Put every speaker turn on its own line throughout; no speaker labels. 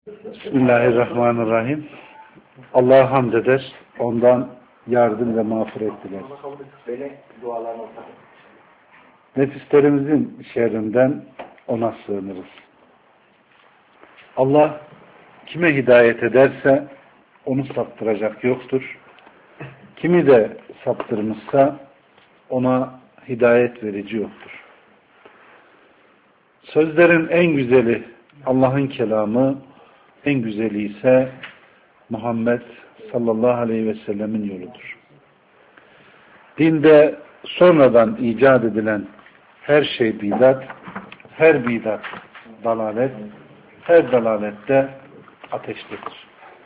Bismillahirrahmanirrahim. Allah'a hamd eder, ondan yardım ve mağfiret diler. Nefislerimizin şerrinden ona sığınırız. Allah kime hidayet ederse onu saptıracak yoktur. Kimi de saptırmışsa ona hidayet verici yoktur. Sözlerin en güzeli Allah'ın kelamı, en güzeli ise Muhammed sallallahu aleyhi ve sellemin yoludur. Dinde sonradan icat edilen her şey bidat, her bidat dalalet, her dalalette ateştedir.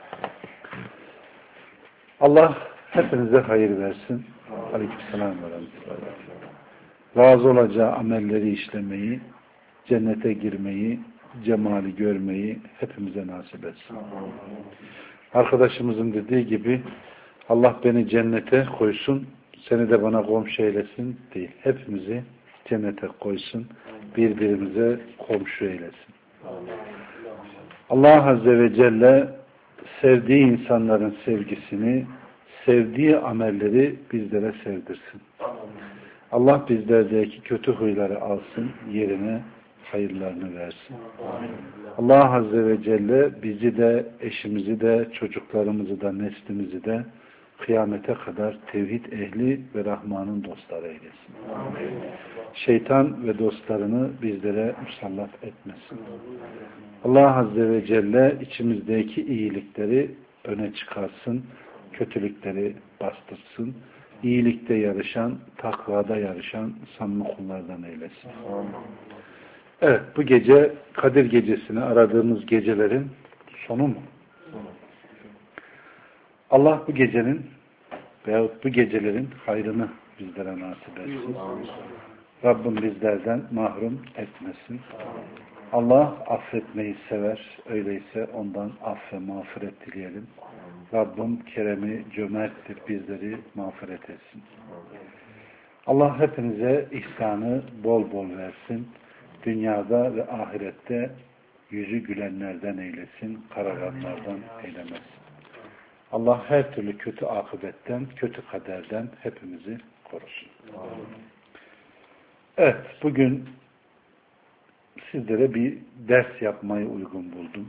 Allah hepinize hayır versin. Aleykümselam ve rahmetullah. Razı olacağı amelleri işlemeyi, cennete girmeyi, cemali görmeyi hepimize nasip etsin. Arkadaşımızın dediği gibi Allah beni cennete koysun, seni de bana komşu eylesin değil. Hepimizi cennete koysun, birbirimize komşu eylesin. Allah Azze ve Celle sevdiği insanların sevgisini, sevdiği amelleri bizlere sevdirsin. Allah bizlerdeki kötü huyları alsın, yerine hayırlarını versin. Allah Azze ve Celle bizi de, eşimizi de, çocuklarımızı da, neslimizi de kıyamete kadar tevhid ehli ve Rahman'ın dostları eylesin. Şeytan ve dostlarını bizlere musallat etmesin. Allah Azze ve Celle içimizdeki iyilikleri öne çıkarsın, kötülükleri bastırsın. İyilikte yarışan, takvada yarışan samimi kullardan eylesin. Evet, bu gece Kadir Gecesi'ni aradığımız gecelerin sonu mu? Allah bu gecenin veyahut bu gecelerin hayrını bizlere nasip etsin. Rabbim bizlerden mahrum etmesin. Allah affetmeyi sever. Öyleyse ondan aff ve mağfiret dileyelim. Rabbim keremi cömerttir. Bizleri mağfiret etsin. Allah hepinize ihsanı bol bol versin. Dünyada ve ahirette yüzü gülenlerden eylesin. Kararanlardan eylemesin. Allah her türlü kötü akıbetten, kötü kaderden hepimizi korusun. Evet, bugün sizlere bir ders yapmayı uygun buldum.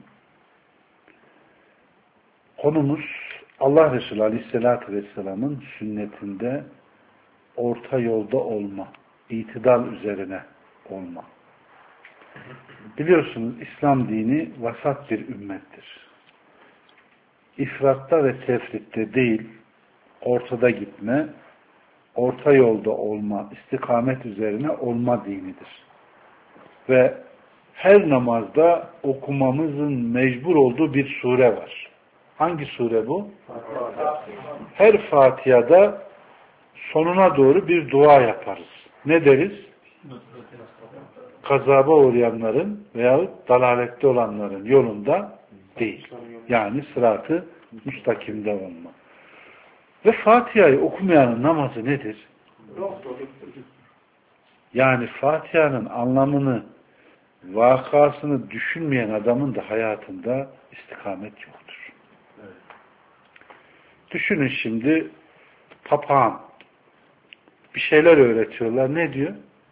Konumuz Allah Resulü Aleyhisselatü Vesselam'ın sünnetinde orta yolda olma, itidal üzerine olma. Biliyorsunuz İslam dini vasat bir ümmettir. İfratta ve tefritte değil, ortada gitme, orta yolda olma, istikamet üzerine olma dinidir. Ve her namazda okumamızın mecbur olduğu bir sure var. Hangi sure bu? Her Fatiha'da sonuna doğru bir dua yaparız. Ne deriz? Gazaba uğrayanların veyahut dalalette olanların yolunda değil. Yani sırat-ı müstakimde olma. Ve Fatiha'yı okumayanın namazı nedir? Yani Fatiha'nın anlamını, vakasını düşünmeyen adamın da hayatında istikamet yoktur. Düşünün şimdi papağan bir şeyler öğretiyorlar. Ne diyor?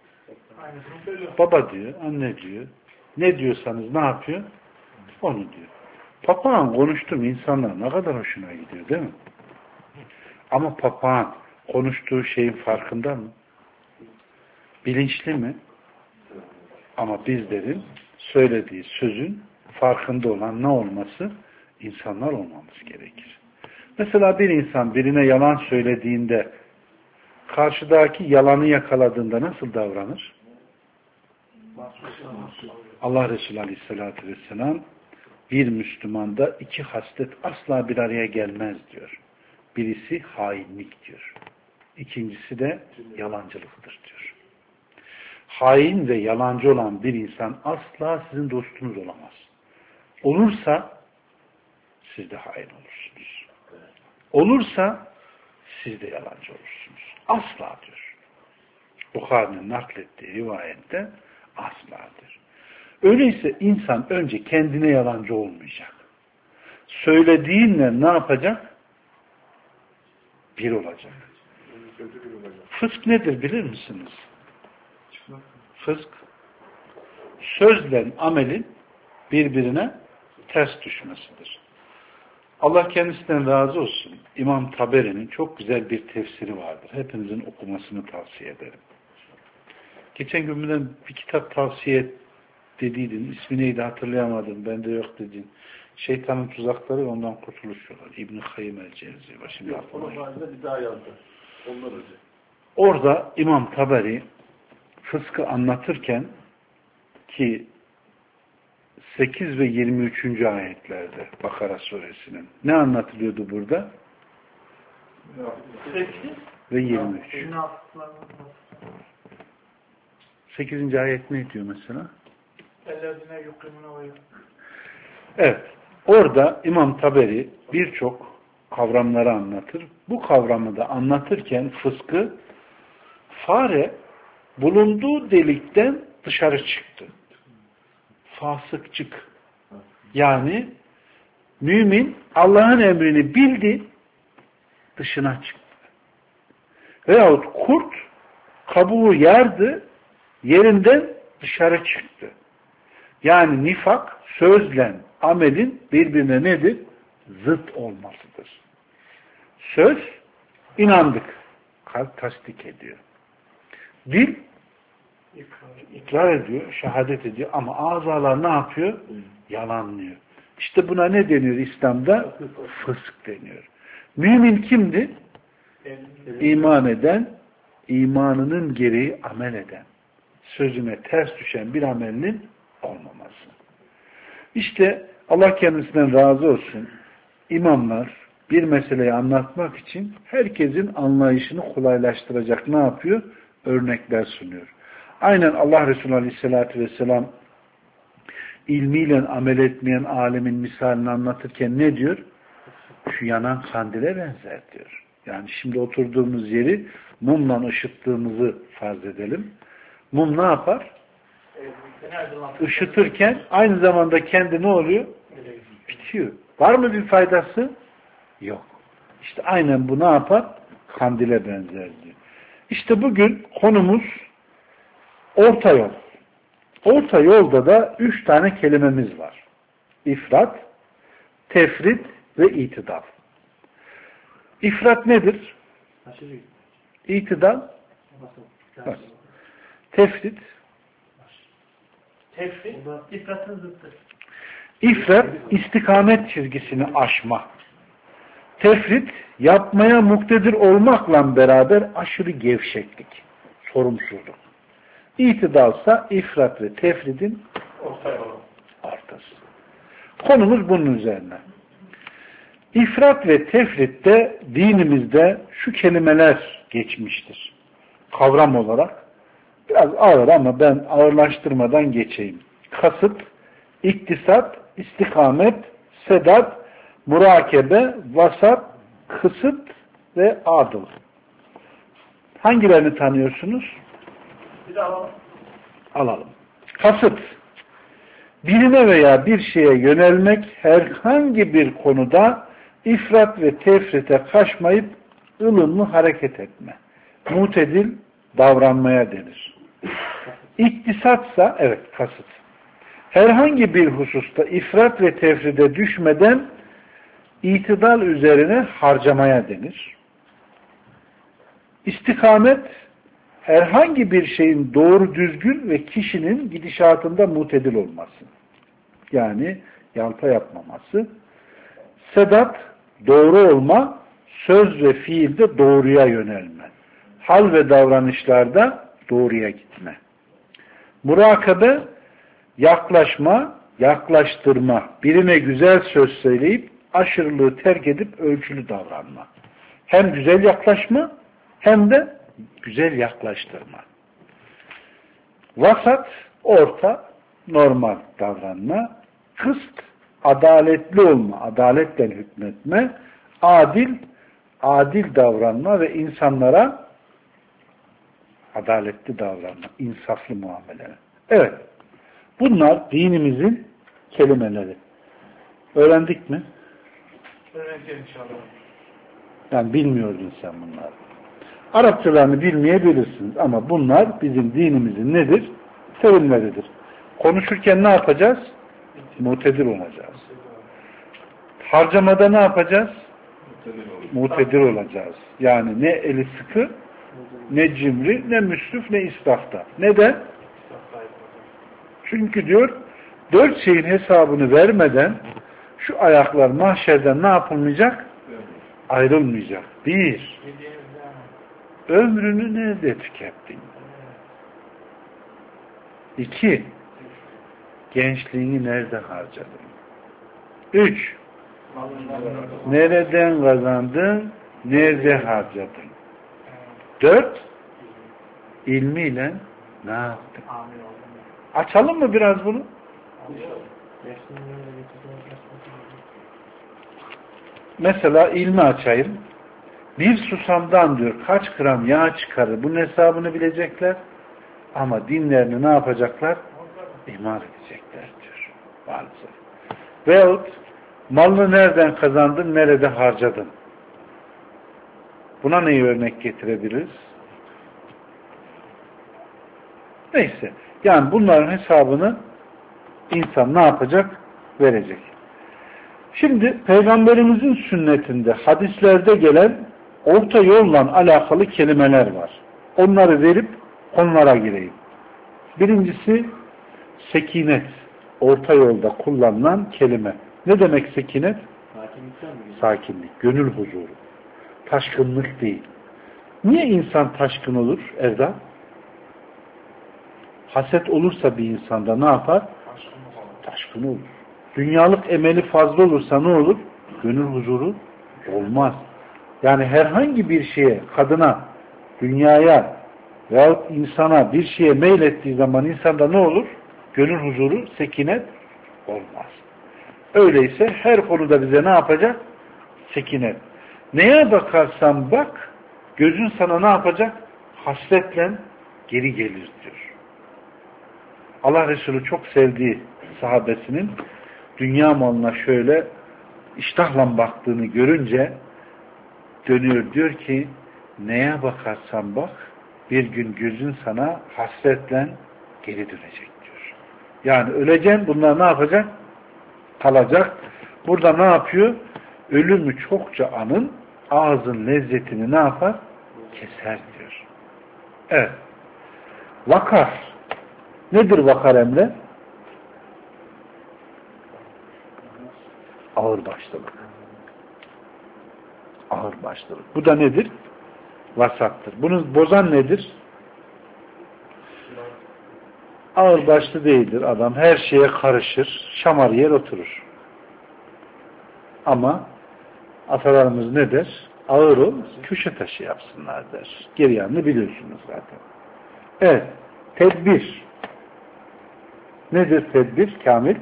Baba diyor, anne diyor. Ne diyorsanız ne yapıyor? Onu diyor. Papağan konuştu mu insanlar ne kadar hoşuna gidiyor değil mi? Ama papağan konuştuğu şeyin farkında mı? Bilinçli mi? Ama bizlerin söylediği sözün farkında olan ne olması? İnsanlar olmamız gerekir. Mesela bir insan birine yalan söylediğinde karşıdaki yalanı yakaladığında nasıl davranır? Allah Resulü Aleyhisselatü Vesselam bir Müslümanda iki haslet asla bir araya gelmez diyor. Birisi hainlik diyor. İkincisi de yalancılıktır diyor. Hain ve yalancı olan bir insan asla sizin dostunuz olamaz. Olursa siz de hain olursunuz. Olursa siz de yalancı olursunuz. Asla diyor. Bukhari'nin naklettiği rivayette asladır. Öyleyse insan önce kendine yalancı olmayacak. Söylediğinle ne yapacak? Bir olacak. Fısk nedir bilir misiniz? Fısk, sözle amelin birbirine ters düşmesidir. Allah kendisinden razı olsun. İmam Taberi'nin çok güzel bir tefsiri vardır. Hepinizin okumasını tavsiye ederim. Geçen gün birden bir kitap tavsiye dediydin. İsmi neydi hatırlayamadım. Bende yok dedin. Şeytanın tuzakları, ondan kurtuluş yolu. İbn-i Kayyim el-Cevzi. Şimdi
bir daha yazdı. Ondan önce.
Orada İmam Taberi fıskı anlatırken ki 8 ve 23. ayetlerde Bakara suresinin ne anlatılıyordu burada?
8
ve 23. 8. ayet ne diyor mesela? Evet. Orada İmam Taberi birçok kavramları anlatır. Bu kavramı da anlatırken fıskı, fare bulunduğu delikten dışarı çıktı. Fasıkçık. Yani mümin Allah'ın emrini bildi, dışına çıktı. Veyahut kurt kabuğu yardı, yerinden dışarı çıktı. Yani nifak, sözle amelin birbirine nedir? Zıt olmasıdır. Söz, inandık. Kalp tasdik ediyor. Dil, ikrar ediyor, şehadet ediyor ama azalar ne yapıyor? Yalanlıyor. İşte buna ne deniyor İslam'da? Fısk deniyor. Mümin kimdi? İman eden, imanının gereği amel eden, sözüne ters düşen bir amelinin olmaması. İşte Allah kendisinden razı olsun. İmamlar bir meseleyi anlatmak için herkesin anlayışını kolaylaştıracak ne yapıyor? Örnekler sunuyor. Aynen Allah Resulü Aleyhisselatü Vesselam ilmiyle amel etmeyen alemin misalini anlatırken ne diyor? Şu yanan kandile benzer diyor. Yani şimdi oturduğumuz yeri mumla ışıttığımızı farz edelim. Mum ne yapar? Işıtırken aynı zamanda kendi ne oluyor? Bitiyor. Var mı bir faydası? Yok. İşte aynen bu ne yapar? Kandile benzer diyor. İşte bugün konumuz orta yol. Orta yolda da 3 tane kelimemiz var. İfrat, tefrit ve itidal. İfrat nedir? İtidal? Tefrit?
İfratın zıttı.
İfrat, istikamet çizgisini aşma. Tefrit, yapmaya muktedir olmakla beraber aşırı gevşeklik, sorumsuzluk. İtidalsa ifrat ve tefridin ortası. Konumuz bunun üzerine. İfrat ve tefritte dinimizde şu kelimeler geçmiştir. Kavram olarak biraz ağır ama ben ağırlaştırmadan geçeyim. Kasıt, iktisat, istikamet, sedat, murakebe, vasat, kısıt ve adıl. Hangilerini tanıyorsunuz?
Bir daha
Alalım. Kasıt, birine veya bir şeye yönelmek, herhangi bir konuda ifrat ve tefrite kaçmayıp ılımlı hareket etme. Mutedil davranmaya denir. İktisatsa, evet kasıt, herhangi bir hususta ifrat ve tefride düşmeden itidal üzerine harcamaya denir. İstikamet, herhangi bir şeyin doğru düzgün ve kişinin gidişatında mutedil olması. Yani yalpa yapmaması. Sedat, doğru olma, söz ve fiilde doğruya yönelme. Hal ve davranışlarda doğruya gitme. Murakabe, yaklaşma, yaklaştırma. Birine güzel söz söyleyip aşırılığı terk edip ölçülü davranma. Hem güzel yaklaşma hem de güzel yaklaştırma. Vasat, orta, normal davranma. Kıst, adaletli olma, adaletle hükmetme. Adil, adil davranma ve insanlara adaletli davranma, insaflı muamele. Evet, Bunlar dinimizin kelimeleri. Öğrendik mi?
Öğreneceğim inşallah.
Yani bilmiyordun sen bunları. Arapçalarını bilmeyebilirsiniz ama bunlar bizim dinimizin nedir? Terimleridir. Konuşurken ne yapacağız? Mutedir olacağız. Harcamada ne yapacağız? Mutedir olacağız. Yani ne eli sıkı, ne cimri, ne müsrif, ne israfta. Neden? Çünkü diyor, 4 şeyin hesabını vermeden şu ayaklar mahşerden ne yapılmayacak? Ayrılmayacak. 1. Ömrünü nerede tükettin? 2. Gençliğini nerede harcadın? 3. Nereden kazandın? Nerede harcadın? 4. İlmiyle ne yaptın? Açalım mı biraz bunu? Mesela ilmi açayım. Bir susamdan diyor kaç gram yağ çıkarır. Bunun hesabını bilecekler. Ama dinlerini ne yapacaklar? İhmal edecekler diyor. Maalesef. Veyahut malını nereden kazandın, nerede harcadın? Buna neyi örnek getirebiliriz? Neyse. Yani bunların hesabını insan ne yapacak? Verecek. Şimdi Peygamberimizin sünnetinde, hadislerde gelen orta yolla alakalı kelimeler var. Onları verip onlara gireyim. Birincisi sekinet. Orta yolda kullanılan kelime. Ne demek sekinet? Sakinlik, gönül huzuru. Taşkınlık değil. Niye insan taşkın olur Erdal? Haset olursa bir insanda ne yapar? Taşkın olur. Dünyalık emeli fazla olursa ne olur? Gönül huzuru olmaz. Yani herhangi bir şeye, kadına, dünyaya veyahut insana bir şeye meylettiği zaman insanda ne olur? Gönül huzuru, sekinet olmaz. Öyleyse her konuda bize ne yapacak? Sekinet. Neye bakarsan bak, gözün sana ne yapacak? Hasretle geri gelir diyor. Allah Resulü çok sevdiği sahabesinin dünya malına şöyle iştahla baktığını görünce dönüyor diyor ki neye bakarsan bak bir gün gözün sana hasretle geri dönecek diyor. Yani öleceksin, bunlar ne yapacak? Kalacak. Burada ne yapıyor? Ölümü çokça anın ağzın lezzetini ne yapar? Keser diyor. Evet. Vakar. Nedir vakar Emre? Ağırbaşlılık. Ağırbaşlılık. Bu da nedir? Vasattır. Bunu bozan nedir? Ağırbaşlı değildir adam. Her şeye karışır. Şamar yer oturur. Ama atalarımız ne der? Ağır ol, köşe taşı yapsınlar der. Geri yanını biliyorsunuz zaten. Evet. Tedbir. Nedir tedbir? Kamil?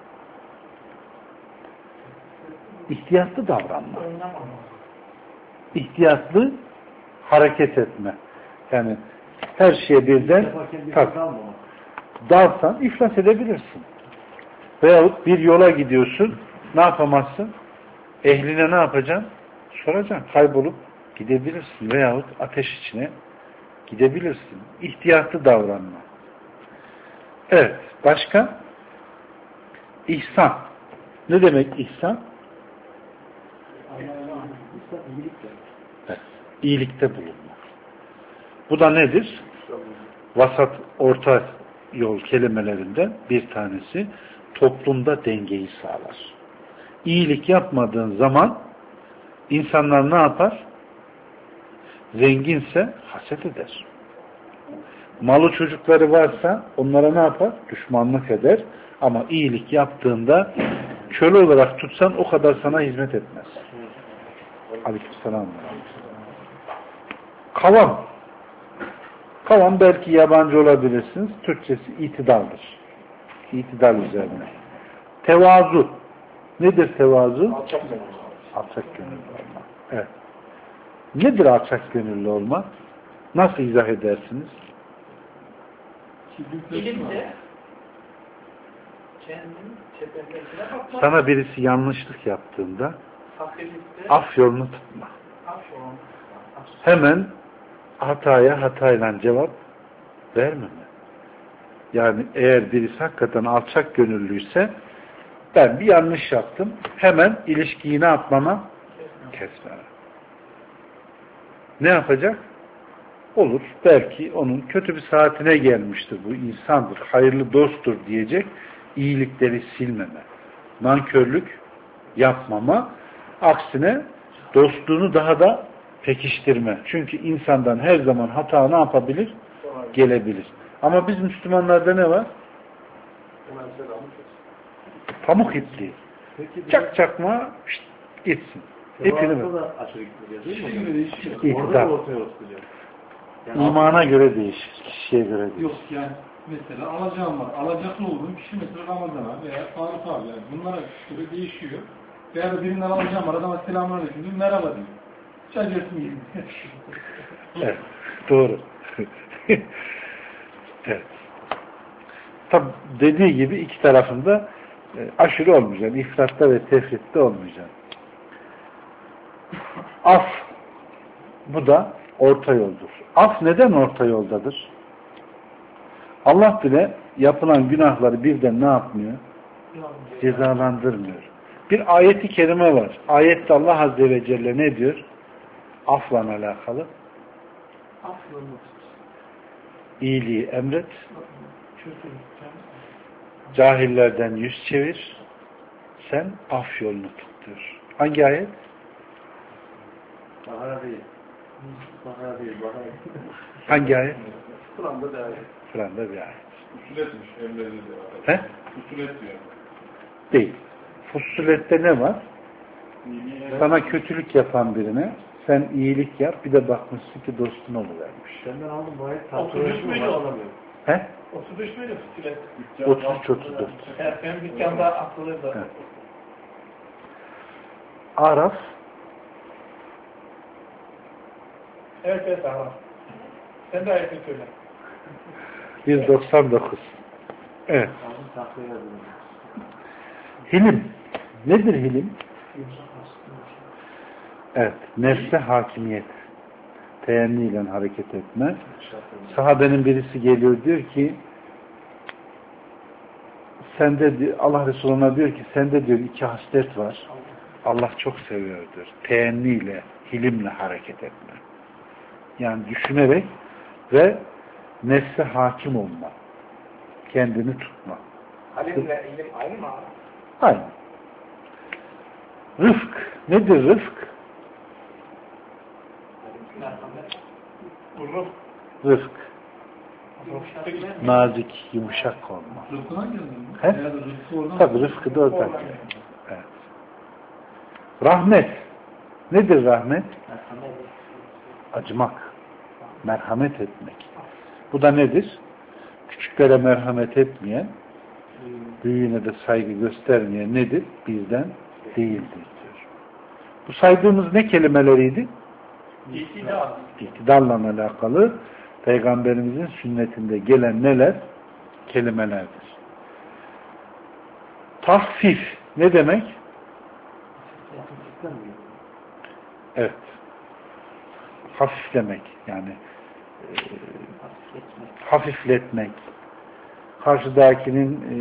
İhtiyatlı davranma. İhtiyatlı hareket etme. Yani her şeye birden dalsan iflas edebilirsin. Veyahut bir yola gidiyorsun, ne yapamazsın? Ehline ne yapacaksın? Soracaksın. Kaybolup gidebilirsin. Veyahut ateş içine gidebilirsin. İhtiyatlı davranma. Evet. Başka? İhsan. Ne demek ihsan? Evet. İyilikte bulunma. Bu da nedir? Vasat, orta yol kelimelerinden bir tanesi toplumda dengeyi sağlar. İyilik yapmadığın zaman insanlar ne yapar? Zenginse haset eder. Malı çocukları varsa onlara ne yapar? Düşmanlık eder. Ama iyilik yaptığında köle olarak tutsan o kadar sana hizmet etmez. Aleykümselam. Kavam. Kavam belki yabancı olabilirsiniz. Türkçesi itidaldır. İtidal üzerine. Tevazu. Nedir tevazu? Alçak gönüllü olmak. Evet. Nedir alçak gönüllü olmak? Nasıl izah edersiniz?
İlimde Kendin tependekine bakma.
Sana birisi yanlışlık yaptığında
Fakirlikte
af yolunu tutma.
af yolunu.
Hemen hataya hatayla cevap vermeme. Yani eğer birisi hakikaten alçak gönüllüyse ben bir yanlış yaptım. Hemen ilişkiyi ne yapmama? Kesmeme. Ne yapacak? Olur. Belki onun kötü bir saatine gelmiştir. Bu insandır. Hayırlı dosttur diyecek. İyilikleri silmeme. Nankörlük yapmama. Aksine dostluğunu daha da pekiştirme. Çünkü insandan her zaman hata ne yapabilir? Gelebilir. Ama biz Müslümanlarda ne var? Pamuk ipliği. Çak çakma şşt, gitsin. İpini mi? İktidar. İmana göre değişir. Kişiye göre değişir.
Yok yani mesela alacağım var. Alacaklı olduğum kişi mesela Ramazan'a veya Faruk abi yani bunlara göre değişiyor. Veya da birinden alacağım var. Adama selamünaleyküm diyor. Merhaba diyor. Şaşırsın gibi.
Evet. Doğru. Evet. Tabi dediği gibi iki tarafında aşırı olmayacak. İfratta ve tefritte olmayacak. Af. Bu da orta yoldur. Af neden orta yoldadır? Allah bile yapılan günahları birden ne yapmıyor? Cezalandırmıyor. Bir ayeti kerime var. Ayette Allah Azze ve Celle ne diyor? Afla alakalı. İyiliği emret. Cahillerden yüz çevir. Sen af yolunu tut diyor. Hangi ayet?
Bahara değil. Bahara değil. Bahara değil.
Hangi ayet?
Kur'an'da da ayet.
Kur'an'da bir ayet.
Usuletmiş. Emre'de de
He?
Usulet diyor.
Değil. Fussulette ne var? Sana kötülük yapan birine sen iyilik yap, bir de bakmışsın ki dostun oluvermiş.
Senden aldım bu ayet.
33 müydü o?
He?
33 müydü Fütület?
33-34.
Evet, benim dükkanda atılırdı.
Evet. Araf
Evet evet abi. Sen de ayetini söyle.
199. Evet. Hilim. Nedir hilim? Evet. Nefse hakimiyet. Teenniyle hareket etme. Sahabenin birisi geliyor diyor ki sende Allah Resulü'ne diyor ki sende diyor iki haslet var. Allah çok seviyordur. Teenniyle, hilimle hareket etme. Yani düşünerek ve nefse hakim olma. Kendini tutma.
Halimle ilim aynı mı abi?
Aynı. Rıfk. Nedir rıfk? Rıfk. Nazik, yumuşak olma.
Rıfkı'dan geldi mi?
He?
Ya da Rıfkı oradan.
Tabii rıfkı da oradan geliyor. Evet. Rahmet. Nedir rahmet? Acımak. Merhamet etmek. Bu da nedir? Küçüklere merhamet etmeyen, büyüğüne de saygı göstermeyen nedir? Bizden değildir diyor. Bu saydığımız ne kelimeleriydi?
İktidar.
İktidarla alakalı Peygamberimizin sünnetinde gelen neler? Kelimelerdir. Tahfif ne demek? Evet. Hafiflemek yani hafifletmek. Karşıdakinin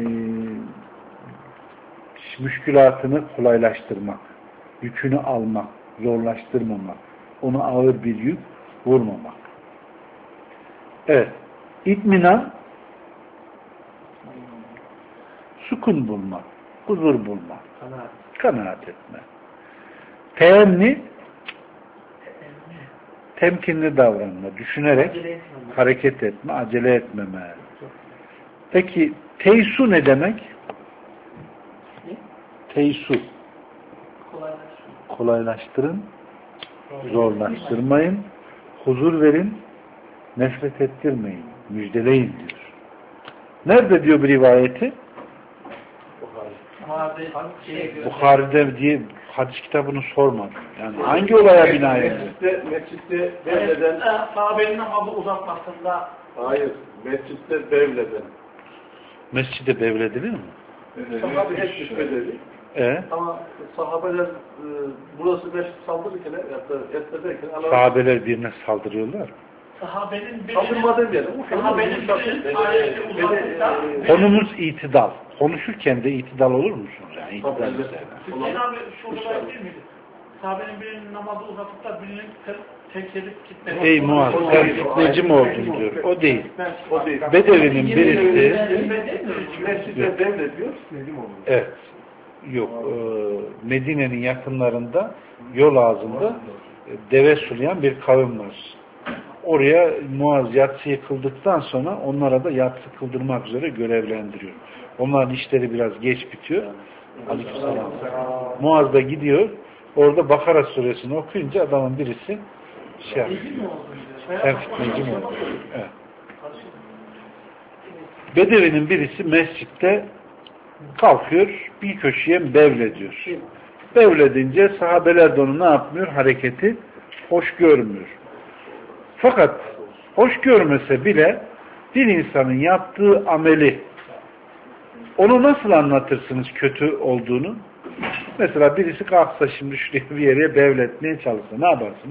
müşkülatını kolaylaştırmak. Yükünü almak, zorlaştırmamak. Ona ağır bir yük vurmamak. Evet. İtminan sukun bulmak, huzur bulmak, kanaat etme. Teenni temkinli davranma, düşünerek hareket etme, acele etmeme. Peki teysu ne demek? Teysu. Kolaylaştırın, zorlaştırmayın, huzur verin, nefret ettirmeyin, müjdeleyin diyor. Nerede diyor bir rivayeti? Bukhari'de diye hadis kitabını sormadım. Yani hangi olaya binaen?
Mescitte devleden...
Sahabenin namazı uzatmasında...
Hayır. Mescitte devleden.
Mescide bevledilir mi?
Sahabe etmiş bedevi. Ama sahabeler burası beş saldırırken etmederken
Sahabeler birine saldırıyorlar.
Sahabenin
saldırmadan diyelim.
Sahabenin ayeti uzatırsa
Konumuz itidal. Konuşurken de itidal olur musunuz? Yani itidal üzerine.
Hüseyin abi şurada değil miydi? Sahabenin birinin namazı uzatıp da birinin tek edip gitmesi.
Ey Muaz, sen fitneci mi oldun diyor. O değil.
O değil.
Bedevinin birisi
Mescide devrediyor.
evet. Yok. Medine'nin yakınlarında yol ağzında deve sulayan bir kavim var. Oraya Muaz yatsıyı kıldıktan sonra onlara da yatsı kıldırmak üzere görevlendiriyor. Onların işleri biraz geç bitiyor. Aleykümselam. Muaz da gidiyor. Orada Bakara suresini okuyunca adamın birisi şey yapıyor. Sen fitneci mi oldun? Evet. Bedevinin birisi mescitte kalkıyor, bir köşeye bevlediyor. Bevledince sahabeler de onu ne yapmıyor? Hareketi hoş görmüyor. Fakat hoş görmese bile bir insanın yaptığı ameli onu nasıl anlatırsınız kötü olduğunu? Mesela birisi kalksa şimdi şuraya bir yere bevletmeye çalışsa ne yaparsınız?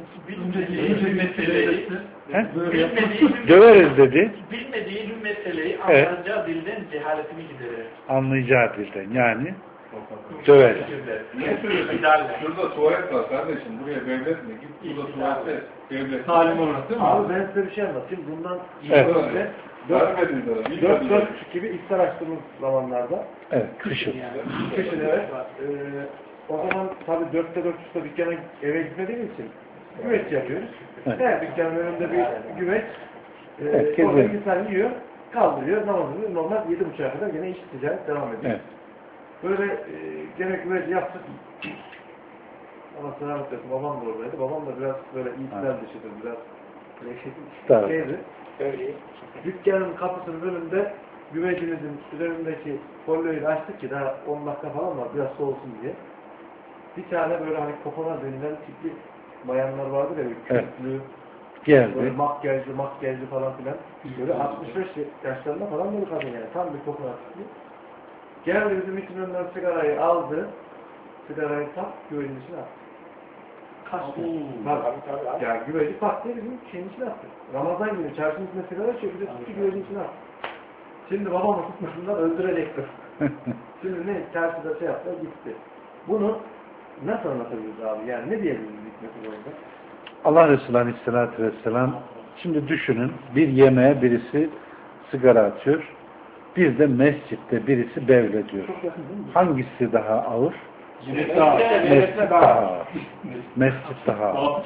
Döveriz dedi.
Bilmediği bir meseleyi anlayacağı dilden cehaletini giderir.
Anlayacağı dilden yani döveriz.
Şurada tuvalet var kardeşim. Buraya devletme. Git burada tuvalete devlet. Talim olarak değil mi?
Abi ben size bir şey anlatayım. Bundan
Evet.
4-4 gibi iftar açtığımız zamanlarda.
Evet, kışın.
Kışın evet. O zaman tabii 4'te 4'te dükkana eve gitmediğimiz için güveç yapıyoruz.
Evet.
Her dükkanın önünde bir güveç.
Evet,
orada insan yiyor, kaldırıyor, namazını normal 7.30'a kadar gene iş ticaret devam ediyor.
Evet.
Böyle gene güveci yaptık. Ama selamet olsun, babam da oradaydı. Babam da biraz böyle itidal dışıdır, biraz şeydi. Dükkanın kapısının önünde güvecimizin üzerindeki folyoyu açtık ki daha 10 dakika falan var, biraz soğusun diye. Bir tane böyle hani kokolar denilen tipli bayanlar vardır ya, küçüklü,
geldi.
Makyajlı falan filan. Böyle 65 yaşlarında falan böyle kadın yani. Tam bir kokolar tipli. Geldi bizim için önden sigarayı aldı. Sigarayı tak, güvecin içine attı. Bak, ya güveci pat diye bizim şeyin içine attı. Ramazan günü çarşının içine sigara içiyor, bir de tuttu güvecin içine attı. Şimdi babamı tutmasından öldürecektir. Şimdi ne? Çarşıda şey yaptı, gitti. Bunu nasıl anlatabiliriz abi? Yani ne diyebiliriz hikmeti orada?
Allah Resulü Aleyhisselatü Vesselam şimdi düşünün bir yemeğe birisi sigara atıyor. Bir de mescitte birisi bevlediyor. Hangisi daha ağır? Mescit daha ağır. Mescit daha ağır.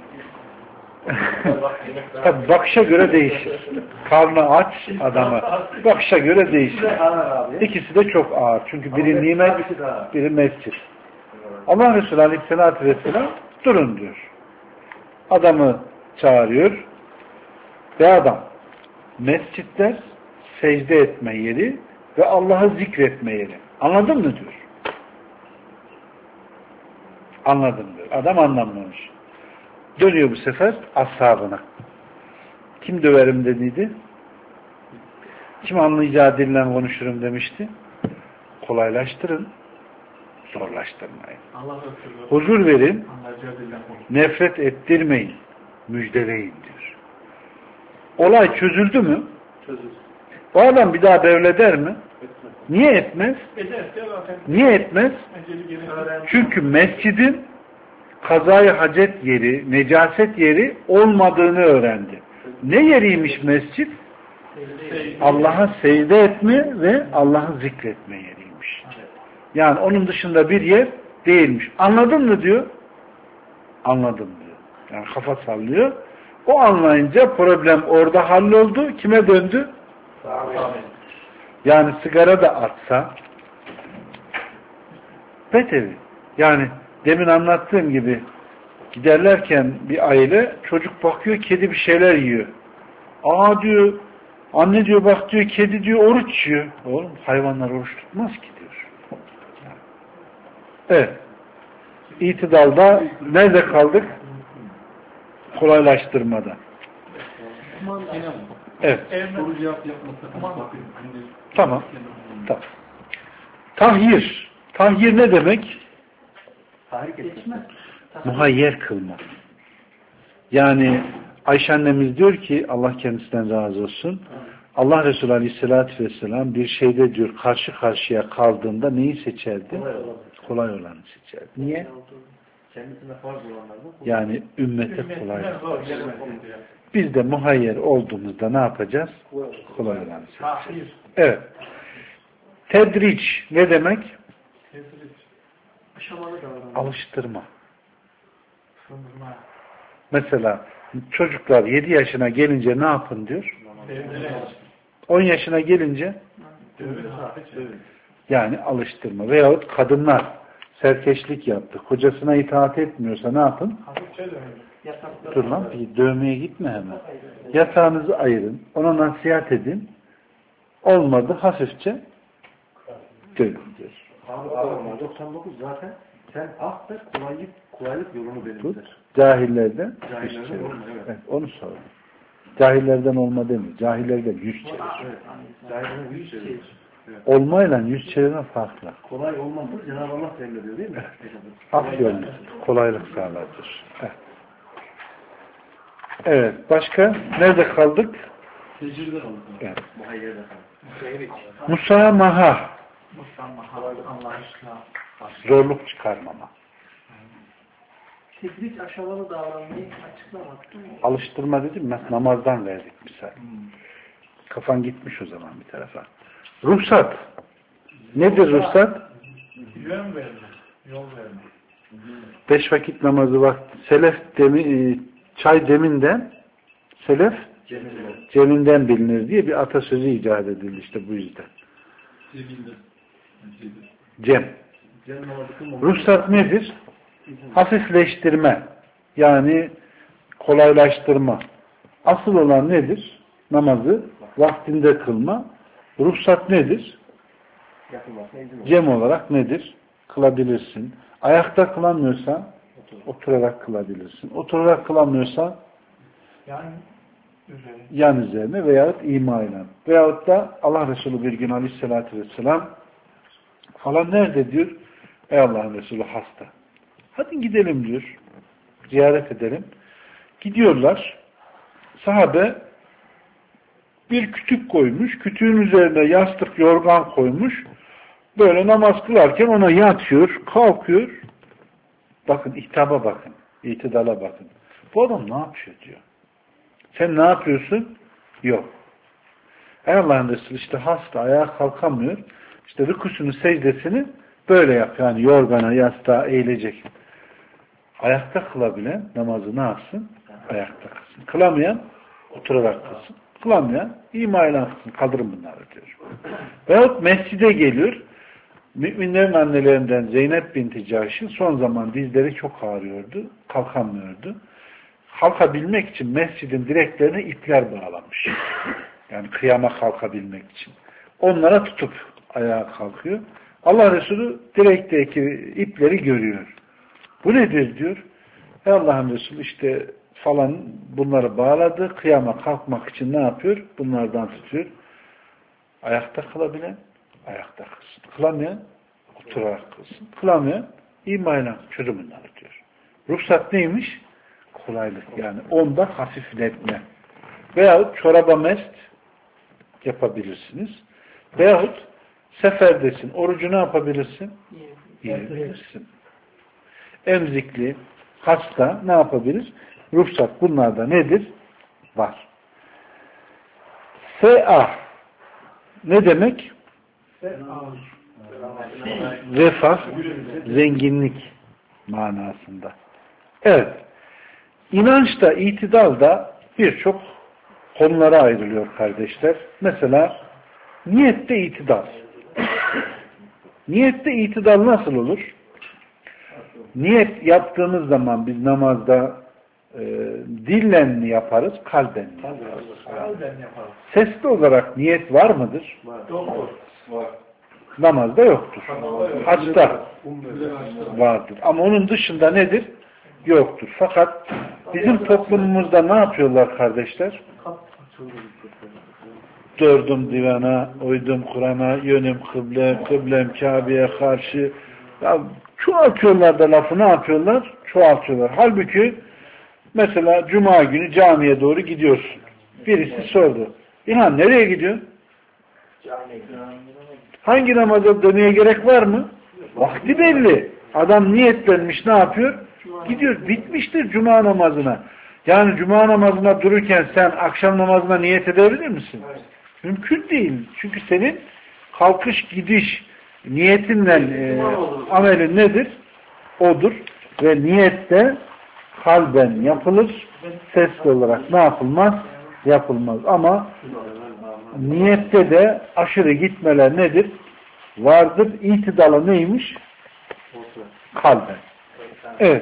Tabi bakışa göre değişir. Karnı aç adamı. Bakışa göre değişir. İkisi de çok ağır. Çünkü biri nimet, biri mescit. Allah Resulü Aleyhisselatü Vesselam durun diyor. Adamı çağırıyor. Ve adam mescitler secde etme yeri ve Allah'ı zikretme yeri. Anladın mı diyor. Anladım diyor. Adam anlamamış. Dönüyor bu sefer ashabına. Kim döverim dediydi? Kim anlayacağı dille konuşurum demişti? Kolaylaştırın. Zorlaştırmayın. Huzur verin. Nefret ettirmeyin. Müjdeleyin diyor. Olay çözüldü mü?
Çözüldü.
O adam bir daha bevleder mi? Niye etmez? Niye etmez? Çünkü mescidin kazayı hacet yeri, necaset yeri olmadığını öğrendi. Ne yeriymiş mescid? Allah'a secde etme ve Allah'ı zikretme yeriymiş. Yani onun dışında bir yer değilmiş. Anladın mı diyor? Anladım diyor. Yani kafa sallıyor. O anlayınca problem orada halloldu. Kime döndü? Yani sigara da atsa betevi. Yani demin anlattığım gibi giderlerken bir aile çocuk bakıyor kedi bir şeyler yiyor. Aa diyor anne diyor bak diyor kedi diyor oruç yiyor. Oğlum hayvanlar oruç tutmaz ki diyor. Evet. İtidalda nerede kaldık? Kolaylaştırmada. Evet. Tamam. Tamam. Tahyir. Tahyir ne demek?
Tahrik etmez.
Muhayyer kılma. Yani Ayşe annemiz diyor ki Allah kendisinden razı olsun. Allah Resulü Aleyhisselatü Vesselam bir şeyde diyor karşı karşıya kaldığında neyi seçerdi? Kolay olanı seçerdi. Niye?
Kendisine farz olanlardan.
Yani ümmete kolay. Biz de muhayyer olduğumuzda ne yapacağız? Kolay olanı seçeceğiz. Evet. Tedriç ne demek? Alıştırma. Mesela çocuklar 7 yaşına gelince ne yapın diyor? 10 yaşına gelince yani alıştırma. Veyahut kadınlar serkeşlik yaptı. Kocasına itaat etmiyorsa ne yapın? Dur lan, dövmeye gitme hemen. Yatağınızı ayırın. Ona nasihat edin. Olmadı hafifçe dövün diyor.
Abi 99 zaten sen ah da kolaylık yolunu benimser.
Cahillerden yüz çevir. Evet, onu sorun. Cahillerden olma demiyor. Cahillerden yüz çevir.
Evet. Cahillerden yüz çevir. Evet.
Olmayla yüz çevirme farklı.
Kolay olmazsa Cenab-ı Allah emrediyor değil mi?
Hak yönlü. Kolaylık sağlardır. Evet. Evet. Başka? Nerede kaldık?
Secirde kaldık.
Evet.
Muhayyer'de kaldık.
Musamaha.
Allah
Zorluk çıkarmama.
Tedriç aşamalı davranmayı açıklamak.
Alıştırma dedim ben namazdan verdik misal. Kafan gitmiş o zaman bir tarafa. Ruhsat. Nedir ruhsat?
Yön verme. Yol verme.
5 vakit namazı vakti. Selef çay deminden selef ceminden bilinir diye bir atasözü icat edildi işte bu yüzden. Cem. Ruhsat nedir? Hafifleştirme. Yani kolaylaştırma. Asıl olan nedir? Namazı vaktinde kılma. Ruhsat nedir? Cem olarak nedir? Kılabilirsin. Ayakta kılamıyorsan oturarak kılabilirsin. Oturarak kılamıyorsan yan üzerine veyahut imayla. Veyahut da Allah Resulü bir gün Aleyhisselatü Vesselam falan nerede diyor? Ey Allah'ın Resulü hasta. Hadi gidelim diyor. Ziyaret edelim. Gidiyorlar. Sahabe bir kütük koymuş. Kütüğün üzerine yastık, yorgan koymuş. Böyle namaz kılarken ona yatıyor, kalkıyor. Bakın ihtaba bakın. İtidala bakın. Bu adam ne yapıyor diyor. Sen ne yapıyorsun? Yok. Ey Allah'ın Resulü işte hasta, ayağa kalkamıyor. İşte rükûsünü, secdesini böyle yap. Yani yorgana, yastığa eğilecek. Ayakta kılabilen namazı ne yapsın? Ayakta kılsın. Kılamayan oturarak kılsın. Kılamayan imayla kılsın. Kaldırın bunları diyor. Veyahut mescide geliyor. Müminlerin annelerinden Zeynep binti Cahş'ın son zaman dizleri çok ağrıyordu. Kalkamıyordu. Kalkabilmek için mescidin direklerine ipler bağlamış. Yani kıyama kalkabilmek için. Onlara tutup ayağa kalkıyor. Allah Resulü direkteki ipleri görüyor. Bu nedir diyor. Ey Allah'ın Resulü işte falan bunları bağladı. Kıyama kalkmak için ne yapıyor? Bunlardan tutuyor. Ayakta kılabilen ayakta kılsın. Kılamayan oturarak kılsın. Kılamayan imayla çözüm bunları diyor. Ruhsat neymiş? Kolaylık. Yani onda hafifletme. Veyahut çoraba mest yapabilirsiniz. Veyahut seferdesin. Orucu ne yapabilirsin? Yiyebilirsin. Emzikli, hasta ne yapabilir? Ruhsat bunlarda nedir? Var. Se'ah ne demek? Refah, zenginlik manasında. Evet. İnançta, itidalda birçok konulara ayrılıyor kardeşler. Mesela niyette itidal. Niyette itidal nasıl olur? Niyet yaptığımız zaman biz namazda dillen mi yaparız, kalben mi yaparız? Sesli olarak niyet var mıdır?
Var.
Namazda yoktur. Haçta vardır. Ama onun dışında nedir? Yoktur. Fakat bizim toplumumuzda ne yapıyorlar kardeşler? dördüm divana, uydum Kur'an'a, yönüm kıble, kıblem Kabe'ye karşı. Ya, çoğaltıyorlar da lafı, ne yapıyorlar? Çoğaltıyorlar. Halbuki mesela Cuma günü camiye doğru gidiyorsun. Birisi sordu. İlhan nereye gidiyor? Hangi namaza dönmeye gerek var mı? Vakti belli. Adam niyetlenmiş, ne yapıyor? Gidiyor. Bitmiştir Cuma namazına. Yani Cuma namazına dururken sen akşam namazına niyet edebilir misin? Mümkün değil. Çünkü senin kalkış gidiş niyetinle amelin nedir? Odur. Ve niyette kalben yapılır. Sesli olarak ne yapılmaz? Yapılmaz. Ama niyette de aşırı gitmeler nedir? Vardır. İtidalı neymiş? Kalben. Evet.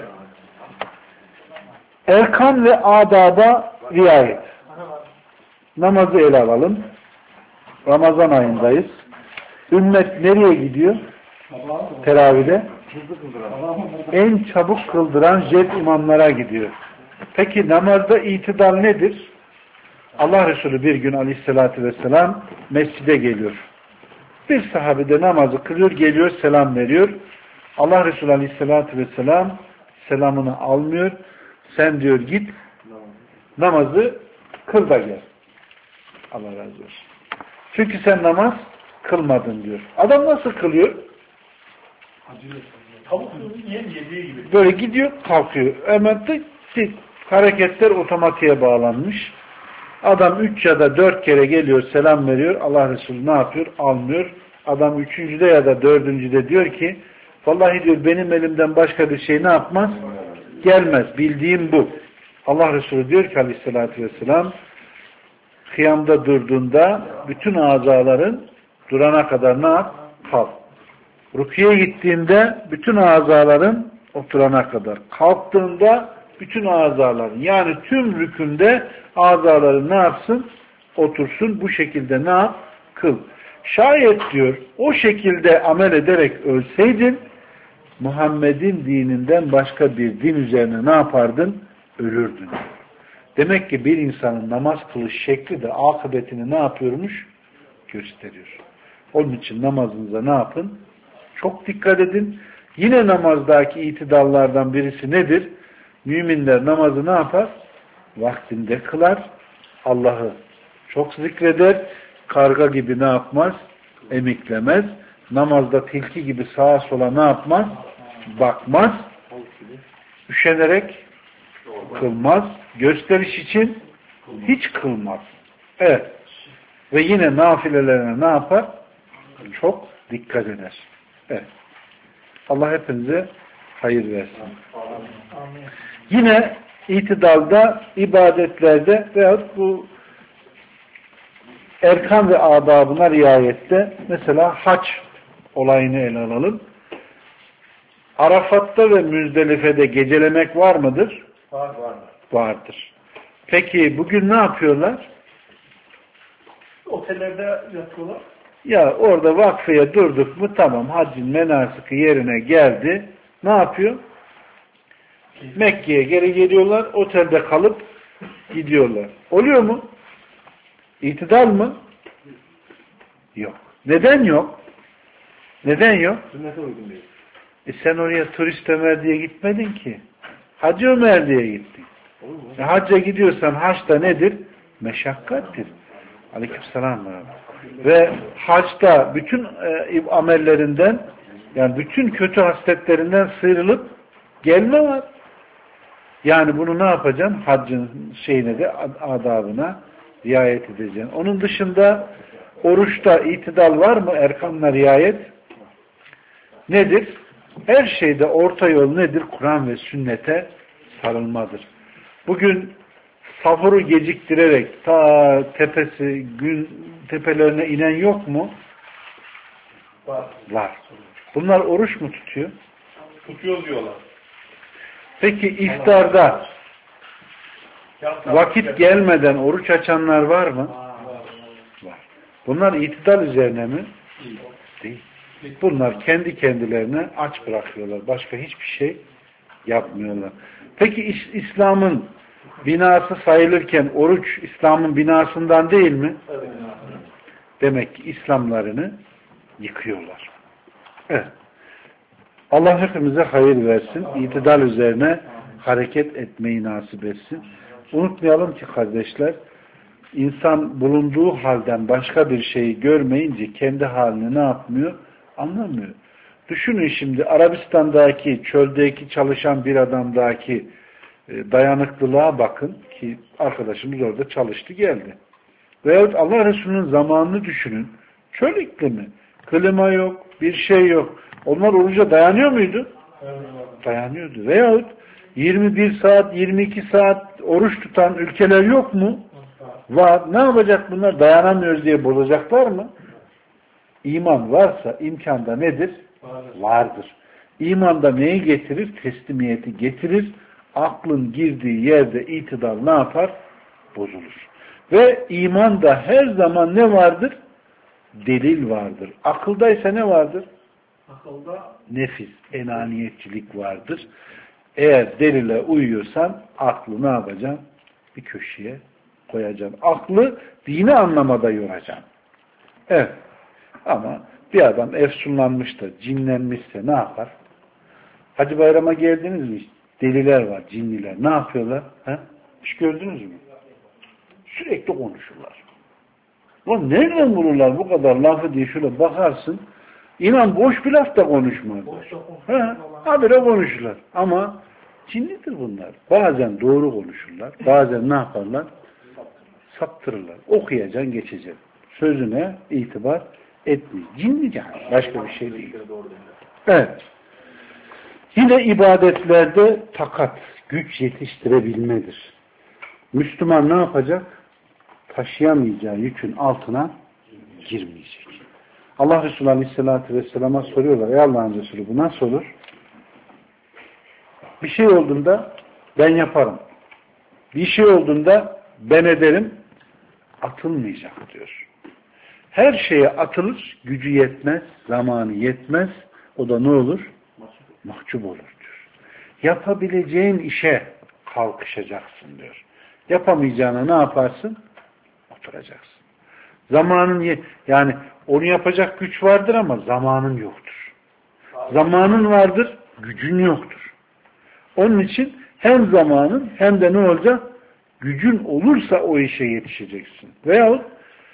Erkan ve adaba riayet. Namazı ele alalım. Ramazan ayındayız. Ümmet nereye gidiyor? Teravide. En çabuk kıldıran jet imamlara gidiyor. Peki namazda itidal nedir? Allah Resulü bir gün aleyhissalatü vesselam mescide geliyor. Bir sahabe de namazı kılıyor, geliyor, selam veriyor. Allah Resulü aleyhissalatü vesselam selamını almıyor. Sen diyor git namazı kıl da gel. Allah razı olsun. Çünkü sen namaz kılmadın diyor. Adam nasıl kılıyor?
Yediği gibi.
Böyle gidiyor, kalkıyor. Hemen de hareketler otomatiğe bağlanmış. Adam 3 ya da 4 kere geliyor, selam veriyor. Allah Resulü ne yapıyor? Almıyor. Adam 3.'de ya da 4.'de diyor ki vallahi diyor benim elimden başka bir şey ne yapmaz? Gelmez. Bildiğim bu. Allah Resulü diyor ki aleyhissalatü vesselam kıyamda durduğunda bütün azaların durana kadar ne yap? Kalk. Rüküye gittiğinde bütün azaların oturana kadar. Kalktığında bütün azaların yani tüm rükünde azaların ne yapsın? Otursun. Bu şekilde ne yap? Kıl. Şayet diyor o şekilde amel ederek ölseydin Muhammed'in dininden başka bir din üzerine ne yapardın? Ölürdün. Demek ki bir insanın namaz kılış şekli de akıbetini ne yapıyormuş? Gösteriyor. Onun için namazınıza ne yapın? Çok dikkat edin. Yine namazdaki itidallardan birisi nedir? Müminler namazı ne yapar? Vaktinde kılar. Allah'ı çok zikreder. Karga gibi ne yapmaz? Emiklemez. Namazda tilki gibi sağa sola ne yapmaz? Bakmaz. Üşenerek kılmaz. Gösteriş için hiç kılmaz. Evet. Ve yine nafilelerine ne yapar? Çok dikkat eder. Evet. Allah hepinize hayır versin. Yine itidalda, ibadetlerde veyahut bu erkan ve adabına riayette mesela hac olayını ele alalım. Arafat'ta ve Müzdelife'de gecelemek var mıdır? Vardır. Peki bugün ne yapıyorlar?
Otellerde yatıyorlar.
Ya orada vakfeye durduk mu tamam haccın menasiki yerine geldi. Ne yapıyor? Mekke'ye geri geliyorlar. Otelde kalıp gidiyorlar. Oluyor mu? İtidal mı? Yok. Neden yok? Neden yok?
Sünnete uygun değil.
Sen oraya turist Ömer diye gitmedin ki. Hacı Ömer diye gittin. Hacca gidiyorsan haçta nedir? Meşakkattir. Aleykümselam. Ve haçta bütün amellerinden yani bütün kötü hasletlerinden sıyrılıp gelme var. Yani bunu ne yapacaksın? Haccın şeyine de adabına riayet edeceksin. Onun dışında oruçta itidal var mı? Erkanla riayet nedir? Her şeyde orta yol nedir? Kur'an ve sünnete sarılmadır. Bugün sahuru geciktirerek ta tepelerine inen yok mu? Var. Bunlar oruç mu tutuyor?
Tutuyor diyorlar.
Peki iftarda vakit gelmeden oruç açanlar var mı? Var. Bunlar itidal üzerine mi? Değil. Bunlar kendi kendilerine aç bırakıyorlar. Başka hiçbir şey yapmıyorlar. Peki İslam'ın binası sayılırken oruç İslam'ın binasından değil mi? Demek ki İslamlarını yıkıyorlar. Evet. Allah hepimize hayır versin. İtidal üzerine hareket etmeyi nasip etsin. Unutmayalım ki kardeşler, insan bulunduğu halden başka bir şeyi görmeyince kendi halini ne yapmıyor? Anlamıyor. Düşünün şimdi Arabistan'daki, çöldeki çalışan bir adamdaki dayanıklılığa bakın ki arkadaşımız orada çalıştı geldi. Veyahut Allah Resulü'nün zamanını düşünün. Çöl iklimi, klima yok, bir şey yok. Onlar oruca dayanıyor muydu? Dayanıyordu. Veyahut 21 saat, 22 saat oruç tutan ülkeler yok mu? Var. Ne yapacak bunlar? Dayanamıyoruz diye bozacaklar mı? İman varsa imkanda nedir? Vardır. İmanda neyi getirir? Teslimiyeti getirir. Aklın girdiği yerde itidal ne yapar? Bozulur. Ve imanda her zaman ne vardır? Delil vardır. Akıldaysa ne vardır?
Akılda
Nefis, enaniyetçilik vardır. Eğer delile uyuyorsan aklı ne yapacaksın? Bir köşeye koyacaksın. Aklı dini anlamada yoracaksın. Evet. Ama bir adam efsunlanmış da cinlenmişse ne yapar? Hacı Bayram'a geldiniz mi? Deliler var, cinliler. Ne yapıyorlar? He? Hiç gördünüz mü? Sürekli konuşurlar. Lan nereden bulurlar bu kadar lafı diye şöyle bakarsın. İnan boş bir laf da konuşmaz. Habire konuşurlar. Ama cinlidir bunlar. Bazen doğru konuşurlar. Bazen ne yaparlar? Saptırırlar. Okuyacaksın, geçeceksin. Sözüne itibar etmeyin. Cinli yani. Başka bir şey değil. Evet. Yine ibadetlerde takat, güç yetiştirebilmedir. Müslüman ne yapacak? Taşıyamayacağı yükün altına girmeyecek. Allah Resulü Aleyhisselatü Vesselam'a soruyorlar. Ey Allah'ın Resulü bu nasıl olur? Bir şey olduğunda ben yaparım. Bir şey olduğunda ben ederim. Atılmayacak diyor. Her şeye atılır, gücü yetmez, zamanı yetmez. O da ne olur? Mahcup olur diyor. Yapabileceğin işe kalkışacaksın diyor. Yapamayacağına ne yaparsın? Oturacaksın. Zamanın yani onu yapacak güç vardır ama zamanın yoktur. Zamanın vardır, gücün yoktur. Onun için hem zamanın hem de ne olacak? Gücün olursa o işe yetişeceksin. Veyahut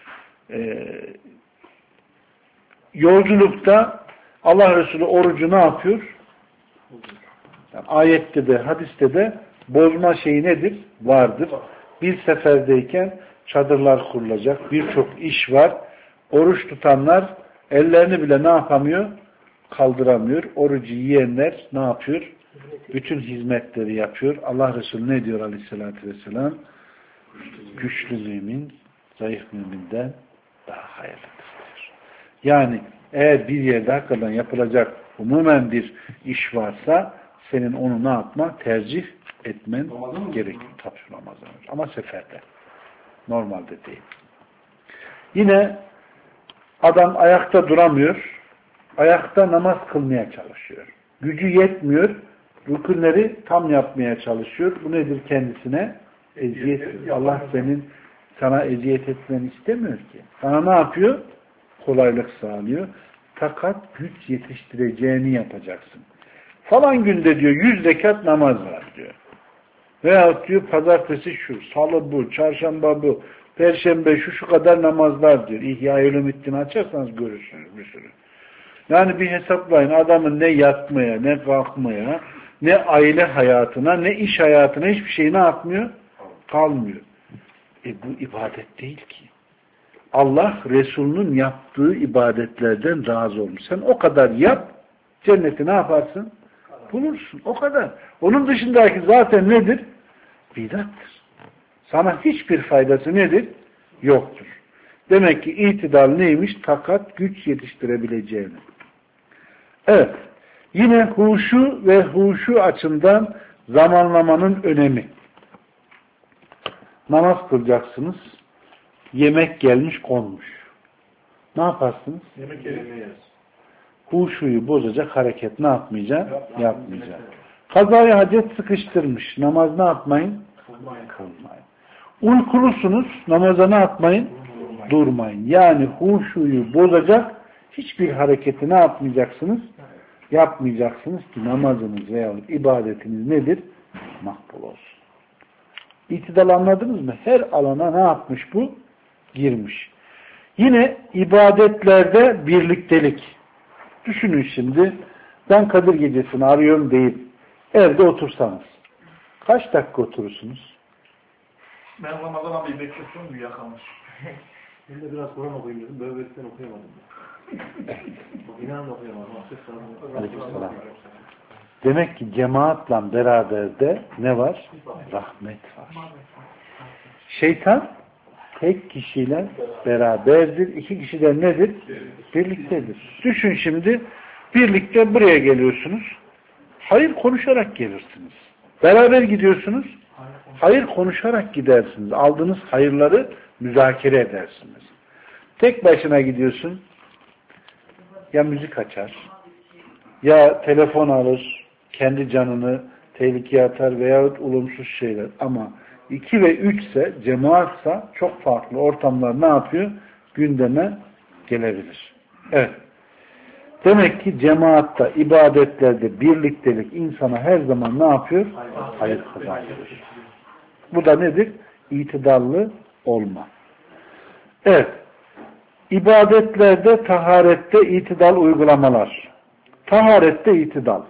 yolculukta Allah Resulü orucu ne yapıyor? Yani ayette de hadiste de bozma şeyi nedir? Vardır. Bir seferdeyken çadırlar kurulacak. Birçok iş var. Oruç tutanlar ellerini bile ne yapamıyor? Kaldıramıyor. Orucu yiyenler ne yapıyor? Bütün hizmetleri yapıyor. Allah Resulü ne diyor Aleyhisselatü Vesselam? Güçlü mümin, zayıf müminden daha hayırlıdır diyor. Yani eğer bir yerde hakikaten yapılacak umumen bir iş varsa senin onu ne yapma? Tercih etmen gerekiyor. Tabii Ramazan. Ama seferde. Normalde değil. Yine adam ayakta duramıyor. Ayakta namaz kılmaya çalışıyor. Gücü yetmiyor. Rükünleri tam yapmaya çalışıyor. Bu nedir kendisine? Eziyet. Allah sana eziyet etmeni istemiyor ki. Sana ne yapıyor? Kolaylık sağlıyor. Fakat güç yetiştireceğini yapacaksın. Falan günde diyor 100 rekat namaz var diyor. Veyahut diyor pazartesi şu, salı bu, çarşamba bu, perşembe şu kadar namazlar diyor. İhya-i Ulumuddin açarsanız görürsünüz bir sürü. Yani bir hesaplayın adamın ne yatmaya, ne kalkmaya, ne aile hayatına, ne iş hayatına hiçbir şey ne yapmıyor? Kalmıyor. Bu ibadet değil ki. Allah Resulünün yaptığı ibadetlerden razı olmuş. Sen o kadar yap, cenneti ne yaparsın? Bulursun. O kadar. Onun dışındaki zaten nedir? Bidattır. Sana hiçbir faydası nedir? Yoktur. Demek ki itidal neymiş? Takat, güç yetiştirebileceğini. Evet. Yine huşu ve huşu açısından zamanlamanın önemi. Namaz kılacaksınız. Yemek gelmiş konmuş. Ne yaparsınız?
Yemek yemeyiz.
Huşuyu bozacak hareket ne yapmayacak? Yapmayacak. Kazayı hacet sıkıştırmış. Namaz ne yapmayın? Kılmayın. Uykulusunuz. Namaza ne yapmayın? durmayın. Yani huşuyu bozacak hiçbir hareketi ne yapmayacaksınız? Yapmayacaksınız ki namazınız veya ibadetiniz nedir? Makbul olsun. İtidal anladınız mı? Her alana ne yapmış bu? Girmiş. Yine ibadetlerde birliktelik. Düşünün şimdi, ben Kadir Gecesi'ni arıyorum deyip evde otursanız. Kaç dakika oturursunuz?
Ben Ramazan abi bekliyorum bir yakalmış.
Ben de biraz Kur'an okuyayım dedim. Böyle ben okuyamadım. İnanın okuyamadım.
Aleykümselam. Demek ki cemaatla beraber de ne var? Rahmet var. Şeytan tek kişiyle beraberdir. İki kişiden nedir? Birliktedir. Düşün şimdi, birlikte buraya geliyorsunuz. Hayır konuşarak gelirsiniz. Beraber gidiyorsunuz. Hayır konuşarak gidersiniz. Aldığınız hayırları müzakere edersiniz. Tek başına gidiyorsun. Ya müzik açar, ya telefon alır, kendi canını tehlikeye atar veyahut olumsuz şeyler. Ama 2 ve 3 ise, cemaatsa çok farklı ortamlar ne yapıyor? Gündeme gelebilir. Evet. Demek ki cemaatta, ibadetlerde birliktelik insana her zaman ne yapıyor? Hayır kazandırır. Bu da nedir? İtidallı olma. Evet. İbadetlerde, taharette itidal uygulamalar. Taharette itidal.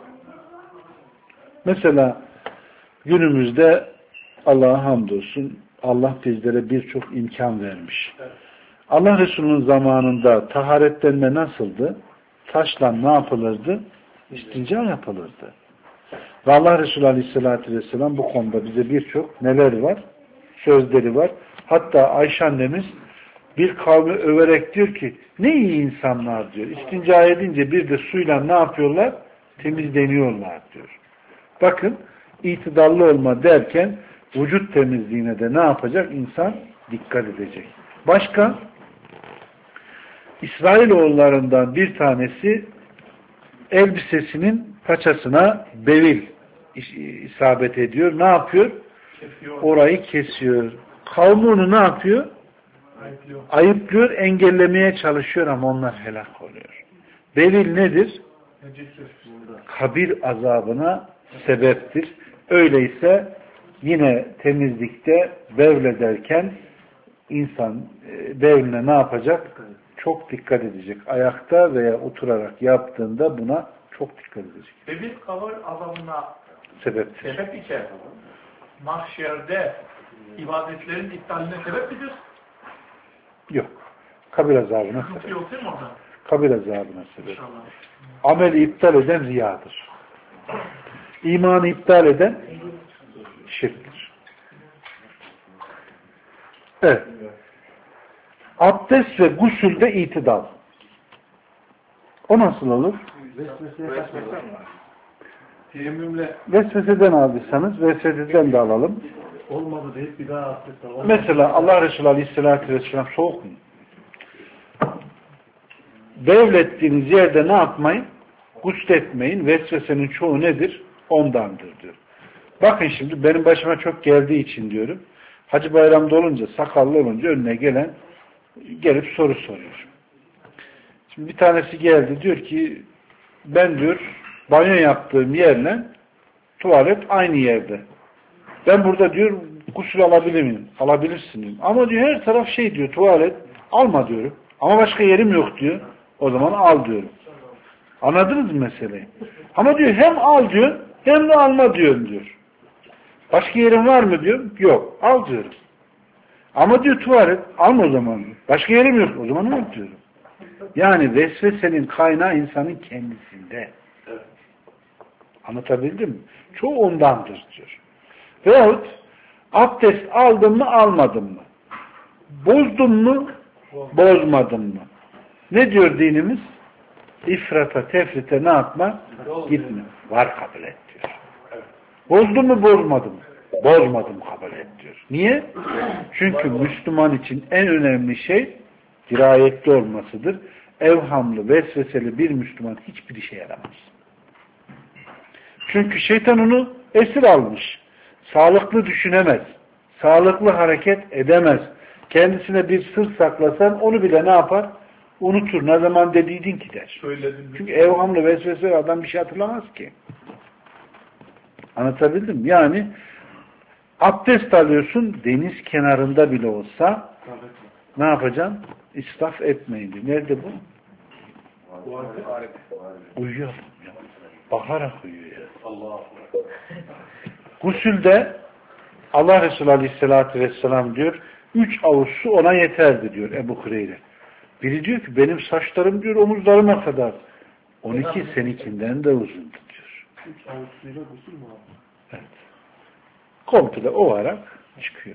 Mesela günümüzde Allah'a hamdolsun, Allah bizlere birçok imkan vermiş. Allah Resulü'nün zamanında taharetlenme nasıldı? Taşla ne yapılırdı? İstinca yapılırdı. Ve Allah Resulü Aleyhisselatü Vesselam bu konuda bize birçok neler var? Sözleri var. Hatta Ayşe annemiz bir kavmi överek diyor ki, ne iyi insanlar diyor. İstinca edince bir de suyla ne yapıyorlar? Temizleniyorlar diyor. Bakın, itidallı olma derken vücut temizliğine de ne yapacak? İnsan dikkat edecek. Başka? İsrailoğullarından bir tanesi elbisesinin paçasına bevil isabet ediyor. Ne yapıyor?
Kesiyor.
Orayı kesiyor. Kavmi onu ne yapıyor? Ayıplıyor, engellemeye çalışıyor ama onlar helak oluyor. Bevil nedir? Kabir azabına sebeptir. Öyleyse yine temizlikte bevlederken insan bevline ne yapacak? Çok dikkat edecek. Ayakta veya oturarak yaptığında buna çok dikkat edecek.
Ve bir kabir azabına
Sebeptir.
sebep iken mahşerde ibadetlerin iptaline sebep midir?
Yok. Kabir azabına
Sıkıntı
sebep.
yok değil mi orada?
Kabir azabına sebep.
İnşallah.
Ameli iptal eden riyadır. İmanı iptal eden şirktir. Evet. Abdest ve gusülde itidal. O nasıl olur?
Teyemmümle
Vesveseden aldıysanız vesveseden de alalım.
olmadı deyip bir daha abdest al.
Mesela Allah Resulü Aleyhisselatü Vesselam soğuk mu? Devlettiğiniz yerde ne yapmayın? Gusletmeyin. Vesvesenin çoğu nedir? Ondandır diyor. Bakın şimdi benim başıma çok geldiği için diyorum. Hacı bayramda olunca, sakallı olunca önüne gelen gelip soru soruyor. Şimdi bir tanesi geldi diyor ki ben diyor banyo yaptığım yerle tuvalet aynı yerde. Ben burada diyor gusül alabilir miyim? Alabilirsin diyor. Ama diyor her taraf şey diyor tuvalet. Alma diyorum. Ama başka yerim yok diyor. O zaman al diyorum. Anladınız mı meseleyi? Ama diyor hem al diyor hem de alma diyor. Başka yerin var mı diyor. Yok. Al diyorum. Ama diyor tuvalet. Alma o zaman. Başka yerim yok. O zaman al diyorum. Yani vesvesenin kaynağı insanın kendisinde. Anlatabildim mi? Çoğu ondandır diyor. Veyahut abdest aldın mı almadın mı? Bozdun mu bozmadın mı? Ne diyor dinimiz? İfrata tefrite ne yapma? Gitme. Var kabul et diyor. Bozdun mu bozmadın mı? Bozmadım kabul et diyor. Niye? Çünkü Müslüman için en önemli şey dirayetli olmasıdır. Evhamlı, vesveseli bir Müslüman hiçbir işe yaramaz. Çünkü şeytan onu esir almış. Sağlıklı düşünemez. Sağlıklı hareket edemez. Kendisine bir sır saklasan onu bile ne yapar? Unutur. Ne zaman dediydin ki der.
Söyledim.
Çünkü evhamlı vesvese adam bir şey hatırlamaz ki. Anlatabildim mi? Yani abdest alıyorsun deniz kenarında bile olsa ne yapacaksın? İsraf etmeyin diyor. Nerede bu? Uyuyor. Bakarak uyuyor ya.
Allah.
Gusülde Allah Resulü Aleyhisselatü Vesselam diyor 3 avuç su ona yeterdi diyor Ebu Hureyre. Biri diyor ki benim saçlarım diyor omuzlarıma kadar. 12 seninkinden de uzundu diyor.
3 avuç suyla gusül mü abi?
Evet. Komple ovarak çıkıyor.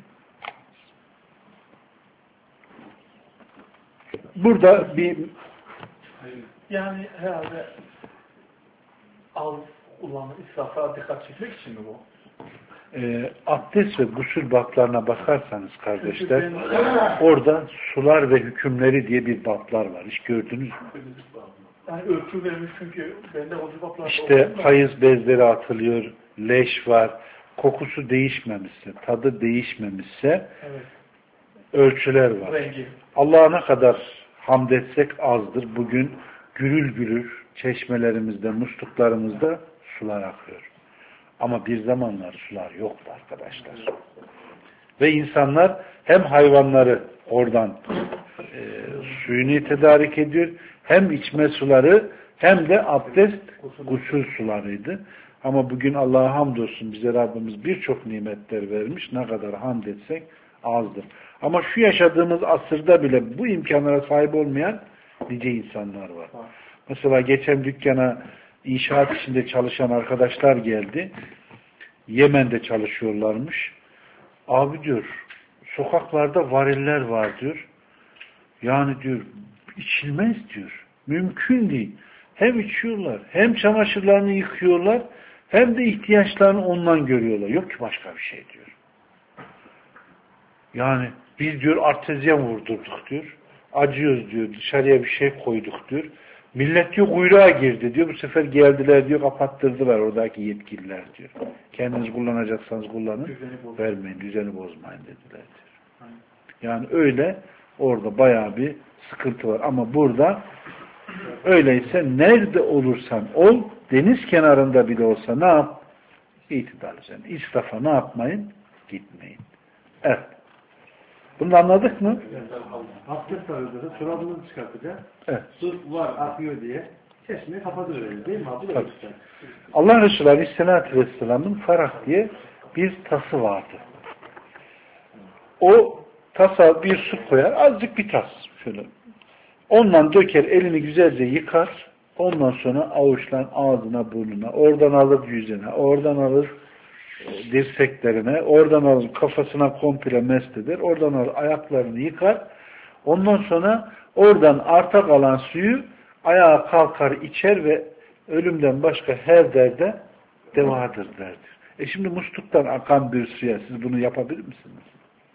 Burada bir
Yani herhalde az kullanma, israfa dikkat çekmek için mi bu?
Abdest ve gusül bablarına bakarsanız kardeşler orada sular ve hükümleri diye bir bablar var. Hiç gördünüz mü?
Yani ölçü vermiş çünkü bende o cevaplar
İşte hayız bezleri atılıyor, leş var, kokusu değişmemişse, tadı değişmemişse
evet.
Ölçüler var.
Rengi.
Allah'a ne kadar hamd etsek azdır. Bugün gürül gürül çeşmelerimizde, musluklarımızda sular akıyor. Ama bir zamanlar sular yoktu arkadaşlar. Ve insanlar hem hayvanları oradan suyunu tedarik ediyor, hem içme suları hem de abdest, gusül sularıydı. Ama bugün Allah'a hamdolsun bize Rabbimiz birçok nimetler vermiş. Ne kadar hamd etsek azdır. Ama şu yaşadığımız asırda bile bu imkanlara sahip olmayan nice insanlar var. Mesela geçen dükkana inşaat içinde çalışan arkadaşlar geldi. Yemen'de çalışıyorlarmış. Abi diyor, sokaklarda variller var diyor. Yani diyor, içilmez diyor. Mümkün değil. Hem içiyorlar, hem çamaşırlarını yıkıyorlar, hem de ihtiyaçlarını ondan görüyorlar. Yok ki başka bir şey diyor. Yani biz diyor artezyen vurdurduk diyor. Acıyoruz diyor, dışarıya bir şey koyduk diyor. Millet diyor kuyruğa girdi diyor. Bu sefer geldiler diyor, kapattırdılar oradaki yetkililer diyor. Kendiniz kullanacaksanız kullanın, vermeyin, düzeni bozmayın dediler diyor. Yani öyle orada bayağı bir sıkıntı var. Ama burada öyleyse nerede olursan ol, deniz kenarında bile olsa ne yap? İtidal üzerine. İsrafa ne yapmayın? Gitmeyin. Evet. Bunu anladık mı?
Abdest alıyordu. Çorabını çıkartacak.
Evet.
Su var, akıyor diye. Çeşmeyi kapatıyor değil mi?
Tabii. Allah Resulü Aleyhisselatü Vesselam'ın Farak diye bir tası vardı. O tasa bir su koyar. Azıcık bir tas. Şöyle. Ondan döker, elini güzelce yıkar. Ondan sonra avuçlan ağzına, burnuna. Oradan alır yüzüne. Oradan alır dirseklerine. Oradan alır kafasına komple mest eder. Oradan alır ayaklarını yıkar. Ondan sonra oradan arta kalan suyu ayağa kalkar içer ve ölümden başka her derde devadır derdir. Şimdi musluktan akan bir suya siz bunu yapabilir misiniz?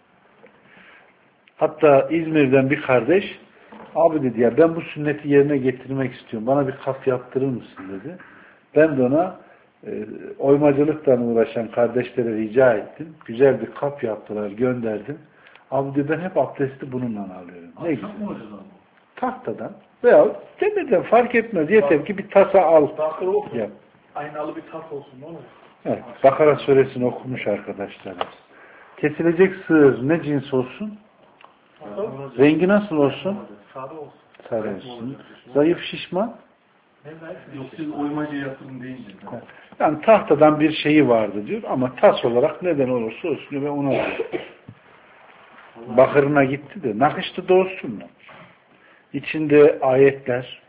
Hatta İzmir'den bir kardeş abi dedi ya ben bu sünneti yerine getirmek istiyorum. Bana bir kap yaptırır mısın dedi. Ben de ona oymacılıkla uğraşan kardeşlere rica ettim. Güzel bir kap yaptılar, gönderdim. Abi diyor ben hep abdesti bununla alıyorum. Ne güzel. Tahtadan veya demirden fark etmez. Yeter ki bir tasa al. Yap.
Aynalı bir tas olsun. Ne olur?
Evet. Bakara suresini okumuş arkadaşlarımız. Kesilecek sığır ne cins olsun? Rengi nasıl olsun?
Sarı olsun.
Sarı olsun. Zayıf şişman?
Yok siz oymacı yatırım deyince.
Yani tahtadan bir şeyi vardı diyor ama tas olarak neden olursa olsun ve ona diyor. Bakırına gitti de nakışlı da olsun mu? İçinde ayetler.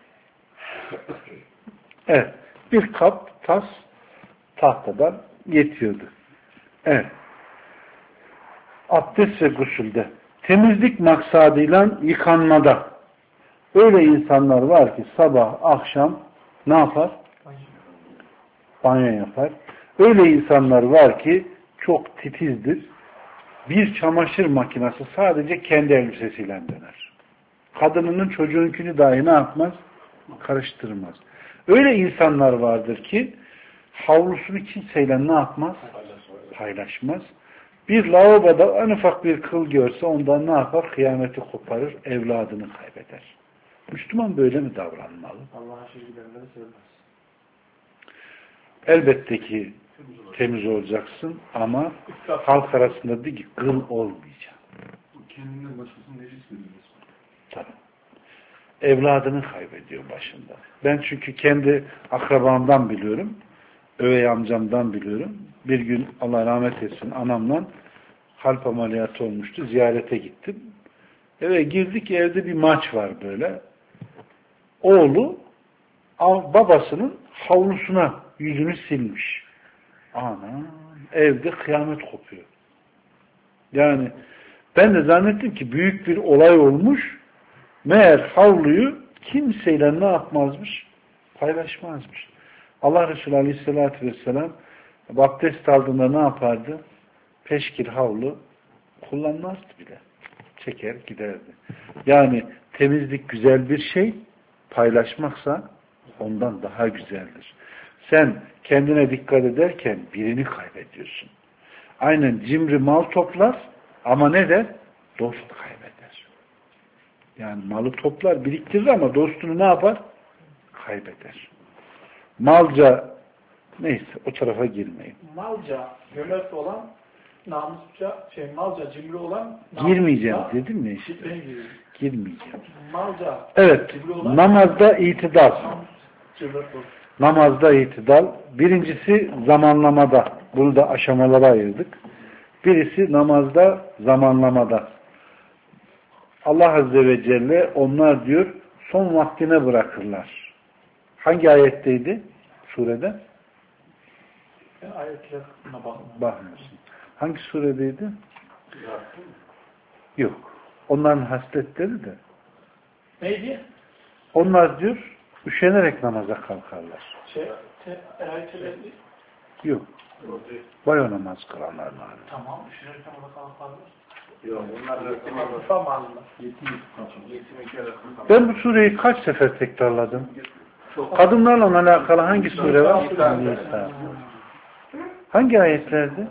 Evet. Bir kap tas tahtadan yetiyordu. Evet. Abdest ve gusülde. Temizlik maksadıyla yıkanmada. Öyle insanlar var ki sabah, akşam ne yapar? Banyo yapar. Öyle insanlar var ki çok titizdir. Bir çamaşır makinesi sadece kendi elbisesiyle döner. Kadınının çocuğunkini dahi ne yapmaz? Karıştırmaz. Öyle insanlar vardır ki havlusunu kimseyle ne yapmaz? Paylaşmaz. Bir lavaboda en ufak bir kıl görse ondan ne yapar? Kıyameti koparır, evladını kaybeder. Müslüman böyle mi davranmalı?
Allah'a şirketlerinde söylemez.
Elbette ki temiz olacaksın ama halk arasında değil ki kıl olmayacak.
Kendinden başkasını necis görüyoruz.
Tabii. Evladını kaybediyor başında. Ben çünkü kendi akrabamdan biliyorum. Övey amcamdan biliyorum. Bir gün Allah rahmet etsin anamla kalp ameliyatı olmuştu. Ziyarete gittim. Eve girdik, evde bir maç var böyle. Oğlu babasının havlusuna yüzünü silmiş. Ana, evde kıyamet kopuyor. Yani ben de zannettim ki büyük bir olay olmuş. Meğer havluyu kimseyle ne yapmazmış? Paylaşmazmış. Allah Resulü Aleyhisselatü Vesselam abdest aldığında ne yapardı? Peşkir havlu kullanmazdı bile. Çeker giderdi. Yani temizlik güzel bir şey, paylaşmaksa ondan daha güzeldir. Sen kendine dikkat ederken birini kaybediyorsun. Aynen cimri mal toplar ama ne der? Dost kaybeder. Yani malı toplar, biriktirir ama dostunu ne yapar? Kaybeder. Malca, neyse o tarafa girmeyin.
Malca, cömert olan, namusça, malca, cimri olan,
Girmeyeceğim dedim ya işte. Girmeyeceğim.
Malca,
Evet, namazda itidal. Namazda itidal. Birincisi zamanlamada. Bunu da aşamalara ayırdık. Birisi namazda, zamanlamada. Allah Azze ve Celle onlar diyor son vaktine bırakırlar. Hangi ayetteydi? Surede?
Ayetlerine
bakmıyorsun. Hangi suredeydi? Yok. Onların hasletleri de.
Neydi?
Onlar diyor üşenerek namaza kalkarlar.
Ayetleri.
Yok. Bayo namaz kılanlar var.
Tamam. Üşenerek namaza kalkarlar.
Yok, onlar da
ben bu sureyi kaç sefer tekrarladım? Kadınlarla alakalı hangi sure var? Nisa. Hangi ayetlerde?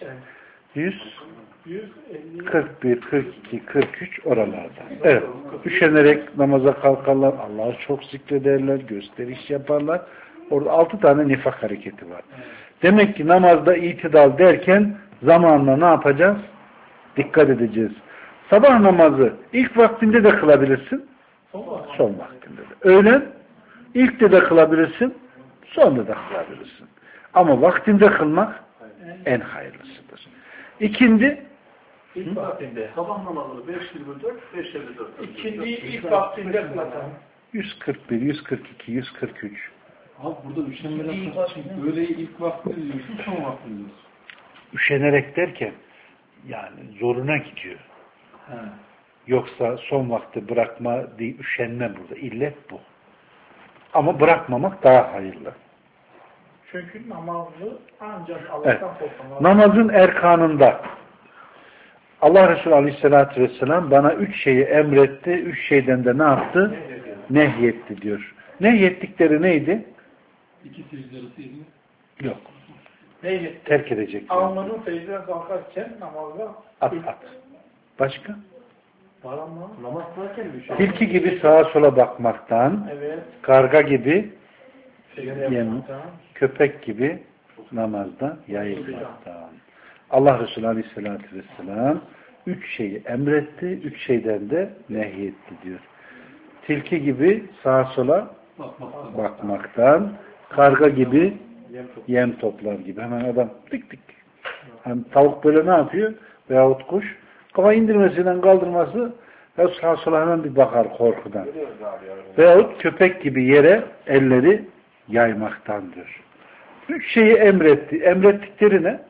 141, 42, 43 oralarda. Evet. Üşenerek namaza kalkarlar. Allah'ı çok zikrederler. Gösteriş yaparlar. Orada 6 tane nifak hareketi var. Demek ki namazda itidal derken zamanla ne yapacağız? Dikkat edeceğiz. Sabah namazı ilk vaktinde de kılabilirsin. Son vaktinde de. Öğlen ilk de kılabilirsin. Sonda da kılabilirsin. Ama vaktinde kılmak en hayırlısıdır. İkindi
İlk vaktinde.
Sabah namazını 5.24, 5.54.
İkindiyi ilk vaktinde kılacağım.
141, 142, 143.
Abi burada üşenmeden böyle ilk vaktinde diyorsun, son vaktinde diyorsun.
Üşenerek derken yani zoruna gidiyor.
He.
Yoksa son vakti bırakma değil, üşenme burada. İllet bu. Ama bırakmamak daha hayırlı.
Çünkü namazı ancak Allah'tan korkmak.
Namazın erkanında Allah Resulü Aleyhisselatü Vesselam bana 3 şeyi emretti. 3 şeyden de ne yaptı? Nehyetti diyor. Nehyettikleri neydi?
2 secderesiydi.
Yok.
Neydi?
Terk edecek.
Alnının secdeden kalkarken namazda
At. Başka?
var ama.
Namaz kılarken bir şey.
Tilki gibi sağa sola bakmaktan,
Evet.
karga gibi,
Secde
köpek gibi namazda yayılmaktan. Allah Resulü Aleyhisselatü Vesselam 3 şeyi emretti, 3 şeyden de nehyetti diyor. Tilki gibi sağa sola bakmaktan, karga gibi yem toplar gibi. Hemen adam tık tık. Hani tavuk böyle ne yapıyor? Veyahut kuş. Kafa indirmesinden kaldırması ve sağa sola hemen bir bakar korkudan. Veyahut köpek gibi yere elleri yaymaktandır. 3 şeyi emretti. Emrettikleri ne?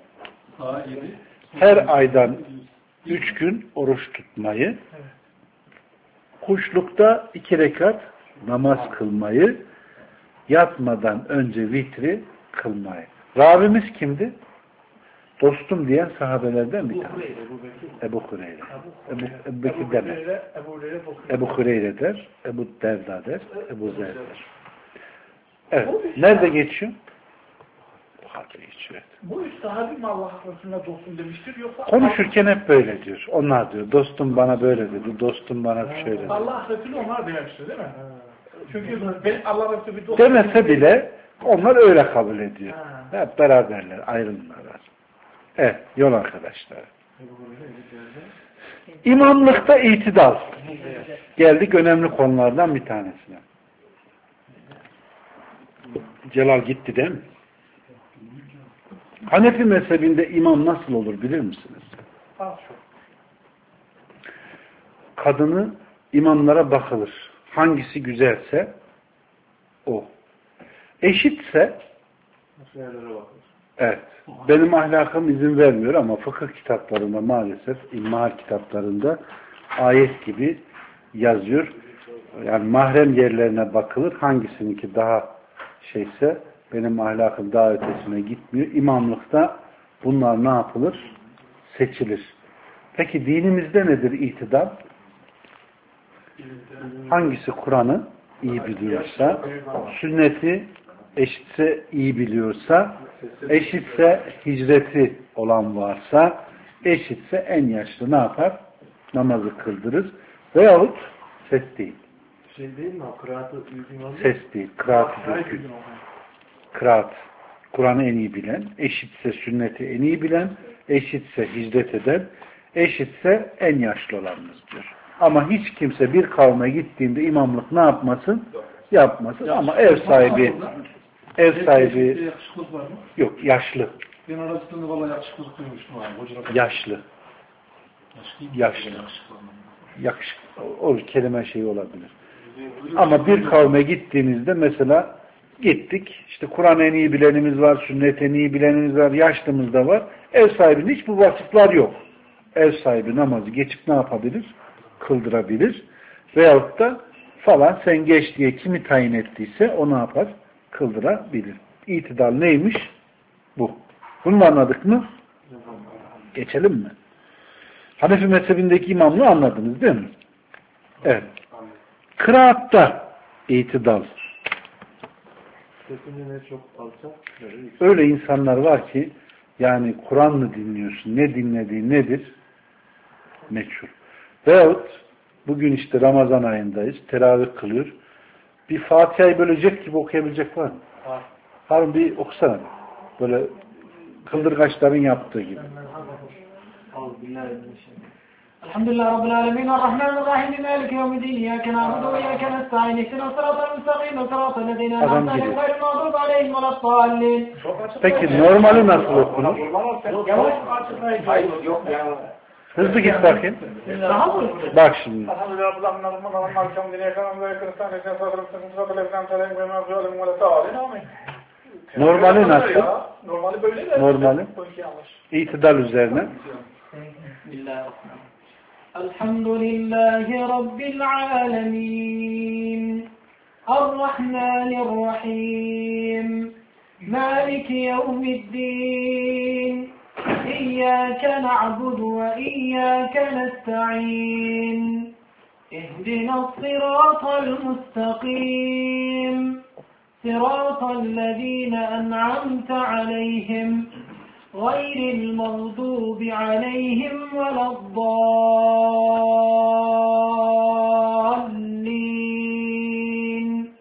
Her aydan 3 gün oruç tutmayı, kuşlukta 2 rekat namaz kılmayı, yatmadan önce vitri kılmayı. Ravimiz kimdi? Dostum diyen sahabelerden bir tanesi. Ebu Hureyre. Ebu Bekir demez. Ebu Hureyre der, Ebu Derda der, Ebu Zer der. Evet. Nerede geçiyor? kaldı hiç. Evet.
Bu üç sahabi mi Allah Resulü'ne dostum demiştir yoksa
Konuşurken hep böyle diyor. Onlar diyor. Dostum bana böyle dedi. Dostum bana şöyle dedi.
Allah Resulü onlar demiştir değil mi? Çünkü ben Allah Resulü bir dostum
Demese bile onlar öyle kabul ediyor. Hep beraberler, ayrılmıyorlar. Evet, yol arkadaşlar. İmamlıkta itidal. Geldik önemli konulardan bir tanesine. Celal gitti değil mi? Hanefi mezhebinde imam nasıl olur bilir misiniz? Kadını imamlara bakılır. Hangisi güzelse o. Eşitse evet. Benim ahlakım izin vermiyor ama fıkıh kitaplarında maalesef ilmihal kitaplarında ayet gibi yazıyor. Yani mahrem yerlerine bakılır. Hangisininki daha şeyse benim ahlakım daha ötesine gitmiyor. İmamlıkta bunlar ne yapılır? Seçilir. Peki dinimizde nedir itidal? Hangisi Kur'an'ı iyi biliyorsa, sünneti eşitse iyi biliyorsa, eşitse hicreti olan varsa, eşitse en yaşlı ne yapar? Namazı kıldırır. Veyahut ses değil.
Şey değil mi o? Kıraatı
ses değil. Kıraatı değil. Kıraat. Kur'an'ı en iyi bilen, eşitse sünneti en iyi bilen, eşitse hicret eden, eşitse en yaşlı olanımız diyor. Ama hiç kimse bir kavme gittiğinde imamlık ne yapmasın? Yapmasın. Ama ev sahibi yok, yaşlı.
Ben arasında valla yakışıklı duymuştum abi.
Yaşlı. Yakışıklı. O kelime şeyi olabilir. Ama bir kavme gittiğinizde mesela gittik. İşte Kur'an en iyi bilenimiz var, sünnet en iyi bilenimiz var, yaşlımız da var. Ev sahibinin hiç bu vasıflar yok. Ev sahibi namazı geçip ne yapabilir? Kıldırabilir. Veyahut da falan sen geç diye kimi tayin ettiyse o ne yapar? Kıldırabilir. İtidal neymiş? Bu. Bunu anladık mı? Geçelim mi? Hanefi mezhebindeki imamlığı anladınız değil mi? Evet. Kıraatta itidal. Öyle insanlar var ki yani Kur'an'ı dinliyorsun. Ne dinlediği nedir? Meçhul. Veyahut bugün işte Ramazan ayındayız. Teravih kılıyor. Bir Fatiha'yı bölecek gibi okuyabilecek var mı? Harun bir okusana. Böyle kıldırgaçların yaptığı gibi.
Elhamdülillah Rabbil Alemin Rahmanirrahim Maliki yevmiddin İyyâke na'budu ve iyyâke nestaîn İhdinas sıratal mustakîm sıratal lezîne en'amte aleyhim gayril mağdûbi aleyhim veleddâllîn.
Peki normali nasıl okunur?
Yok ya.
Hızlı git bakayım. Bak şimdi. Normali nasıl?
Normali böyle de.
Normali. İtidal üzerine.
Elhamdülillahi Rabbil alemin. Errahmanirrahim. Maliki yevmiddin. İyyâke na'budu ve iyyâke nesta'in. İhdinas sıratal mustakîm. Sıratal lezîne en'amte aleyhim. Gayril mağdûbi aleyhim veleddâllîn.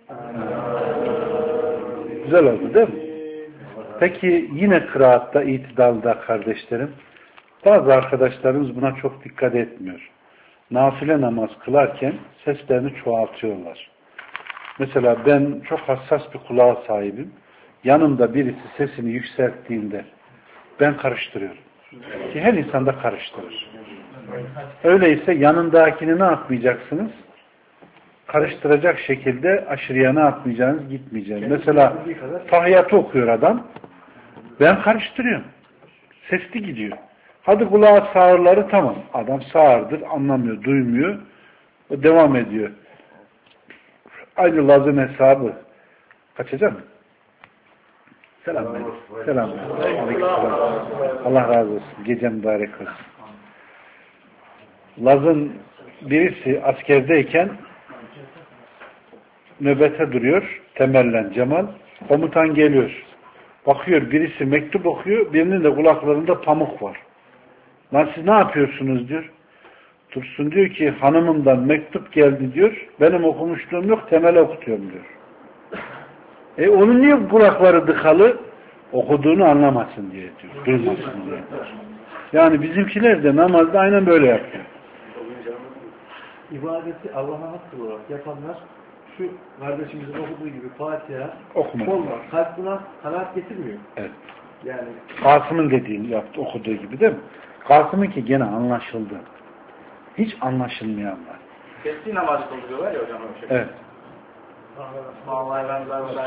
Güzel oldu değil mi? Peki yine kıraatta, itidalda kardeşlerim, bazı arkadaşlarımız buna çok dikkat etmiyor. Nafile namaz kılarken seslerini çoğaltıyorlar. Mesela ben çok hassas bir kulağa sahibim. Yanımda birisi sesini yükselttiğinde ben karıştırıyorum. Ki her insan da karıştırır. Öyleyse yanındakini ne yapmayacaksınız? Karıştıracak şekilde aşırıya ne yapmayacaksınız? Gitmeyeceksiniz. Mesela tahiyyatı okuyor adam. Ben karıştırıyorum. Sesli gidiyor. Hadi kulağı sağırları tamam. Adam sağırdır, anlamıyor, duymuyor. O devam ediyor. Aynı Laz'ın hesabı. Kaçacak mı? Selamünaleyküm. Selamünaleyküm. Allah razı olsun. Gece mübarek olsun. Laz'ın birisi askerdeyken nöbete duruyor. Temellen Cemal. Komutan geliyor. Bakıyor birisi mektup okuyor, birinin de kulaklarında pamuk var. Lan siz ne yapıyorsunuz diyor. Dursun diyor ki hanımımdan mektup geldi diyor. Benim okumuşluğum yok, temel okutuyorum diyor. Onun niye kulakları dıkalı? Okuduğunu anlamasın diye diyor. Duymasın diye diyor. Yani bizimkiler de namazda aynen böyle yapıyor.
İbadeti Allah'a hakkı olarak yapanlar şu kardeşimizin okuduğu gibi Fatiha
Okumadı.
olmaz. Kalbine kanaat getirmiyor.
Evet.
Yani
Kasım'ın dediğini yaptı, okuduğu gibi değil mi? Kasım'ınki gene anlaşıldı. Hiç anlaşılmayan var.
Keskin namazı kılıyorlar ya hocam o şekilde.
Evet.
Vallahi ben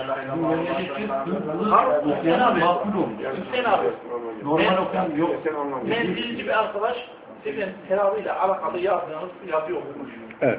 Hüseyin abi. Hüseyin abi.
Normal okuyan yok.
Ben birinci bir arkadaş sizin teravihle alakalı yazdığınız yazı okumuş.
Evet.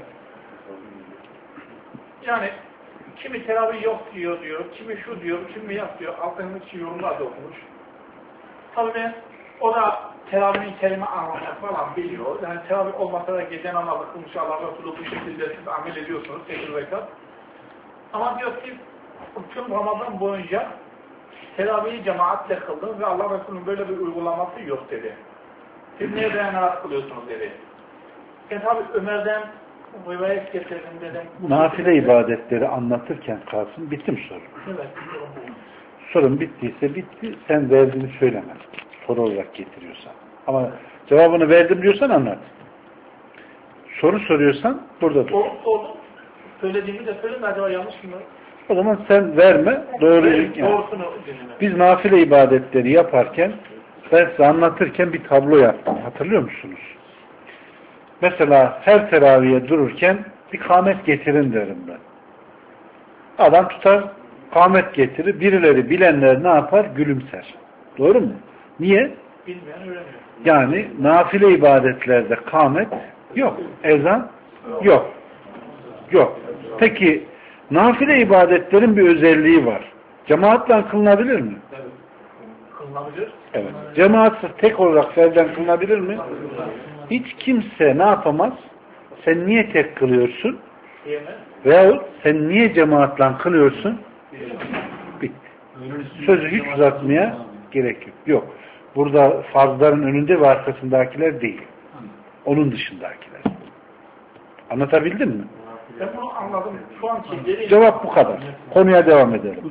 Yani kimi teravih yok diyor, kimi şu diyor, kimi yap diyor. Altındaki yorumlar da okumuş. Tabii o da teravihin kelime anlamak falan biliyor. Yani teravih olmasa da gece namazı kılmış Allah Resulü bu şekilde siz amel ediyorsunuz. 8 rekat. Ama diyor ki tüm Ramazan boyunca teravihi cemaatle kıldım ve Allah Resulü'nün böyle bir uygulaması yok dedi. Siz neye dayanarak kılıyorsunuz dedi. Ben tabi Ömer'den rivayet getirdim dedim.
Nafile ibadetleri anlatırken Kasım bitti mi soru?
Evet.
Sorun bittiyse bitti. Sen verdiğini söyleme. Soru olarak getiriyorsan. Ama cevabını verdim diyorsan anlat. Soru soruyorsan burada dur.
Sordum. Söylediğimi de söyledim. Acaba yanlış mı?
O zaman sen verme. Doğruyu.
Doğrusunu dinle.
Biz nafile ibadetleri yaparken ben size anlatırken bir tablo yaptım. Hatırlıyor musunuz? Mesela her teraviye dururken bir kâmet getirin derim ben. Adam tutar, kâmet getirir. Birileri bilenler ne yapar? Gülümser. Doğru mu? Niye?
Bilmeyen öğreniyor.
Yani nafile ibadetlerde kâmet yok. Ezan yok. Yok. Peki nafile ibadetlerin bir özelliği var. Cemaatle kılınabilir mi?
Evet. Kılınabilir.
Evet. Cemaatsiz tek olarak ferden kılınabilir mi? Hiç kimse ne yapamaz? Sen niye tek kılıyorsun?
Diyemez.
Veyahut sen niye cemaatle kılıyorsun? Bitti. Sözü hiç uzatmaya gerek yok. Yok. Burada farzların önünde ve arkasındakiler değil. Onun dışındakiler. Anlatabildim mi?
Ben bunu anladım. Şu anki geri...
Cevap bu kadar. Konuya devam edelim.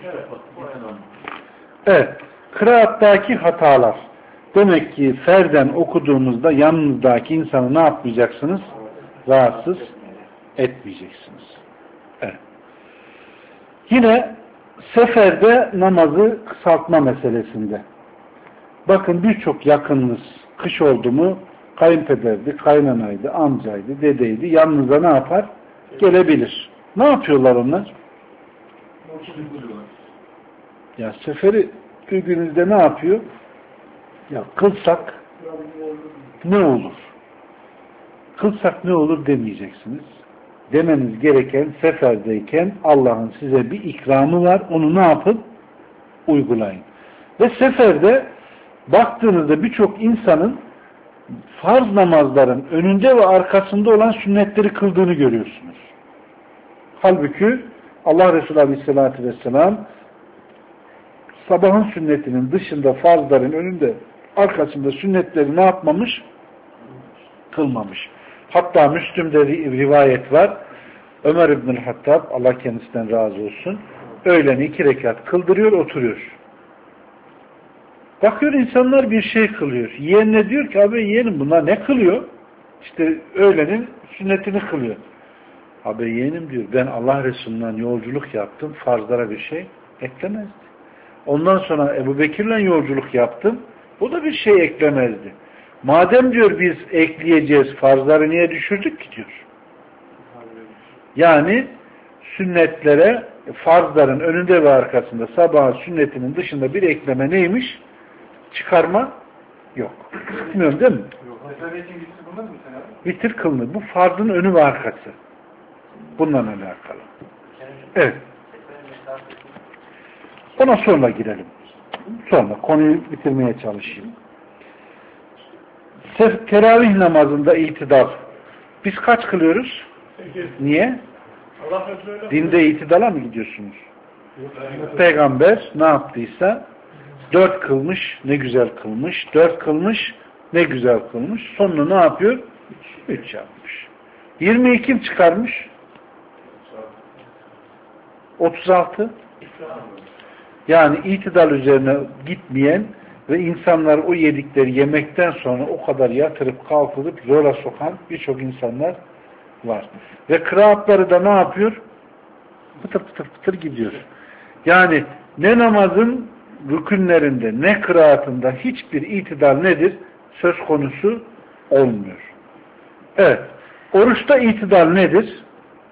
Evet. Kıraattaki hatalar. Demek ki ferden okuduğunuzda yanınızdaki insanı ne yapmayacaksınız? Rahatsız etmeyeceksiniz. Evet. Yine seferde namazı kısaltma meselesinde. Bakın birçok yakınınız kış oldu mu kayınpederdi, kaynanaydı, amcaydı, dedeydi. Yanınıza ne yapar? Gelebilir. Ne yapıyorlar onlar? Ya seferi gününüzde ne yapıyor? Ya kılsak ne olur? Kılsak ne olur demeyeceksiniz. Demeniz gereken seferdeyken Allah'ın size bir ikramı var. Onu ne yapın? Uygulayın. Ve seferde baktığınızda birçok insanın farz namazların önünde ve arkasında olan sünnetleri kıldığını görüyorsunuz. Halbuki Allah Resulü Aleyhisselatü Vesselam sabahın sünnetinin dışında farzların önünde arkasında sünnetleri ne yapmamış? Kılmamış. Hatta Müslüm'de rivayet var. Ömer İbnül Hattab, Allah kendisinden razı olsun, öğleni 2 rekat kıldırıyor, oturuyor. Bakıyor insanlar bir şey kılıyor. Yeğenine diyor ki abi yeğenim bunlar ne kılıyor? İşte öğlenin sünnetini kılıyor. Abi yeğenim diyor ben Allah Resulü'nden yolculuk yaptım, farzlara bir şey eklemezdi. Ondan sonra Ebu Bekir'le yolculuk yaptım, o da bir şey eklemezdi. Madem diyor biz ekleyeceğiz, farzları niye düşürdük ki diyor. Yani sünnetlere, farzların önünde ve arkasında sabahın sünnetinin dışında bir ekleme neymiş? Çıkarma yok. Bilmiyorum değil mi? Vitir kılınır. Bu farzın önü ve arkası. Bununla alakalı. Evet. Ona sonra girelim. Sonra konuyu bitirmeye çalışayım. Teravih namazında itidal. Biz kaç kılıyoruz? Niye?
Allah Resulü
Dinde itidala mı gidiyorsunuz? Peygamber ne yaptıysa 4 kılmış, ne güzel kılmış. 4 kılmış, ne güzel kılmış. Sonunu ne yapıyor? 3 yapmış. 20'yi kim çıkarmış? 36. Yani itidal üzerine gitmeyen ve insanlar o yedikleri yemekten sonra o kadar yatırıp kalkılıp zora sokan birçok insanlar var. Ve kıraatları da ne yapıyor? Pıtır pıtır pıtır gidiyor. Yani ne namazın rükünlerinde ne kıraatında hiçbir itidal nedir? Söz konusu olmuyor. Evet. Oruçta itidal nedir?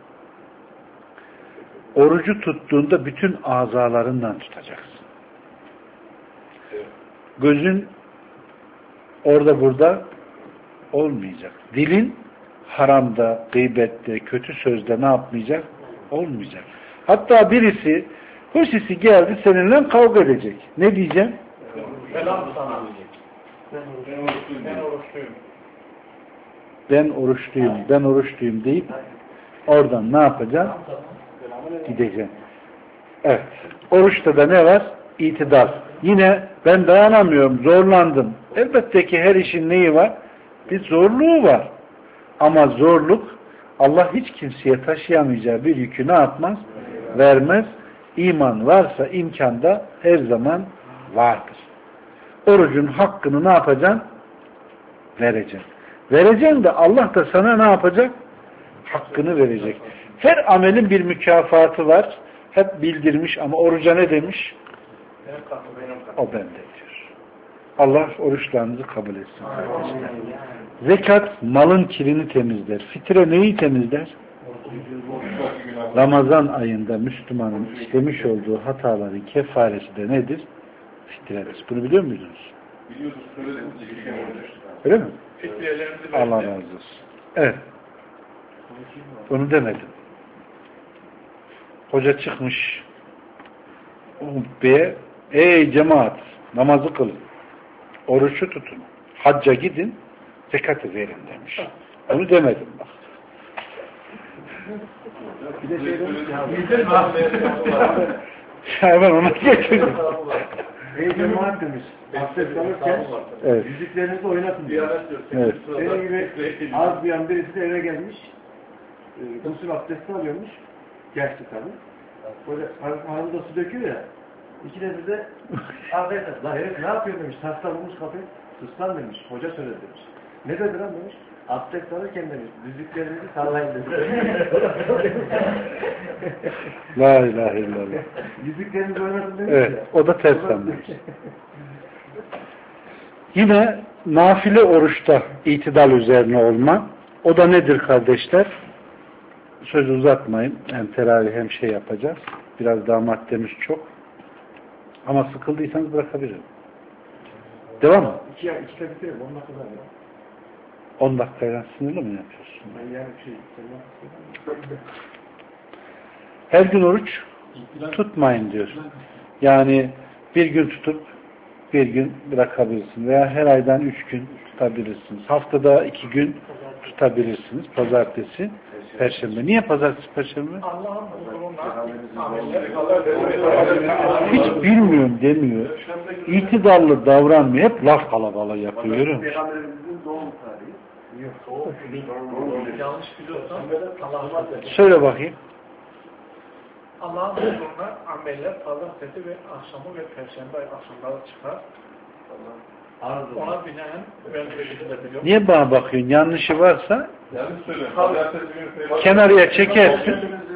Orucu tuttuğunda bütün azalarından tutacaksın. Gözün orada burada olmayacak. Dilin haramda, gıybette, kötü sözde ne yapmayacak? Olmayacak. Hatta birisi hırsisi geldi seninle kavga edecek. Ne diyeceksin?
Selam sana diyecek. Ben oruçluyum.
Ben oruçluyum deyip oradan ne yapacaksın? Gideceksin. Evet. Oruçta da ne var? İtidal. Yine ben dayanamıyorum, zorlandım. Elbette ki her işin neyi var? Bir zorluğu var. Ama zorluk Allah hiç kimseye taşıyamayacağı bir yükü ne yapmaz? Vermez. İman varsa imkanda her zaman vardır. Orucun hakkını ne yapacaksın? Vereceksin. Vereceksin de Allah da sana ne yapacak? Hakkını verecek. Her amelin bir mükafatı var. Hep bildirmiş ama oruca ne demiş? O bende diyor. Allah oruçlarınızı kabul etsin kardeşler. Zekat malın kirini temizler. Fitre neyi temizler? Ramazan ayında Müslümanın işlemiş olduğu hataların kefaresi de nedir? Fitredir. Bunu biliyor muydunuz? Öyle mi? Allah razı olsun. Evet. Onu demedim. Hoca çıkmış hutbeye, ey cemaat namazı kılın, oruçu tutun, hacca gidin, zekatı verin demiş. Onu demedim bak.
Bir de şey demiş ya.
Ben ona getirdim.
Ey cemaat demiş. Abdest alırken
Evet.
yüzüklerinizi oynatın diyor.
Evet.
Senin gibi az bir an birisi de eve gelmiş. Gusül abdesti alıyormuş. Gerçi tabii. Böyle ağzında su döküyor ya. İkide bir de afiyet la herif ne yapıyor demiş. Tasla bulmuş kapıyı. Sus lan demiş. Hoca söyledi demiş. Ne dedi lan demiş. Abdest alırken demiş. Düzlüklerinizi sallayın demiş.
La ilahe illallah.
Yüzüklerinizi oynatın demiş
Evet.
ya.
O da ters anlamış. Yine nafile oruçta itidal üzerine olma. O da nedir kardeşler? Söz uzatmayın. Hem teravih hem şey yapacağız. Biraz daha maddemiz çok. Ama sıkıldıysanız bırakabilirim. Devam mı?
İki bitiyor. 10 dakika daha ya.
10 dakikayla sınırlı mı yapıyorsun?
Ben yani
Her gün oruç tutmayın diyor. Yani bir gün tutup bir gün bırakabilirsin. Veya her aydan 3 gün tutabilirsiniz. Haftada 2 gün tutabilirsiniz. Pazartesi, Perşembe. Niye pazartesi, Perşembe?
Allah'ın huzurunda
Hiç bilmiyorum demiyor. İtidarlı davranmıyor. Hep laf kalabalığı yapıyor. Görüyor musun?
Peygamberimizin doğum tarihi.
yanlış biliyorsan Allah'ın
Söyle bakayım.
Allah'ın huzuruna ameller pazartesi ve akşamı ve perşembe akşamları çıkar. Ona binaen ben bu şekilde biliyorum.
Niye bana bakıyorsun? Yanlışı varsa kenarıya çekersin.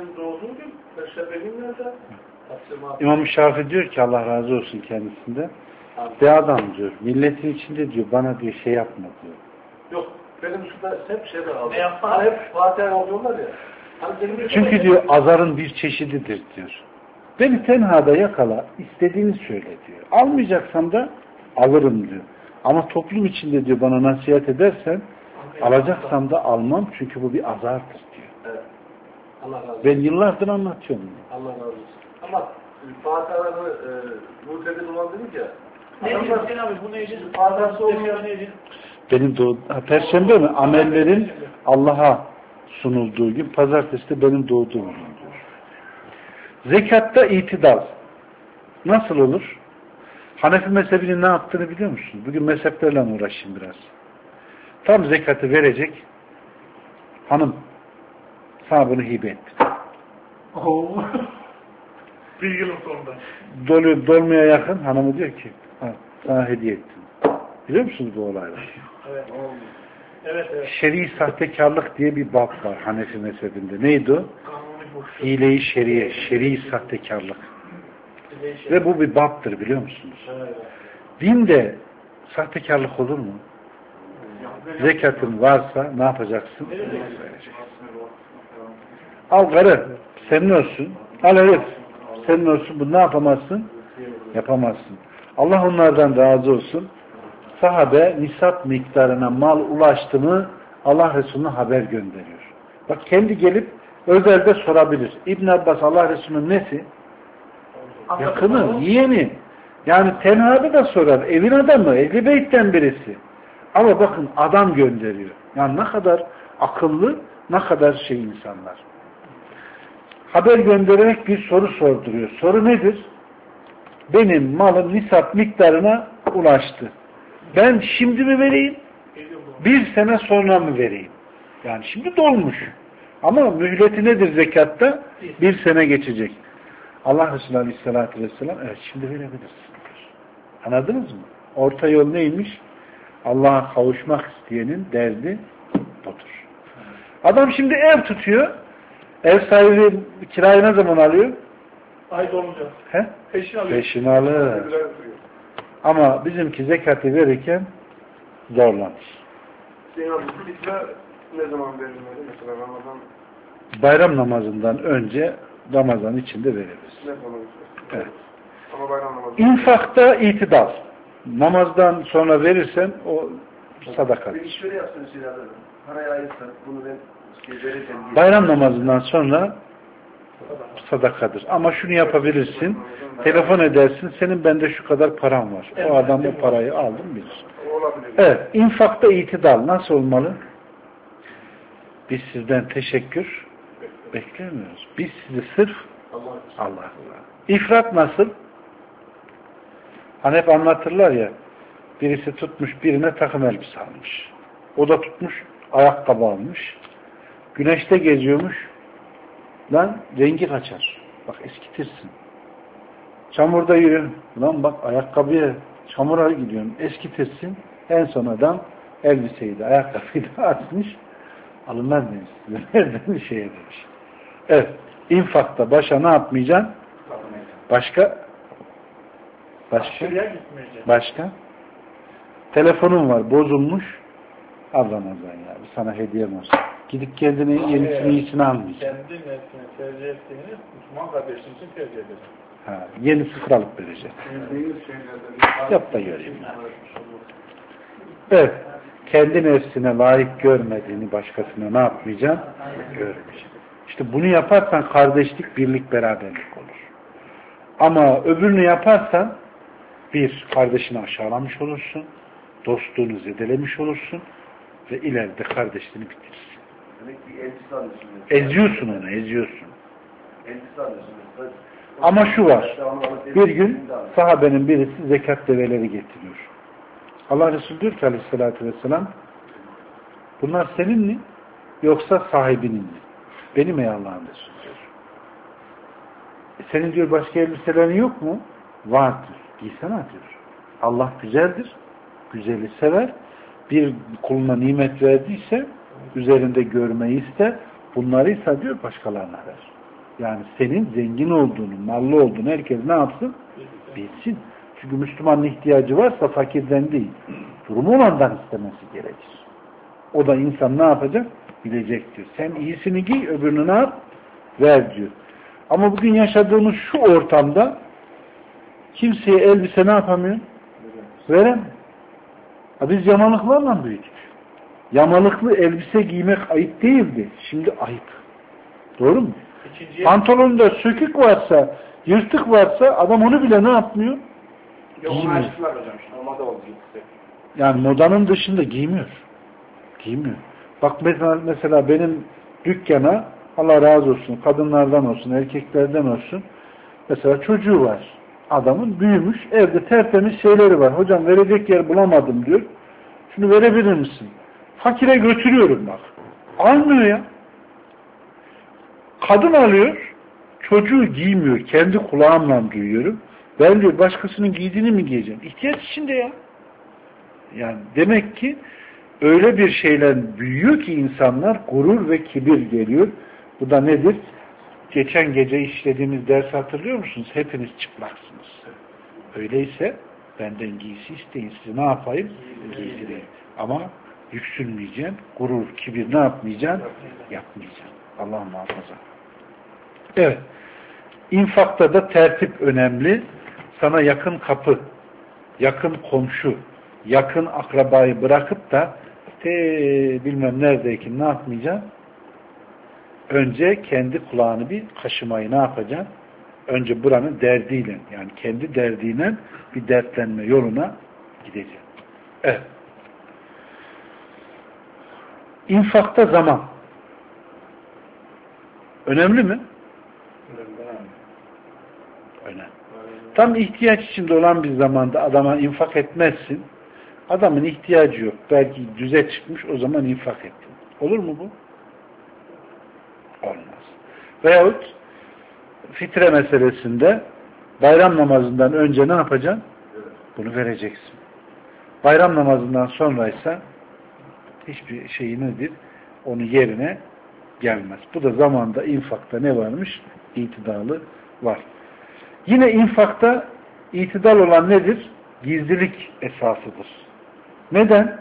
İmam-ı Şafii diyor ki Allah razı olsun kendisinden. Bir adam diyor. Milletin içinde diyor bana diyor şey yapma diyor.
Yok. Benim şurada hep şeyler aldım.
Ne yapar?
Hep Fatiha alıyorlar ya.
Çünkü diyor azarın bir çeşididir diyor. Beni tenhada yakala, istediğini söyle diyor. Almayacaksam da alırım diyor. Ama toplum içinde diyor bana nasihat edersen alacaksam da almam çünkü bu bir azardır diyor.
Evet. Allah razı olsun.
Ben yıllardır anlatıyorum bunu.
Allah razı olsun. Ama Fatiha'ları Muhtedi Duman dedik ya.
Ne diyorsun abi bu neydi?
Fatiha'sı olmuyor.
Neydi?
Benim Perşembe mi? Amellerin Allah'a sunulduğu gün, pazartesi de benim doğduğum gün diyor. Zekatta itidal. Nasıl olur? Hanefi mezhebinin ne yaptığını biliyor musun? Bugün mezheplerle uğraşayım biraz. Tam zekatı verecek. Hanım sana bunu hibe etti.
Bir yılın sonunda.
Dolmaya yakın hanımı diyor ki sana hediye ettim. Biliyor musunuz bu olaylar?
Evet. Evet, evet.
Şer'i sahtekarlık diye bir bab var Hanefi mezhebinde. Neydi o? Hile-i şeriye, şer'i sahtekarlık. Ve bu bir babdır biliyor musunuz?
Evet.
Dinde sahtekarlık olur mu? Zekatın varsa ne yapacaksın? Vereceksin. Al karı, senin olsun. Al herif, senin olsun. Bunu ne yapamazsın? Yapamazsın. Allah onlardan razı olsun. Sahabe nisap miktarına mal ulaştı mı Allah Resulü'ne haber gönderiyor. Bak kendi gelip özelde sorabilir. İbn Abbas Allah Resulü'nün nesi? Yakını, yeğeni. Yani tenhabe de sorar. Evin adamı, Ehl-i Beyt'ten birisi. Ama bakın adam gönderiyor. Yani ne kadar akıllı, ne kadar insanlar. Haber göndererek bir soru sorduruyor. Soru nedir? Benim malım nisap miktarına ulaştı. Ben şimdi mi vereyim? Bir sene sonra mı vereyim? Yani şimdi dolmuş. Ama mühleti nedir zekatta? Bir sene geçecek. Allah Resulü Aleyhisselatü Vesselam evet şimdi verebilirsin. Anladınız mı? Orta yol neymiş? Allah'a kavuşmak isteyenin derdi budur. Adam şimdi ev tutuyor. Ev sahibi kirayı ne zaman alıyor?
Ay dolunca.
He?
Peşin alıyor.
Peşin alır. Ama bizimki zekatı verirken zorlanır.
Fitre ne zaman verilmeli? Mesela Ramazan
Bayram namazından önce Ramazan içinde veririz.
ne zaman?
Evet.
Ama bayram namazı.
İnfakta itidal. Namazdan sonra verirsen o sadakadır.
Bir iş böyle yapsın şeylerden. Parayı ayırsan bunu ben vereceğim diye.
Bayram namazından sonra sadakadır. Ama şunu yapabilirsin. Telefon edersin. Senin bende şu kadar param var. O adam o parayı aldım bilir.
Olabilir.
Evet. İnfakta itidal. Nasıl olmalı? Biz sizden teşekkür beklemiyoruz. Biz sizi sırf Allah'a. İfrat nasıl? Hani hep anlatırlar ya, birisi tutmuş birine takım elbise almış. O da tutmuş ayakkabı almış. Güneşte geziyormuş. Lan rengi kaçar. Bak eskitirsin. Çamurda yürü. Lan bak ayakkabıya çamura gidiyorsun. Eskitirsin. En son adam elbiseyi de ayakkabıyı da atmış. Alınmaz demiş size. Nereden şeye demiş. Evet. İnfakta başa ne yapmayacaksın? Başka? Başka? Telefonun var bozulmuş. Al Ramazan ya. Sana hediyem olsun. Gidip kendine yenisini iyisini almayacaksın.
Kendi nefsini tercih ettiğini Müslüman kardeşin için tercih edersin.
Ha, yeni sıfır alıp vereceksin. Yap da göreyim. Evet. Kendi nefsine layık görmediğini başkasına ne yapmayacaksın? Görmeyeceksin. İşte bunu yaparsan kardeşlik, birlik, beraberlik olur. Ama öbürünü yaparsan bir, kardeşini aşağılamış olursun, dostluğunu zedelemiş olursun ve ileride kardeşliğini bitirirsin. Eziyorsun onu, eziyorsun. Ama şu var, bir gün sahabenin birisi zekat develeri getiriyor. Allah Resulü diyor ki Aleyhisselatü Vesselam, bunlar senin mi yoksa sahibinin mi? Benim ey Allah'ın Resulü diyor. Senin diyor başka elbiselerin yok mu? Vardır. Giysene diyor. Allah güzeldir. Güzeli sever. Bir kuluna nimet verdiyse üzerinde görmeyi ister. Bunlarıysa diyor başkalarına ver. Yani senin zengin olduğunu, mallı olduğunu herkes ne yapsın? Bilsin. Çünkü Müslümanın ihtiyacı varsa fakirden değil. Durumu olandan istemesi gerekir. O da insan ne yapacak? Bilecek diyor. Sen iyisini giy, öbürünü ne yap? Ver diyor. Ama bugün yaşadığımız şu ortamda kimseye elbise ne yapamıyor? Veremem. Biz yamalıklarla büyüdük. Yamalıklı elbise giymek ayıp değildi. Şimdi ayıp. Doğru mu? Pantolonda sökük varsa, yırtık varsa adam onu bile ne yapmıyor? Giymiyor. Yani modanın dışında giymiyor. Giymiyor. Bak mesela benim dükkana Allah razı olsun, kadınlardan olsun, erkeklerden olsun. Mesela çocuğu var. Adamın büyümüş, evde tertemiz şeyleri var. Hocam verecek yer bulamadım diyor. Şunu verebilir misin? Fakire götürüyorum bak. Almıyor ya. Kadın alıyor, çocuğu giymiyor. Kendi kulağımla duyuyorum. Ben diyor başkasının giydiğini mi giyeceğim? İhtiyaç içinde ya. Yani demek ki öyle bir şeyler büyüyor ki insanlar gurur ve kibir geliyor. Bu da nedir? Geçen gece işlediğimiz ders hatırlıyor musunuz? Hepiniz çıplaksınız. Öyleyse benden giysi isteyin. Sizi ne yapayım? Giydireyim. Ama yüksünmeyeceğim. Gurur, kibir ne yapmayacağım? Yapmayacağım. Allah muhafaza. Evet. İnfakta da tertip önemli. Sana yakın kapı, yakın komşu, yakın akrabayı bırakıp da bilmem neredeyken ne yapmayacaksın? Önce kendi kulağını bir kaşımayı ne yapacaksın? Önce buranın derdiyle, yani kendi derdiyle bir dertlenme yoluna gideceksin. Evet. İnfakta zaman. Önemli mi? Önemli. Tam ihtiyaç içinde olan bir zamanda adama infak etmezsin. Adamın ihtiyacı yok. Belki düze çıkmış, o zaman infak ettin. Olur mu bu? Olmaz. Veyahut fitre meselesinde bayram namazından önce ne yapacaksın? Bunu vereceksin. Bayram namazından sonraysa hiçbir şeyi nedir? Onun yerine gelmez. Bu da zamanda infakta ne varmış? İtidalı var. Yine infakta itidal olan nedir? Gizlilik esasıdır. Neden?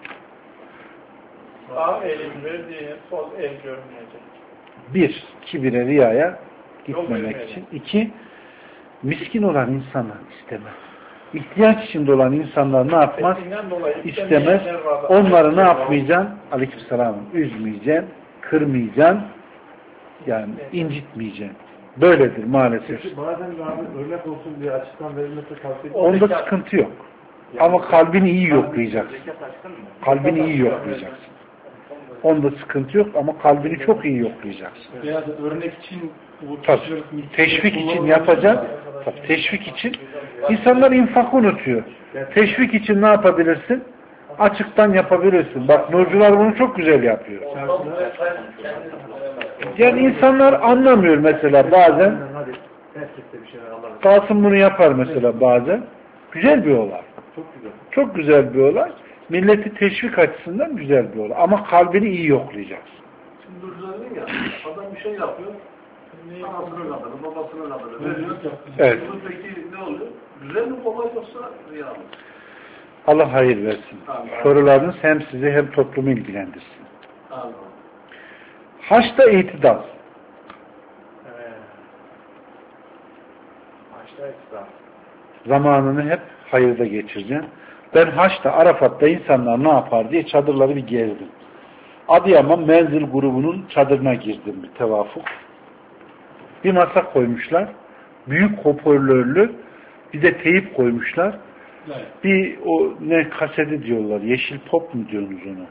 Sağ elin verdiğini sol el görmeyecek.
Bir, kibire, riyaya gitmemek için. İki, miskin olan insanlar istemez. İhtiyaç içinde olan insanlar ne yapmaz? İstemez. Onları ne yapmayacaksın? Aleykümselam. Üzmeyeceksin, kırmayacaksın, yani incitmeyeceksin. Böyledir maalesef.
Peki bazen abi örnek olsun diye açıktan verilmesi tavsiye
Onda sıkıntı yok. Ama kalbini iyi yoklayacaksın. Kalbini iyi yoklayacaksın. Onda sıkıntı yok ama kalbini çok iyi yoklayacaksın.
Veya da örnek için
Tabii, teşvik için yapacaksın. Tabii, teşvik için. İnsanlar infakı unutuyor. Teşvik için ne yapabilirsin? Açıktan yapabilirsin. Bak nurcular bunu çok güzel yapıyor. Yani insanlar anlamıyor mesela bazen. Kasım bunu yapar mesela bazen. Güzel bir olay. Çok güzel bir olay. Milleti teşvik açısından güzel bir olay. Ama kalbini iyi yoklayacaksın.
Şimdi durduruyor ya, adam bir şey yapıyor. Anasının adını, babasının adını veriyor.
Evet.
Bunun peki ne oluyor? Güzel mi kolay yoksa riya mı?
Allah hayır versin. Sorularınız hem sizi hem toplumu ilgilendirsin.
Anladım.
Haçta itidal.
Evet. Haçta itidal.
Zamanını hep hayırda geçireceksin. Ben Haç'ta, Arafat'ta insanlar ne yapar diye çadırları bir gezdim. Adıyaman Menzil grubunun çadırına girdim bir tevafuk. Bir masa koymuşlar. Büyük hoparlörlü bir de teyip koymuşlar.
Evet.
Bir o ne kaseti diyorlar. Yeşil pop mu diyorsunuz ona?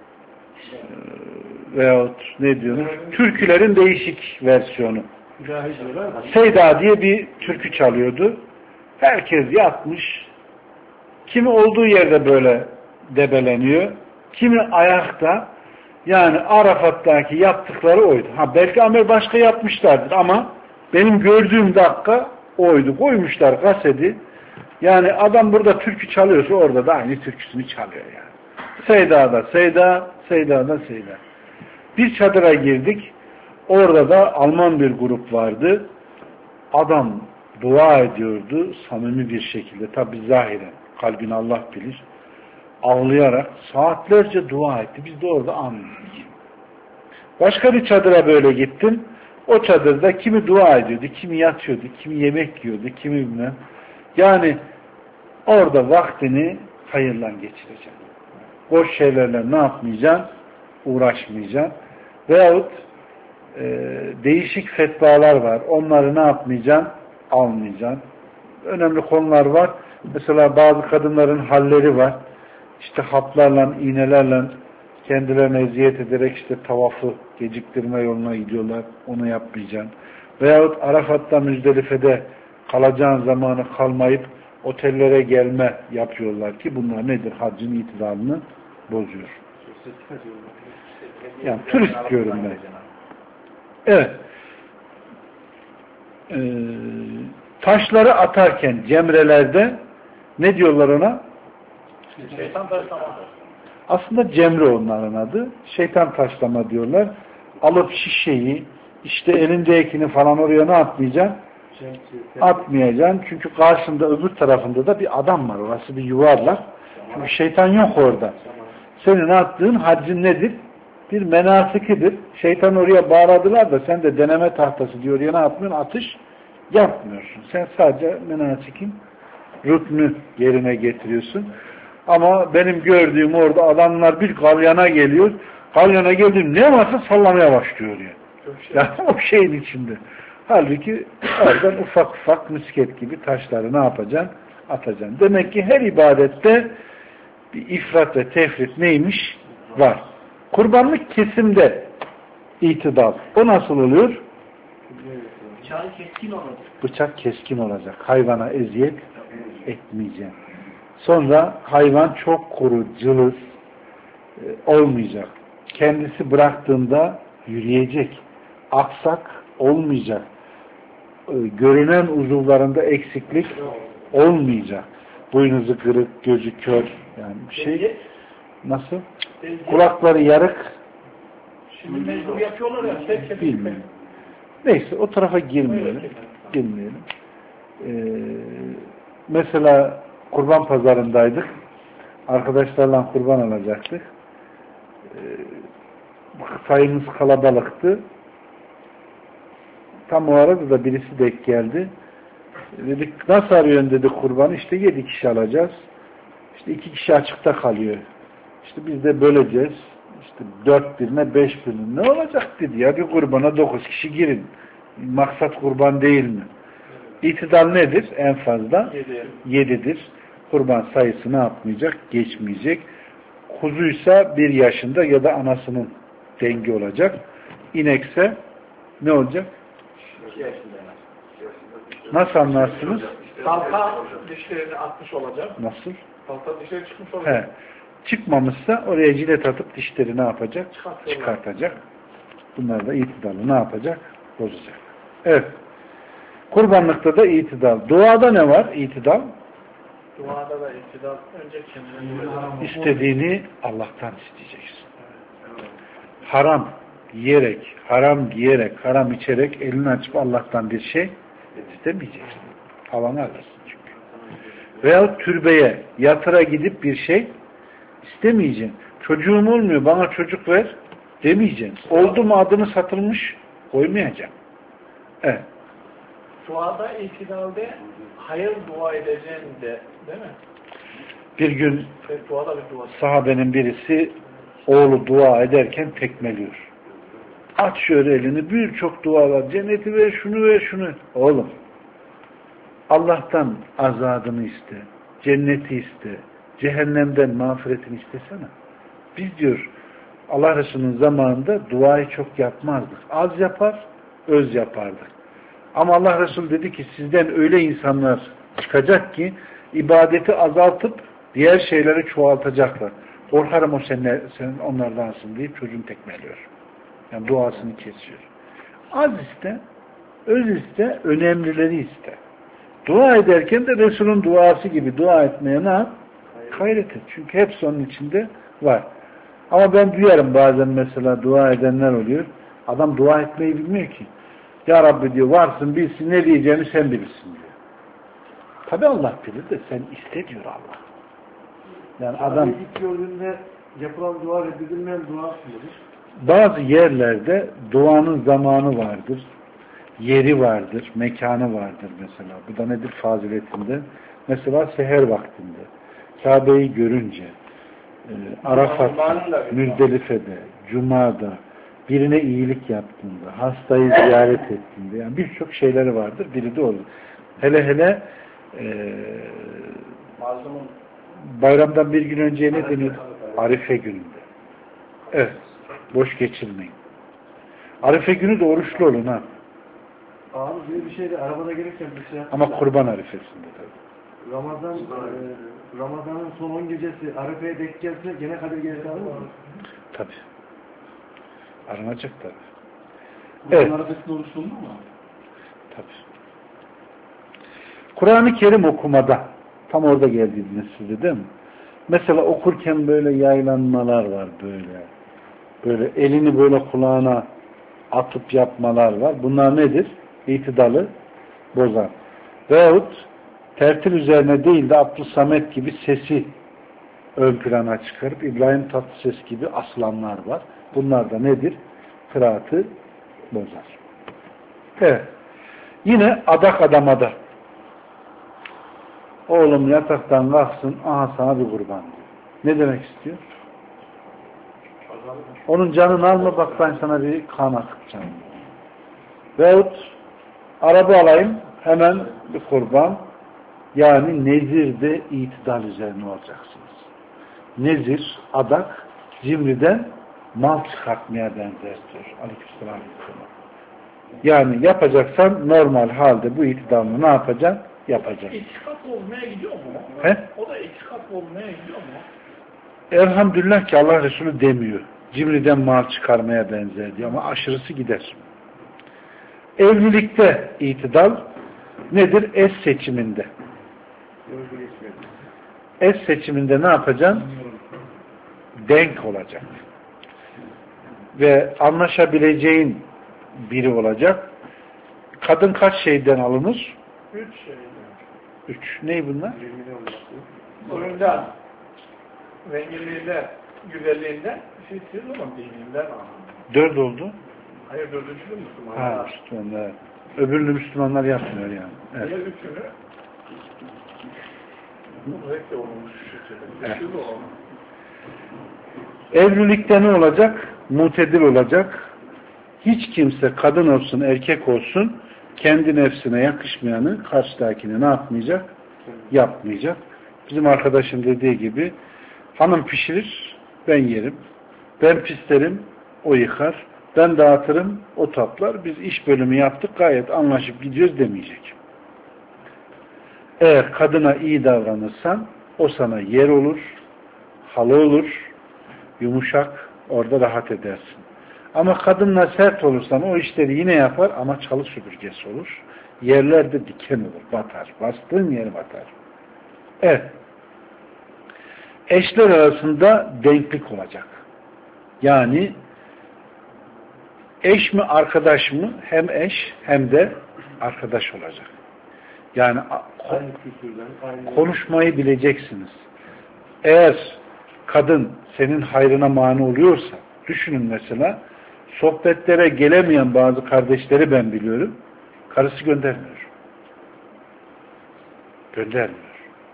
Veyahut ne diyorsunuz? Türkülerin değişik versiyonu. Seyda diye bir türkü çalıyordu. Herkes yatmış. Kimi olduğu yerde böyle debeleniyor. Kimi ayakta. Yani Arafat'taki yaptıkları oydu. Ha belki Amer başka yapmışlardır ama benim gördüğüm dakika oydu. Koymuşlar kaseti. Yani adam burada türkü çalıyorsa orada da aynı türküsünü çalıyor yani. Seyda'da Seyda, Seyda'da Seyda. Bir çadıra girdik. Orada da Alman bir grup vardı. Adam dua ediyordu samimi bir şekilde. Tabi zahiren. Kalbini Allah bilir. Ağlayarak saatlerce dua etti. Biz de orada anladık. Başka bir çadıra böyle gittim. O çadırda kimi dua ediyordu, kimi yatıyordu, kimi yemek yiyordu, kimi bilmem. Yani orada vaktini hayırla geçireceksin. Boş şeylerle ne yapmayacaksın? Uğraşmayacaksın. Veyahut değişik fetvalar var. Onları ne yapmayacaksın? Almayacaksın. Önemli konular var. Mesela bazı kadınların halleri var. İşte haplarla, iğnelerle kendilerine eziyet ederek işte tavafı geciktirme yoluna gidiyorlar. Onu yapmayacaksın. Veyahut Arafat'ta, Müzdelife'de kalacağın zamanı kalmayıp otellere gelme yapıyorlar ki bunlar nedir? Haccın itidalını bozuyor. Yani turist diyorum ben. Evet. Taşları atarken cemrelerde ne diyorlar ona?
Şeytan taşlama.
Aslında cemre onların adı. Şeytan taşlama diyorlar. Alıp şişeyi işte elindekini falan oraya ne yapmayacaksın? Atmayacaksın. Çünkü karşında öbür tarafında da bir adam var. Orası bir yuvarlak. Çünkü şeytan yok orada. Senin attığın haccın nedir? Bir menasikidir. Şeytan oraya bağladılar da sen de deneme tahtası diyor ya ne yapmıyorsun? Atış yapmıyorsun. Sen sadece menasikin rüknü yerine getiriyorsun. Ama benim gördüğüm orada adamlar bir galyana geliyor. Galyana geldiğim ne varsa sallamaya başlıyor ya. Yani o şeyin içinde. Halbuki oradan ufak ufak misket gibi taşları ne yapacaksın? Atacaksın. Demek ki her ibadette bir ifrat ve tefrit neymiş? Var. Kurbanlık kesimde itidal. O nasıl oluyor?
Bıçağı keskin olacak.
Bıçak keskin olacak. Hayvana eziyet etmeyeceksin. Sonra hayvan çok kuru, cılız olmayacak. Kendisi bıraktığında yürüyecek. Aksak olmayacak. Görünen uzuvlarında eksiklik olmayacak. Boynuzu kırık, gözü kör. Yani bir şey nasıl? Kulakları yarık.
Şimdi mecbur yapıyorlar ya.
Bilmiyorum. Neyse o tarafa girmeyelim. Mesela kurban pazarındaydık. Arkadaşlarla kurban alacaktık. Sayımız kalabalıktı. Tam o arada da birisi denk geldi. Dedik nasıl arıyorsun dedi kurbanı. İşte 7 kişi alacağız. İşte 2 kişi açıkta kalıyor. İşte biz de böleceğiz. İşte 4 birine 5 birine ne olacak dedi ya bir kurbana 9 kişi girin. Maksat kurban değil mi? İtidal nedir? En fazla 7'dir. Kurban sayısı ne yapmayacak? Geçmeyecek. Kuzuysa 1 yaşında ya da anasının dengi olacak. İnekse ne olacak?
2 yaşında.
Nasıl anlarsınız?
Halka dişlerini atmış olacak.
Nasıl?
Halka dişleri çıkmış olacak.
He. Çıkmamışsa oraya cilet atıp dişleri ne yapacak?
Çıkartıyorlar.
Çıkartacak. Bunlar da itidalı ne yapacak? Bozacak. Evet. Kurbanlıkta da itidal. Duada ne var? İtidal.
Duada da iktidar. Önce kendini
İstediğini Allah'tan isteyeceksin. Haram yiyerek, haram giyerek, haram içerek elini açıp Allah'tan bir şey istemeyeceksin. Havanı alırsın çünkü. Veyahut türbeye, yatıra gidip bir şey istemeyeceksin. Çocuğum olmuyor, bana çocuk ver demeyeceksin. Oldu mu adını satılmış koymayacaksın. Evet.
duada itidalde hayır dua edeceğin de değil mi?
Bir gün
Duada bir dua.
sahabenin birisi oğlu dua ederken tekmeliyor. Aç şöyle elini, birçok dualar, cenneti ver, şunu ver, şunu. Oğlum, Allah'tan azadını iste, cenneti iste, cehennemden mağfiretini istesene. Biz diyor, Allah Resulü'nün zamanında duayı çok yapmazdık. Az yapar, öz yapardık. Ama Allah Resulü dedi ki, sizden öyle insanlar çıkacak ki, ibadeti azaltıp, diğer şeyleri çoğaltacaklar. Korkarım o senin onlardansın deyip çocuğunu tekmeliyor. Yani duasını kesiyor. Az iste, öz iste, önemlileri iste. Dua ederken de Resul'ün duası gibi dua etmeye ne yap? Gayret et. Çünkü hepsi onun içinde var. Ama ben duyarım bazen mesela dua edenler oluyor. Adam dua etmeyi bilmiyor ki. Ya Rabbi diyor varsın bilsin ne diyeceğini sen bilirsin diyor. Tabi Allah bilir de sen iste diyor Allah. Yani adam
ilk gördüğünde yapılan dua reddedilmeyen dua mıdır?
bazı yerlerde duanın zamanı vardır. Yeri vardır, mekanı vardır mesela. Bu da nedir faziletinde? Mesela seher vaktinde, Kabe'yi görünce, Arafat'ta, Müzdelife'de, Cuma'da, birine iyilik yaptığında, hastayı ziyaret ettiğinde, yani birçok şeyleri vardır. Biri de olur. Hele hele bayramdan bir gün önce ne deniyor? Arife gününde. Evet. Boş geçirmeyin. Arife günü de oruçlu olun ha.
Abi bir şey de arabada gelirken bir şey yaptım.
Ama kurban arifesinde tabii.
Ramazan'ın son 10 gecesi Arife'ye denk gelse gene Kadir Gecesi alır mı?
Tabii. Aranacak tabii.
Evet.
Evet.
Arabesinde oruç oldu mu?
Tabii. Kur'an-ı Kerim okumada tam orada geldiğiniz sizde değil mi? Mesela okurken böyle yaylanmalar var böyle. Böyle elini böyle kulağına atıp yapmalar var. Bunlar nedir? İtidalı bozan. Veyahut tertil üzerine değil de Abdülsamet gibi sesi ön plana çıkarıp İbrahim Tatlıses gibi aslanlar var. Bunlar da nedir? Kıraatı bozar. Evet. Yine adak adamada. Oğlum yataktan kalksın, aha sana bir kurban diyor. Ne demek istiyor? Onun canını alma, bak ben sana bir kan akıtacağım. Veyahut araba alayım, hemen bir kurban. Yani nezirde itidal üzerine olacaksınız. Nezir, adak, cimriden mal çıkartmaya benzer diyor. Aleykümselam. Yani yapacaksan normal halde bu itidalını ne yapacaksın? Yapacaksın.
İtikaf olmaya gidiyor mu?
He?
O da itikaf olmaya gidiyor mu?
Elhamdülillah ki Allah Resulü demiyor. Cimriden mal çıkarmaya benzer diyor ama aşırısı gider. Evlilikte itidal nedir? Eş seçiminde. Eş seçiminde ne yapacaksın? Denk olacak. Ve anlaşabileceğin biri olacak. Kadın kaç şeyden alınır?
3 şeyden.
3. Ney bunlar?
Oyundan, zenginliğinden, güzelliğinden, siz olan dininden alın.
4 oldu.
Hayır, 4. Müslüman.
Ha, Müslümanlar. Öbürünü Müslümanlar yapmıyor yani. Evet.
Diğer 3'ünü renkli olmuş şekilde.
Evet.
Evet.
Evlilikte ne olacak? Mutedil olacak. Hiç kimse kadın olsun, erkek olsun kendi nefsine yakışmayanı karşıdakine ne yapmayacak? Yapmayacak. Bizim arkadaşım dediği gibi hanım pişirir, ben yerim. Ben pislerim, o yıkar. Ben dağıtırım, o toplar. Biz iş bölümü yaptık, gayet anlaşıp gidiyoruz demeyecek. Eğer kadına iyi davranırsan o sana yer olur, halı olur, yumuşak, orada rahat edersin. Ama kadınla sert olursan o işleri yine yapar ama çalı süpürgesi olur. Yerlerde diken olur, batar. Bastığın yeri batar. Evet. Eşler arasında denklik olacak. Yani eş mi arkadaş mı? Hem eş hem de arkadaş olacak. Yani konuşmayı bileceksiniz. Eğer kadın senin hayrına mani oluyorsa, düşünün mesela, sohbetlere gelemeyen bazı kardeşleri ben biliyorum, karısı göndermiyor. Göndermiyor.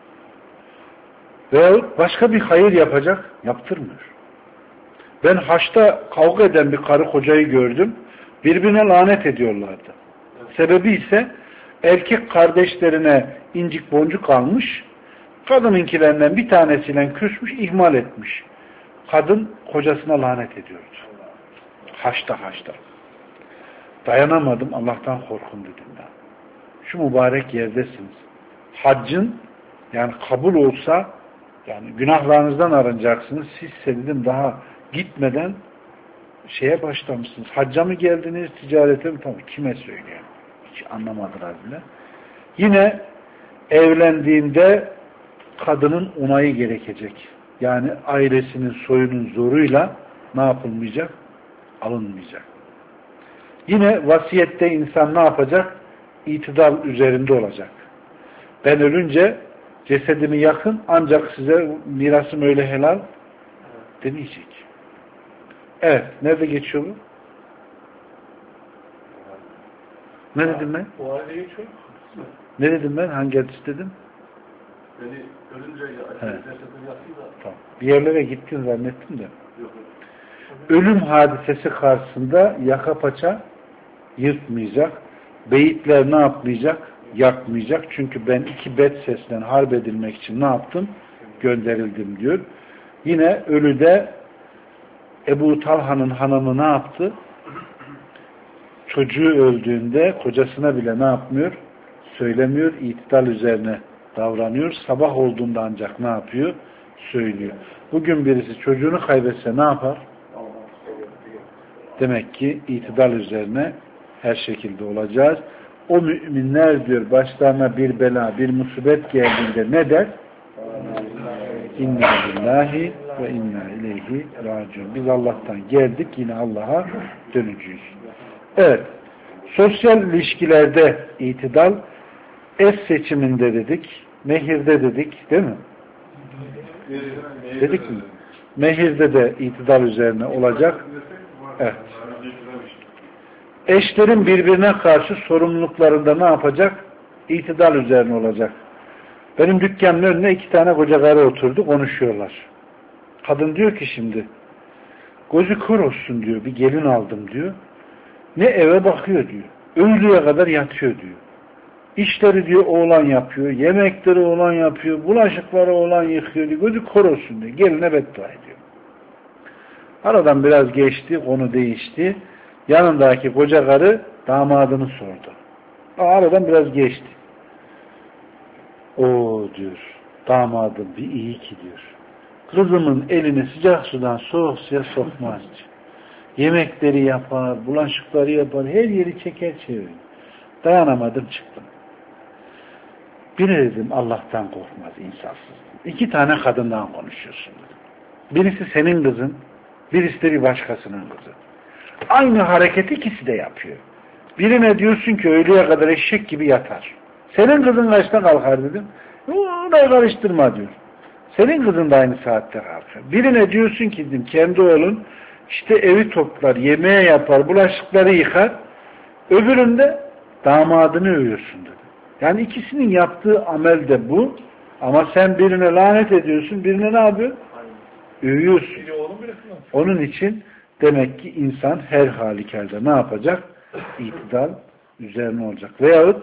Veyahut başka bir hayır yapacak, yaptırmıyor. Ben haçta kavga eden bir karı kocayı gördüm, birbirine lanet ediyorlardı. Sebebi ise erkek kardeşlerine incik boncuk almış, kadınınkilerinden bir tanesiyle küsmüş, ihmal etmiş. Kadın kocasına lanet ediyordu. Haçta. Dayanamadım, Allah'tan korkun dedim ben. Şu mübarek yerdesiniz. Haccın yani kabul olsa yani günahlarınızdan arınacaksınız. Siz dedim daha gitmeden şeye başlamışsınız. Hacca mı geldiniz, ticarete mi? Tabii kime söyleyeyim? Hiç anlamadılar bile. Yine evlendiğinde kadının onayı gerekecek. Yani ailesinin soyunun zoruyla ne yapılmayacak? Alınmayacak. Yine vasiyette insan ne yapacak? İtidal üzerinde olacak. Ben ölünce cesedimi yakın ancak size mirasım öyle helal demeyecek. Evet. Nerede geçiyor bu? Ne dedim ben?
Bu halde geçiyor.
Ne dedim ben? Hangi hadis dedim?
Beni ölünce
Tamam. Bir yerlere gittin zannettim de. Ölüm hadisesi karşısında yaka paça yırtmayacak. Beyitler ne yapmayacak? Yakmayacak. Çünkü ben 2 bet sesinden harp edilmek için ne yaptım? Gönderildim diyor. Yine ölüde Ebu Talha'nın hanımı ne yaptı? çocuğu öldüğünde kocasına bile ne yapmıyor? Söylemiyor, itidal üzerine davranıyor. Sabah olduğunda ancak ne yapıyor? Söylüyor. Bugün birisi çocuğunu kaybetse ne yapar? Demek ki itidal üzerine her şekilde olacağız. O müminler diyor başlarına bir bela, bir musibet geldiğinde ne der? İnna lillahi ve inna ileyhi raciun. Biz Allah'tan geldik, yine Allah'a döneceğiz. Evet. Sosyal ilişkilerde itidal, eş seçiminde dedik, mehirde dedik, değil mi? Dedik mi? Mehirde de itidal üzerine olacak. Evet. Eşlerin birbirine karşı sorumluluklarında ne yapacak? İtidal üzerine olacak. Benim dükkanın önüne 2 tane koca karı oturdu, konuşuyorlar. Kadın diyor ki şimdi, gözü kör olsun diyor, bir gelin aldım diyor. Ne eve bakıyor diyor. Öğleye kadar yatıyor diyor. İşleri diyor oğlan yapıyor, yemekleri oğlan yapıyor, bulaşıkları oğlan yıkıyor diyor. Gözü kör olsun diyor. Geline beddua ediyor. Aradan biraz geçti, konu değişti. Yanındaki koca karı damadını sordu. Aradan biraz geçti. O diyor, damadım bir iyi ki diyor. Kızımın elini sıcak sudan soğuk suya sokmaz diyor. Yemekleri yapar, bulaşıkları yapar, her yeri çeker çevirir. Dayanamadım çıktım. Biri dedim Allah'tan korkmaz, insafsız. 2 tane kadından konuşuyorsun dedim. Birisi senin kızın, birisi de bir başkasının kızı. Aynı hareketi ikisi de yapıyor. Birine diyorsun ki öğleye kadar eşek gibi yatar. Senin kızın kaçta kalkar dedim. Orayı karıştırma diyor. Senin kızın da aynı saatte kalkar. Birine diyorsun ki dedim, kendi oğlun işte evi toplar, yemeğe yapar, bulaşıkları yıkar. Öbüründe damadını övüyorsun dedim. Yani ikisinin yaptığı amel de bu. Ama sen birine lanet ediyorsun, birine ne yapıyorsun? Övüyorsun. Onun için demek ki insan her halükarda ne yapacak? İtidal üzerine olacak. Veyahut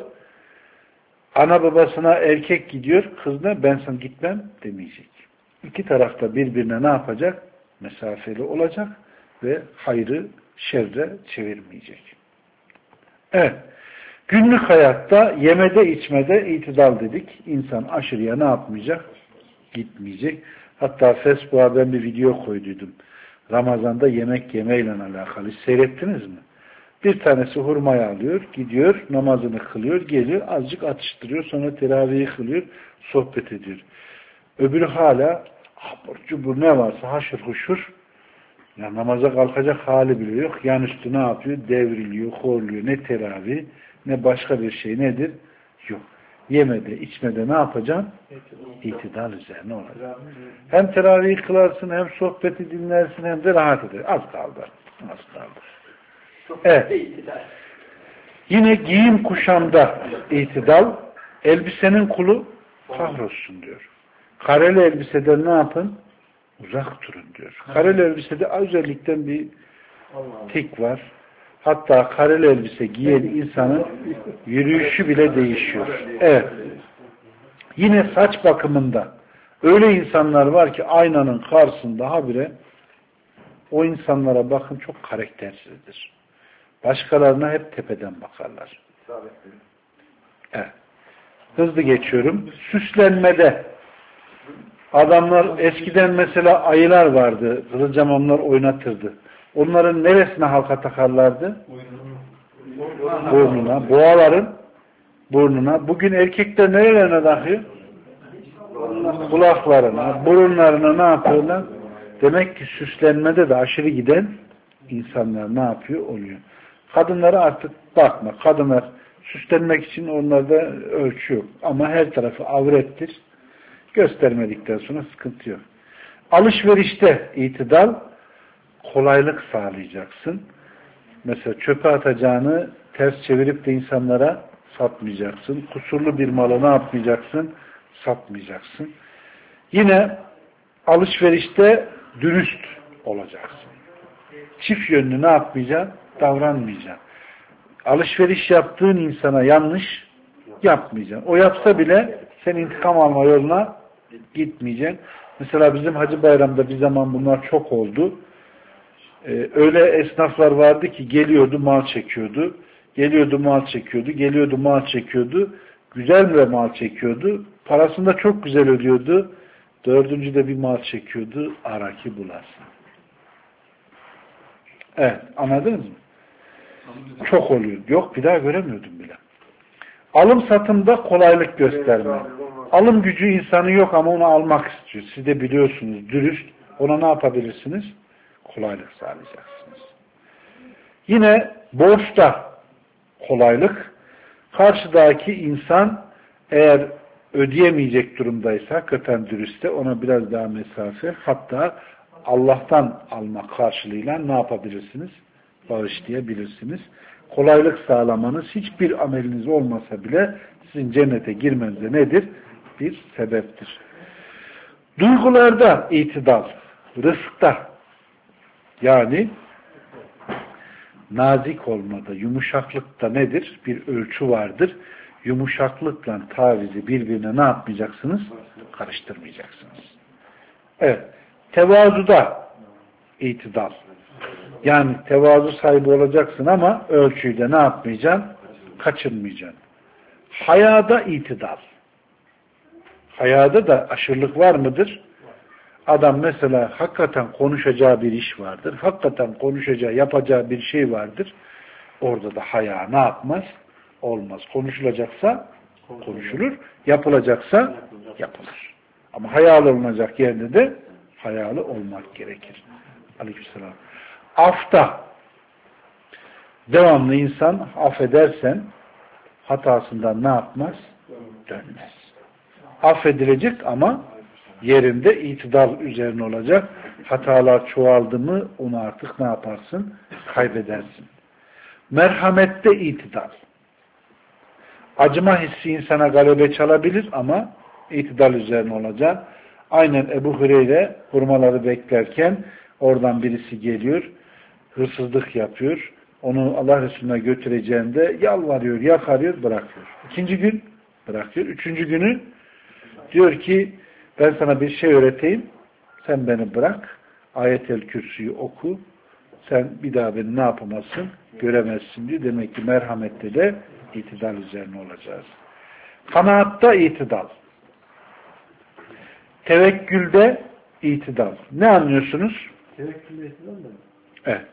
ana babasına erkek gidiyor, kızına ben sana gitmem demeyecek. 2 tarafta birbirine ne yapacak? Mesafeli olacak ve hayrı şerre çevirmeyecek. Evet. Günlük hayatta yemede içmede itidal dedik. İnsan aşırıya ne yapmayacak? Gitmeyecek. Hatta Facebook'a ben bir video koyduydum. Ramazan'da yemek yemeyle alakalı. Seyrettiniz mi? Bir tanesi hurmayı alıyor, gidiyor, namazını kılıyor, geliyor, azıcık atıştırıyor, sonra teravihi kılıyor, sohbet ediyor. Öbürü hala abur cubur ne varsa haşır huşur, ya namaza kalkacak hali bile yok. Yan üstü ne yapıyor? Devriliyor, horluyor. Ne teravih, ne başka bir şey nedir? Yok. Yemede, içmede ne yapacaksın? İtidal üzerine olacak. Hem teravih kılarsın, hem sohbeti dinlersin, hem de rahat eder. Az kaldı. Az kaldı. Evet. Yine giyim kuşamda itidal, elbisenin kulu kahrolsun diyor. Kareli elbiseden ne yapın? Uzak durun diyor. Kareli elbisede özellikle bir tik var. Hatta kareli elbise giyen insanın yürüyüşü bile değişiyor. Evet. Yine saç bakımında öyle insanlar var ki aynanın karşısında habire o insanlara bakın çok karaktersizdir. Başkalarına hep tepeden bakarlar. Evet. Hızlı geçiyorum. Süslenmede adamlar eskiden mesela ayılar vardı. Kızılcahamamlar oynatırdı. Onların neresine halka takarlardı? Burnuna. Boğaların burnuna. Bugün erkekler nerelerine takıyor? Kulaklarına, burunlarına ne yapıyorlar? Demek ki süslenmede de aşırı giden insanlar ne yapıyor? Oluyor. Kadınlara artık bakma. Kadınlar süslenmek için onlarda ölçü yok. Ama her tarafı avrettir. Göstermedikten sonra sıkıntı yok. Alışverişte itidal, kolaylık sağlayacaksın. Mesela çöpe atacağını ters çevirip de insanlara satmayacaksın. Kusurlu bir malı ne yapmayacaksın? Satmayacaksın. Yine alışverişte dürüst olacaksın. Çift yönlü ne yapmayacaksın? Davranmayacaksın. Alışveriş yaptığın insana yanlış yapmayacaksın. O yapsa bile sen intikam alma yoluna gitmeyeceksin. Mesela bizim Hacı Bayram'da bir zaman bunlar çok oldu. Öyle esnaflar vardı ki geliyordu mal çekiyordu. Geliyordu mal çekiyordu. Geliyordu mal çekiyordu. Güzel bir mal çekiyordu. Parasını da çok güzel ödüyordu. Dördüncüde bir mal çekiyordu. Ara ki bulasın. Evet. Anladınız mı? Çok oluyor. Yok bir daha göremiyordum bile. Alım satımda kolaylık gösterme. Alım gücü insanı yok ama onu almak istiyor. Siz de biliyorsunuz dürüst. Ona ne yapabilirsiniz? Kolaylık sağlayacaksınız. Yine borçta kolaylık. Karşıdaki insan eğer ödeyemeyecek durumdaysa hakikaten dürüstte ona biraz daha mesafe, hatta Allah'tan almak karşılığıyla ne yapabilirsiniz? Bağışlayabilirsiniz. Kolaylık sağlamanız hiçbir ameliniz olmasa bile sizin cennete girmenize nedir? Bir sebeptir. Duygularda itidal, rızkta yani nazik olmada, yumuşaklıkta nedir? Bir ölçü vardır. Yumuşaklıkla tavizi birbirine ne yapmayacaksınız? Karıştırmayacaksınız. Evet. Tevazuda itidal. Yani tevazu sahibi olacaksın ama ölçüyü de ne yapmayacaksın? Kaçırmayacaksın. Hayada itidal. Hayada da aşırılık var mıdır? Adam mesela hakikaten konuşacağı bir iş vardır. Hakikaten konuşacağı, yapacağı bir şey vardır. Orada da haya ne yapmaz? Olmaz. Konuşulacaksa konuşulur. Yapılacaksa yapılır. Ama hayalı olunacak yerde de hayalı olmak gerekir. Aleykümselam. Afta devamlı insan affedersen hatasından ne yapmaz? Dönmez. Affedilecek ama yerinde itidal üzerine olacak. Hatalar çoğaldı mı onu artık ne yaparsın? Kaybedersin. Merhamette itidal. Acıma hissi insana galebe çalabilir ama itidal üzerine olacak. Aynen Ebu Hureyre hurmaları beklerken oradan birisi geliyor, hırsızlık yapıyor. Onu Allah Resulüne götüreceğinde yalvarıyor, yakarıyor, bırakıyor. İkinci gün bırakıyor. Üçüncü günü diyor ki ben sana bir şey öğreteyim, sen beni bırak, Ayet-el Kürsü'yü oku, sen bir daha beni ne yapamazsın, göremezsin diyor. Demek ki merhamette de itidal üzerine olacağız. Kanaatta itidal. Tevekkülde itidal. Ne anlıyorsunuz?
Tevekkülde itidal mı?
Evet.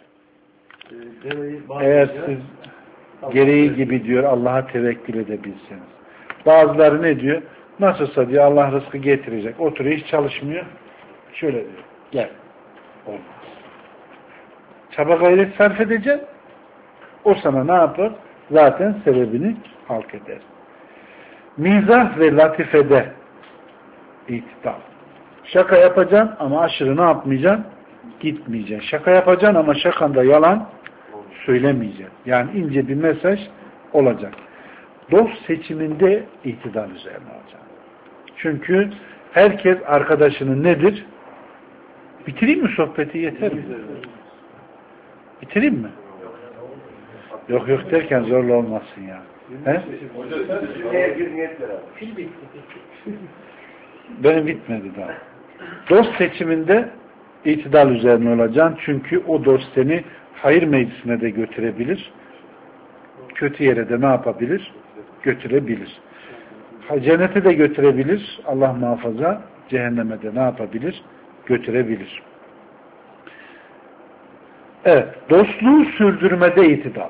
Eğer siz gereği gibi diyor Allah'a tevekkül edebilseniz. Bazıları ne diyor? Nasılsa diyor Allah rızkı getirecek. Oturuyor hiç çalışmıyor. Şöyle diyor. Gel. Olmaz. Çaba gayret sarf edeceksin. O sana ne yapar? Zaten sebebini halk eder. Mizah ve latifede itidal. Şaka yapacaksın ama aşırı ne yapmayacaksın? Gitmeyeceksin. Şaka yapacaksın ama şakanda yalan söylemeyeceksin. Yani ince bir mesaj olacak. Dost seçiminde itidal üzerine olacak. Çünkü herkes arkadaşının nedir? Bitireyim mi sohbeti? Yeter mi? Bitireyim mi? Yok yok derken zorla olmasın ya. He? Benim bitmedi daha. Dost seçiminde itidal üzerine olacaksın. Çünkü o dost seni hayır meclisine de götürebilir. Kötü yere de ne yapabilir? Götürebilir. Cennete de götürebilir. Allah muhafaza. Cehenneme de ne yapabilir? Götürebilir. Evet. Dostluğu sürdürmede itidal.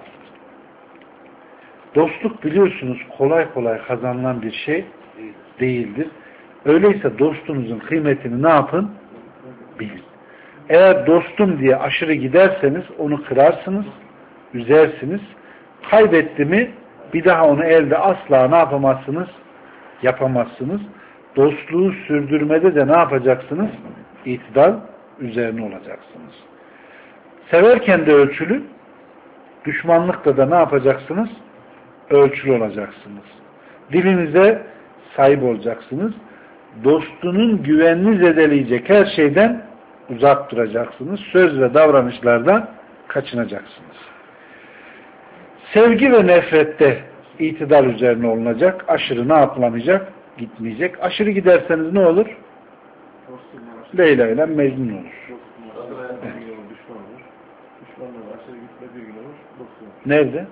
Dostluk biliyorsunuz kolay kolay kazanılan bir şey değildir. Öyleyse dostunuzun kıymetini ne yapın? Bilin. Eğer dostum diye aşırı giderseniz onu kırarsınız, üzersiniz. Kaybetti mi bir daha onu elde asla ne yapamazsınız? Yapamazsınız. Dostluğu sürdürmede de ne yapacaksınız? İtidal üzerine olacaksınız. Severken de ölçülü, düşmanlıkta da ne yapacaksınız? Ölçülü olacaksınız. Dilinize sahip olacaksınız. Dostunun güvenini zedeleyecek her şeyden uzak duracaksınız. Söz ve davranışlardan kaçınacaksınız. Sevgi ve nefrette itidal üzerine olunacak. Aşırı ne yapılamayacak? Gitmeyecek. Aşırı giderseniz ne olur? Leyla ile Mecnun olur. Nerede?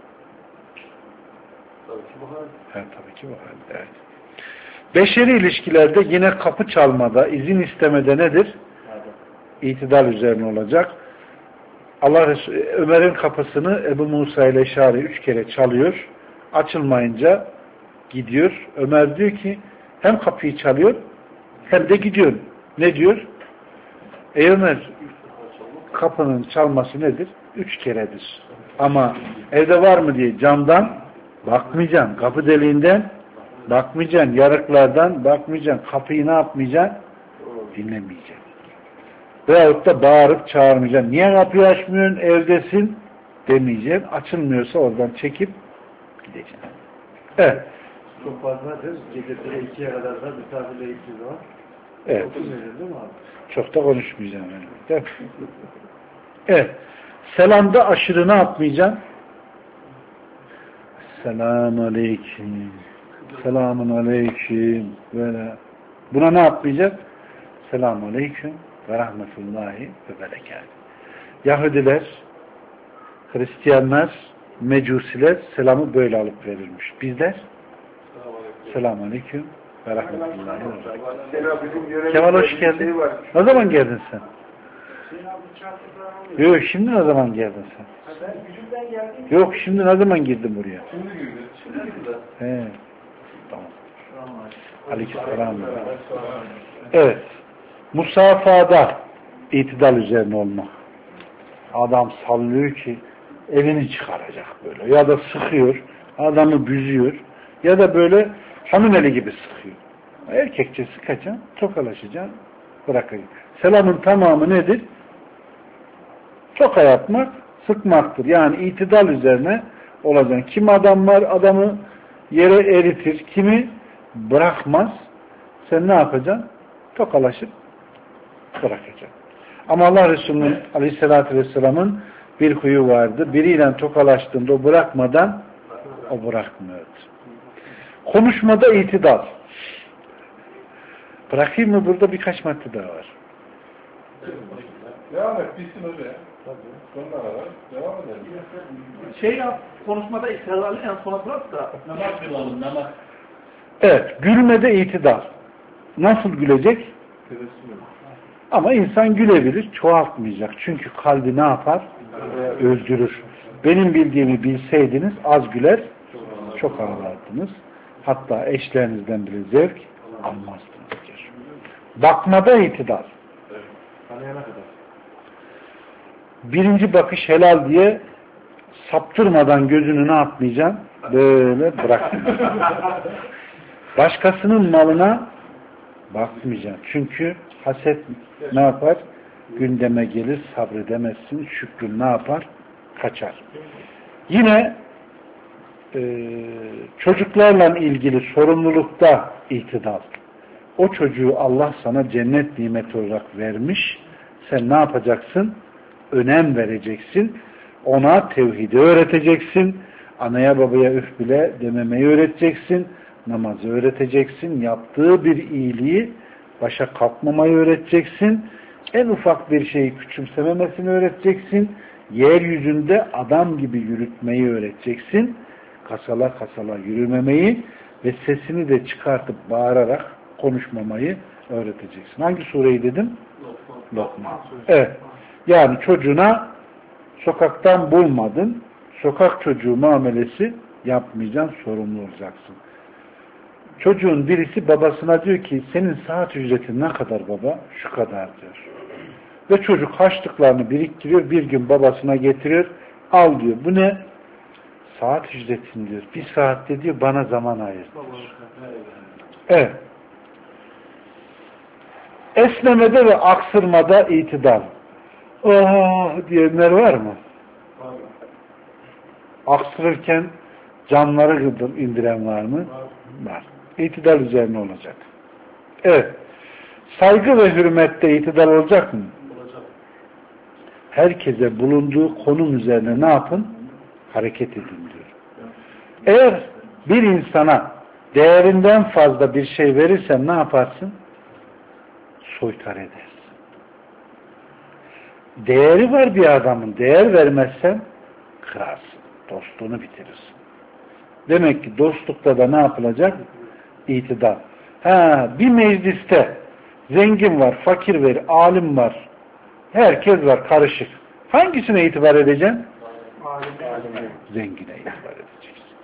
Tabii ki bu hal.
Tabii ki bu halde. Evet. Beşeri ilişkilerde yine kapı çalmada, izin istemede nedir? İtidal üzerine olacak. Allah Resulü Ömer'in kapısını Ebu Musa ile Eşari 3 kere çalıyor. Açılmayınca gidiyor. Ömer diyor ki hem kapıyı çalıyor hem de gidiyor. Ne diyor? Ey Ömer, kapının çalması nedir? 3 keredir. Ama evde var mı diye camdan bakmayacaksın. Kapı deliğinden bakmayacaksın. Yarıklardan bakmayacaksın. Kapıyı ne yapmayacaksın? Dinlemeyeceksin. Veyahut da bağırıp çağırmayacaksın. Niye kapıyı açmıyorsun? Evdesin demeyeceksin. Açılmıyorsa oradan çekip gideceksin. Evet.
Çok fazladır. Gecesi 2'ye kadar da misafirle gittiği zaman.
Evet.
Değil mi abi?
Çok da konuşmayacağım. Yani. Evet. Selamda aşırı ne yapmayacaksın? Selamun aleyküm. Selamun aleyküm. Böyle. Buna ne yapmayacaksın? Selamun aleyküm ve rahmetullahi ve berekat. Yahudiler, Hristiyanlar, Mecusiler selamı böyle alıp verilmiş. Bizler selamun aleyküm ve rahmetullahi ve berekat. Kemal hoş geldin. Ne zaman geldin sen? Yok şimdi ne zaman geldin sen? Yok şimdi ne zaman girdin buraya? Şimdi girdi. He. Tamam. Aleykümselam. Evet. Musafada itidal üzerine olmak. Adam sallıyor ki elini çıkaracak böyle. Ya da sıkıyor. Adamı büzüyor. Ya da böyle hanımeli gibi sıkıyor. Erkekçe sıkacaksın, tokalaşacaksın, bırakacaksın. Selamın tamamı nedir? Toka yapmak, sıkmaktır. Yani itidal üzerine olacaksın. Kim adam var, adamı yere eritir. Kimi bırakmaz. Sen ne yapacaksın? Tokalaşıp bırakacaksın. Ama Allah Resulü'nün Aleyhisselatü Vesselam'ın bir huyu vardı. Biriyle tokalaştığında o bırakmadan o bırakmıyordu. Konuşmada itidal. Bırakayım mı? Burada birkaç madde daha var.
Devam et. Bitsin hoca ya. Sonlara var. Devam edelim.
Konuşmada itidal en sona bırak da namaz kılalım, namaz.
Evet. Gülmede itidal. Nasıl gülecek? Ama insan gülebilir. Çoğaltmayacak. Çünkü kalbi ne yapar? Öldürür. Benim bildiğimi bilseydiniz az güler, çok ağlardınız. Hatta eşlerinizden bile zevk almazdınız. Bakmada itidal. Birinci bakış helal diye saptırmadan gözünü ne yapmayacaksın? Böyle bırak. Başkasının malına bakmayacaksın. Çünkü haset ne yapar? Gündeme gelir, sabredemezsin. Şükrün ne yapar? Kaçar. Yine çocuklarla ilgili sorumlulukta itidal. O çocuğu Allah sana cennet nimeti olarak vermiş. Sen ne yapacaksın? Önem vereceksin. Ona tevhidi öğreteceksin. Anaya babaya üf bile dememeyi öğreteceksin. Namazı öğreteceksin. Yaptığı bir iyiliği başa kalkmamayı öğreteceksin. En ufak bir şeyi küçümsememesini öğreteceksin. Yeryüzünde adam gibi yürütmeyi öğreteceksin. Kasala kasala yürümemeyi ve sesini de çıkartıp bağırarak konuşmamayı öğreteceksin. Hangi sureyi dedim? Lokman. Evet. Yani çocuğuna sokaktan bulmadın. Sokak çocuğu muamelesi yapmayacaksın, sorumlu olacaksın. Çocuğun birisi babasına diyor ki senin saat ücretin ne kadar baba? Şu kadar diyor. Ve çocuk harçlıklarını biriktiriyor. Bir gün babasına getiriyor. Al diyor. Bu ne? Saat ücretin diyor. Bir saatte diyor bana zaman ayır. Evet. Esnemede ve aksırmada itidal. Oh diyenler var mı? Aksırırken canları indiren var mı? Var. İtidal üzerine olacak. Evet. Saygı ve hürmette itidal olacak mı? Olacak. Herkese bulunduğu konum üzerine ne yapın? Hareket edin diyor. Eğer bir insana değerinden fazla bir şey verirsen ne yaparsın? Soytar edersin. Değeri var bir adamın. Değer vermezsen kırarsın. dostluğunu bitirirsin. Demek ki dostlukta da ne yapılacak? İtidal. Bir mecliste zengin var, fakir var, alim var, herkes var, karışık. Hangisine itibar edeceksin? Zengine itibar edeceksin.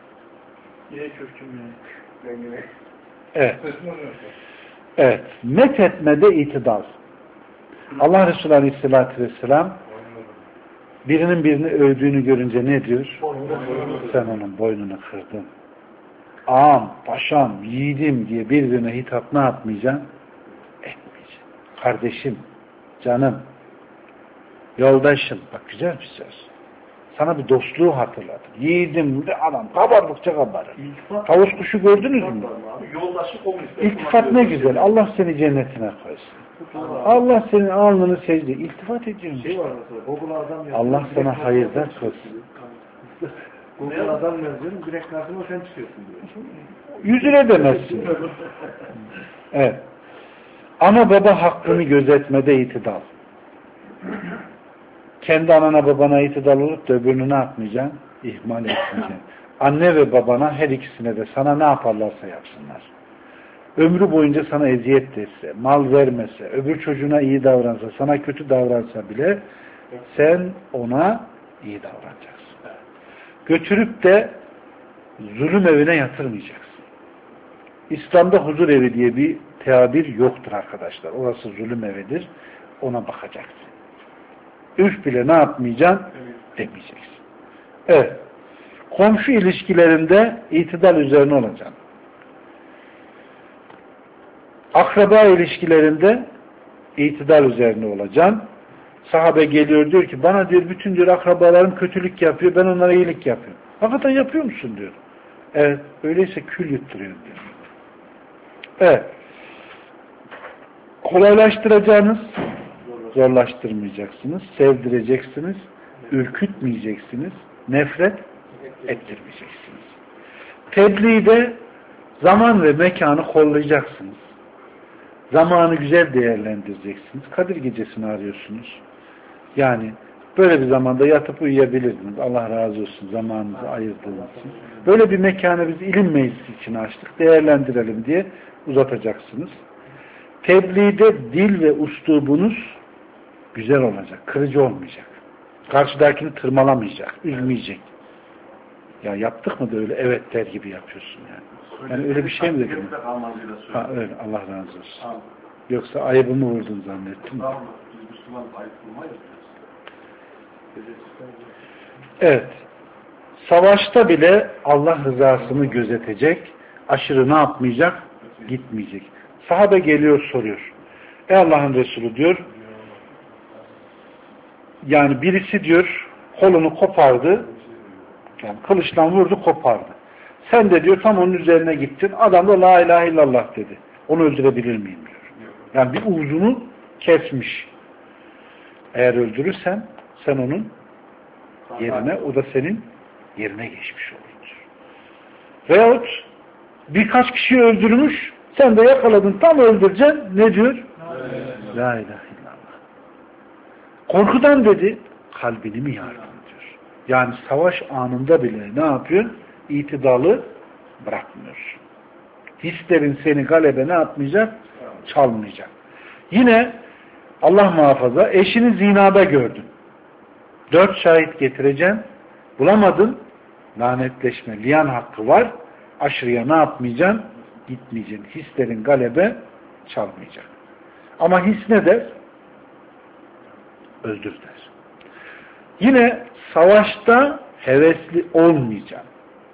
Evet. Evet. Methetmede itidal. Allah Resulü Aleyhisselatü Vesselam birinin birini övdüğünü görünce ne diyor? Sen onun boynunu kırdın. Ağam, paşam, yiğidim diye birbirine hitap ne yapmayacaksın? Etmeyeceksin. Kardeşim, canım, yoldaşım. Bak güzel bir söz. Sana bir dostluğu hatırladım. Yiğidim de adam kabardıkça kabarır. Tavus kuşu gördünüz mü?
Yoldaşı komünist.
İltifat ne güzel. Allah seni cennetine koysun. Allah senin alnını secde. İltifat ediyorsun. Allah sana hayırlar koysun.
Google adam yazıyorum, direkt karşıma sen çıkıyorsun diyor.
Yüzüne demezsin. Evet. Ana baba hakkını gözetmede itidal. Kendi anana babana itidal olup da öbürünü ne yapmayacaksın? İhmal etmeyeceksin. Anne ve babana her ikisine de sana ne yaparlarsa yapsınlar. Ömrü boyunca sana eziyet etse, mal vermese, öbür çocuğuna iyi davransa, sana kötü davransa bile sen ona iyi davranacaksın. Götürüp de zulüm evine yatırmayacaksın. İslam'da huzur evi diye bir tabir yoktur arkadaşlar. Orası zulüm evidir. Ona bakacaksın. Üf bile ne yapmayacaksın? Demeyeceksin. Evet. Komşu ilişkilerinde itidal üzerine olacaksın. Akraba ilişkilerinde itidal üzerine olacaksın. Sahabe geliyor diyor ki bana diyor bütün diyor akrabalarım kötülük yapıyor, ben onlara iyilik yapıyorum. Hakikaten yapıyor musun diyor. Evet, öyleyse kül yutturuyor diyor. Evet. Kolaylaştıracağınız, zorlaştırmayacaksınız, sevdireceksiniz, ürkütmeyeceksiniz, nefret ettirmeyeceksiniz. Tebliğde zaman ve mekanı kollayacaksınız. Zamanı güzel değerlendireceksiniz. Kadir gecesini arıyorsunuz. Yani böyle bir zamanda yatıp uyuyabilirsiniz. Allah razı olsun zamanınızı ayırdığınız için. Böyle bir mekanı biz ilim meclisi için açtık. Değerlendirelim diye uzatacaksınız. Tebliğde dil ve üslubunuz güzel olacak. Kırıcı olmayacak. Karşıdakini tırmalamayacak. Üzmeyecek. Ya yaptık mı da öyle evet der gibi yapıyorsun yani. Yani öyle bir şey mi dedim? Ha öyle. Allah razı olsun. Yoksa ayıbımı vurdun zannettim. Evet. Savaşta bile Allah rızasını gözetecek. Aşırı ne yapmayacak? Gitmeyecek. Sahabe geliyor soruyor. Ey Allah'ın Resulü diyor. Yani birisi diyor kolunu kopardı. Yani kılıçla vurdu kopardı. Sen de diyor tam onun üzerine gittin. Adam da la ilahe illallah dedi. Onu öldürebilir miyim diyor. Yani bir uzunu kesmiş. Eğer öldürürsen sen onun yerine, o da senin yerine geçmiş olur. Veyahut birkaç kişi öldürmüş, sen de yakaladın tam öldüreceksin. Ne diyor? La ilahe illallah. Korkudan dedi, kalbini mi yardın diyor. Yani savaş anında bile ne yapıyor? İtidalı bırakmıyor. Hislerin seni galebe ne yapmayacak? Çalmayacak. Yine Allah muhafaza eşini zinada gördün. 4 şahit getireceksin. Bulamadın. Lanetleşme. Liyan hakkı var. Aşırıya ne yapmayacaksın? Gitmeyeceksin. Hislerin galebe çalmayacak. Ama his ne der? Öldür der. Yine savaşta hevesli olmayacaksın.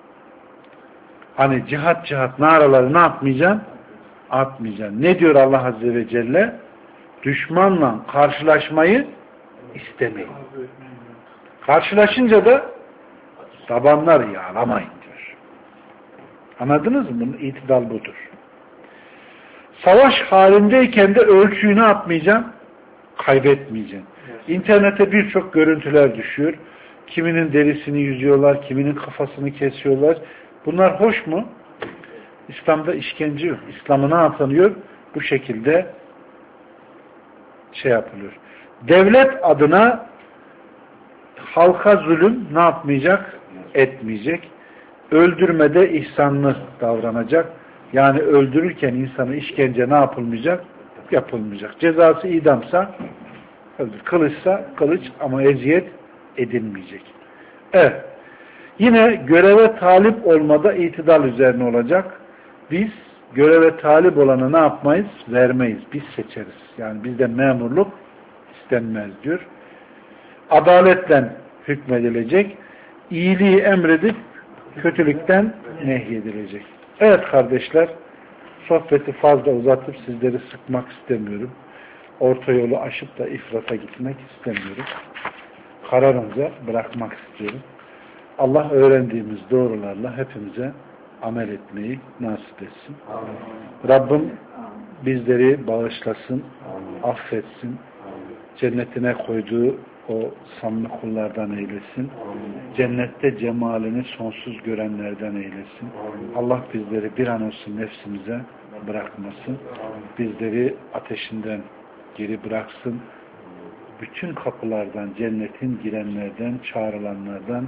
Hani cihat naraları ne yapmayacaksın? Atmayacaksın. Ne diyor Allah Azze ve Celle? Düşmanla karşılaşmayı istemeyin. Karşılaşınca da tabanlar yağlamayın diyor. Anladınız mı? Bunun itidal budur. Savaş halindeyken de ölçüyü ne yapmayacaksın? Kaybetmeyeceksin. İnternete birçok görüntüler düşüyor. Kiminin derisini yüzüyorlar, kiminin kafasını kesiyorlar. Bunlar hoş mu? İslam'da işkence yok. İslam'ı ne yapılıyor? Bu şekilde yapılıyor. Devlet adına halka zulüm ne yapmayacak? etmeyecek. Öldürmede ihsanlı davranacak. Yani öldürürken insanı işkence ne yapılmayacak? Yapılmayacak. Cezası idamsa öldür. Kılıçsa kılıç ama eziyet edilmeyecek. Evet. Yine göreve talip olmada itidal üzerine olacak. Biz göreve talip olanı ne yapmayız? Vermeyiz. Biz seçeriz. Yani bizde memurluk istenmez diyor. Adaletle hükmedilecek. İyiliği emredip kötülükten nehyedilecek. Evet kardeşler, sohbeti fazla uzatıp sizleri sıkmak istemiyorum. Orta yolu aşıp da ifrata gitmek istemiyorum. Kararınca bırakmak istiyorum. Allah öğrendiğimiz doğrularla hepimize amel etmeyi nasip etsin. Amin. Rabbim bizleri bağışlasın, affetsin, cennetine koyduğu o samimi kullardan eylesin. Cennette cemalini sonsuz görenlerden eylesin. Allah bizleri bir an olsun nefsimize bırakmasın. Bizleri ateşinden geri bıraksın. Bütün kapılardan, cennetin girenlerden, çağrılanlardan,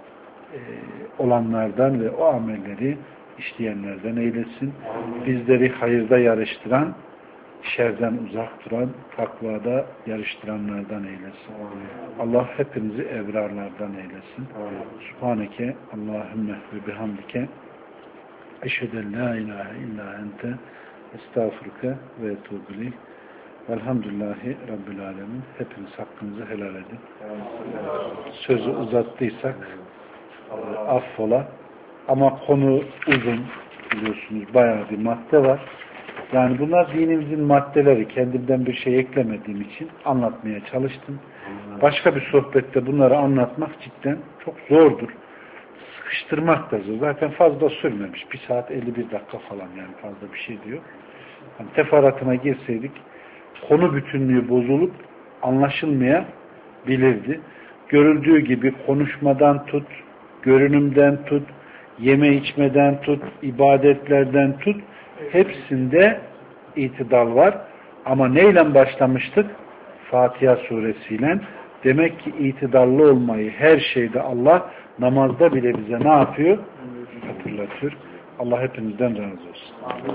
olanlardan ve o amelleri işleyenlerden eylesin. Bizleri hayırda yarıştıran, şerden uzak duran, takvada yarıştıranlardan eylesin. Allah hepimizi ebrarlardan eylesin. Subhaneke Allahümme ve bihamdike eşheden la ilahe illa ente estağfurke ve etûbü velhamdülillahi Rabbil alemin. Hepiniz hakkınızı helal edin. Sözü uzattıysak affola. Ama konu uzun, biliyorsunuz bayağı bir madde var. Yani bunlar dinimizin maddeleri. Kendimden bir şey eklemediğim için anlatmaya çalıştım. Başka bir sohbette bunları anlatmak cidden çok zordur. Sıkıştırmak da zor. Zaten fazla sürmemiş. 1 saat 51 dakika falan, yani fazla bir şey diyor. Yani teferruatına girseydik konu bütünlüğü bozulup anlaşılmayabilirdi. Görüldüğü gibi konuşmadan tut, görünümden tut, yeme içmeden tut, ibadetlerden tut, hepsinde itidal var. Ama neyle başlamıştık? Fatiha suresiyle. Demek ki itidallı olmayı her şeyde Allah namazda bile bize ne yapıyor? Hatırlatıyor. Allah hepinizden razı olsun.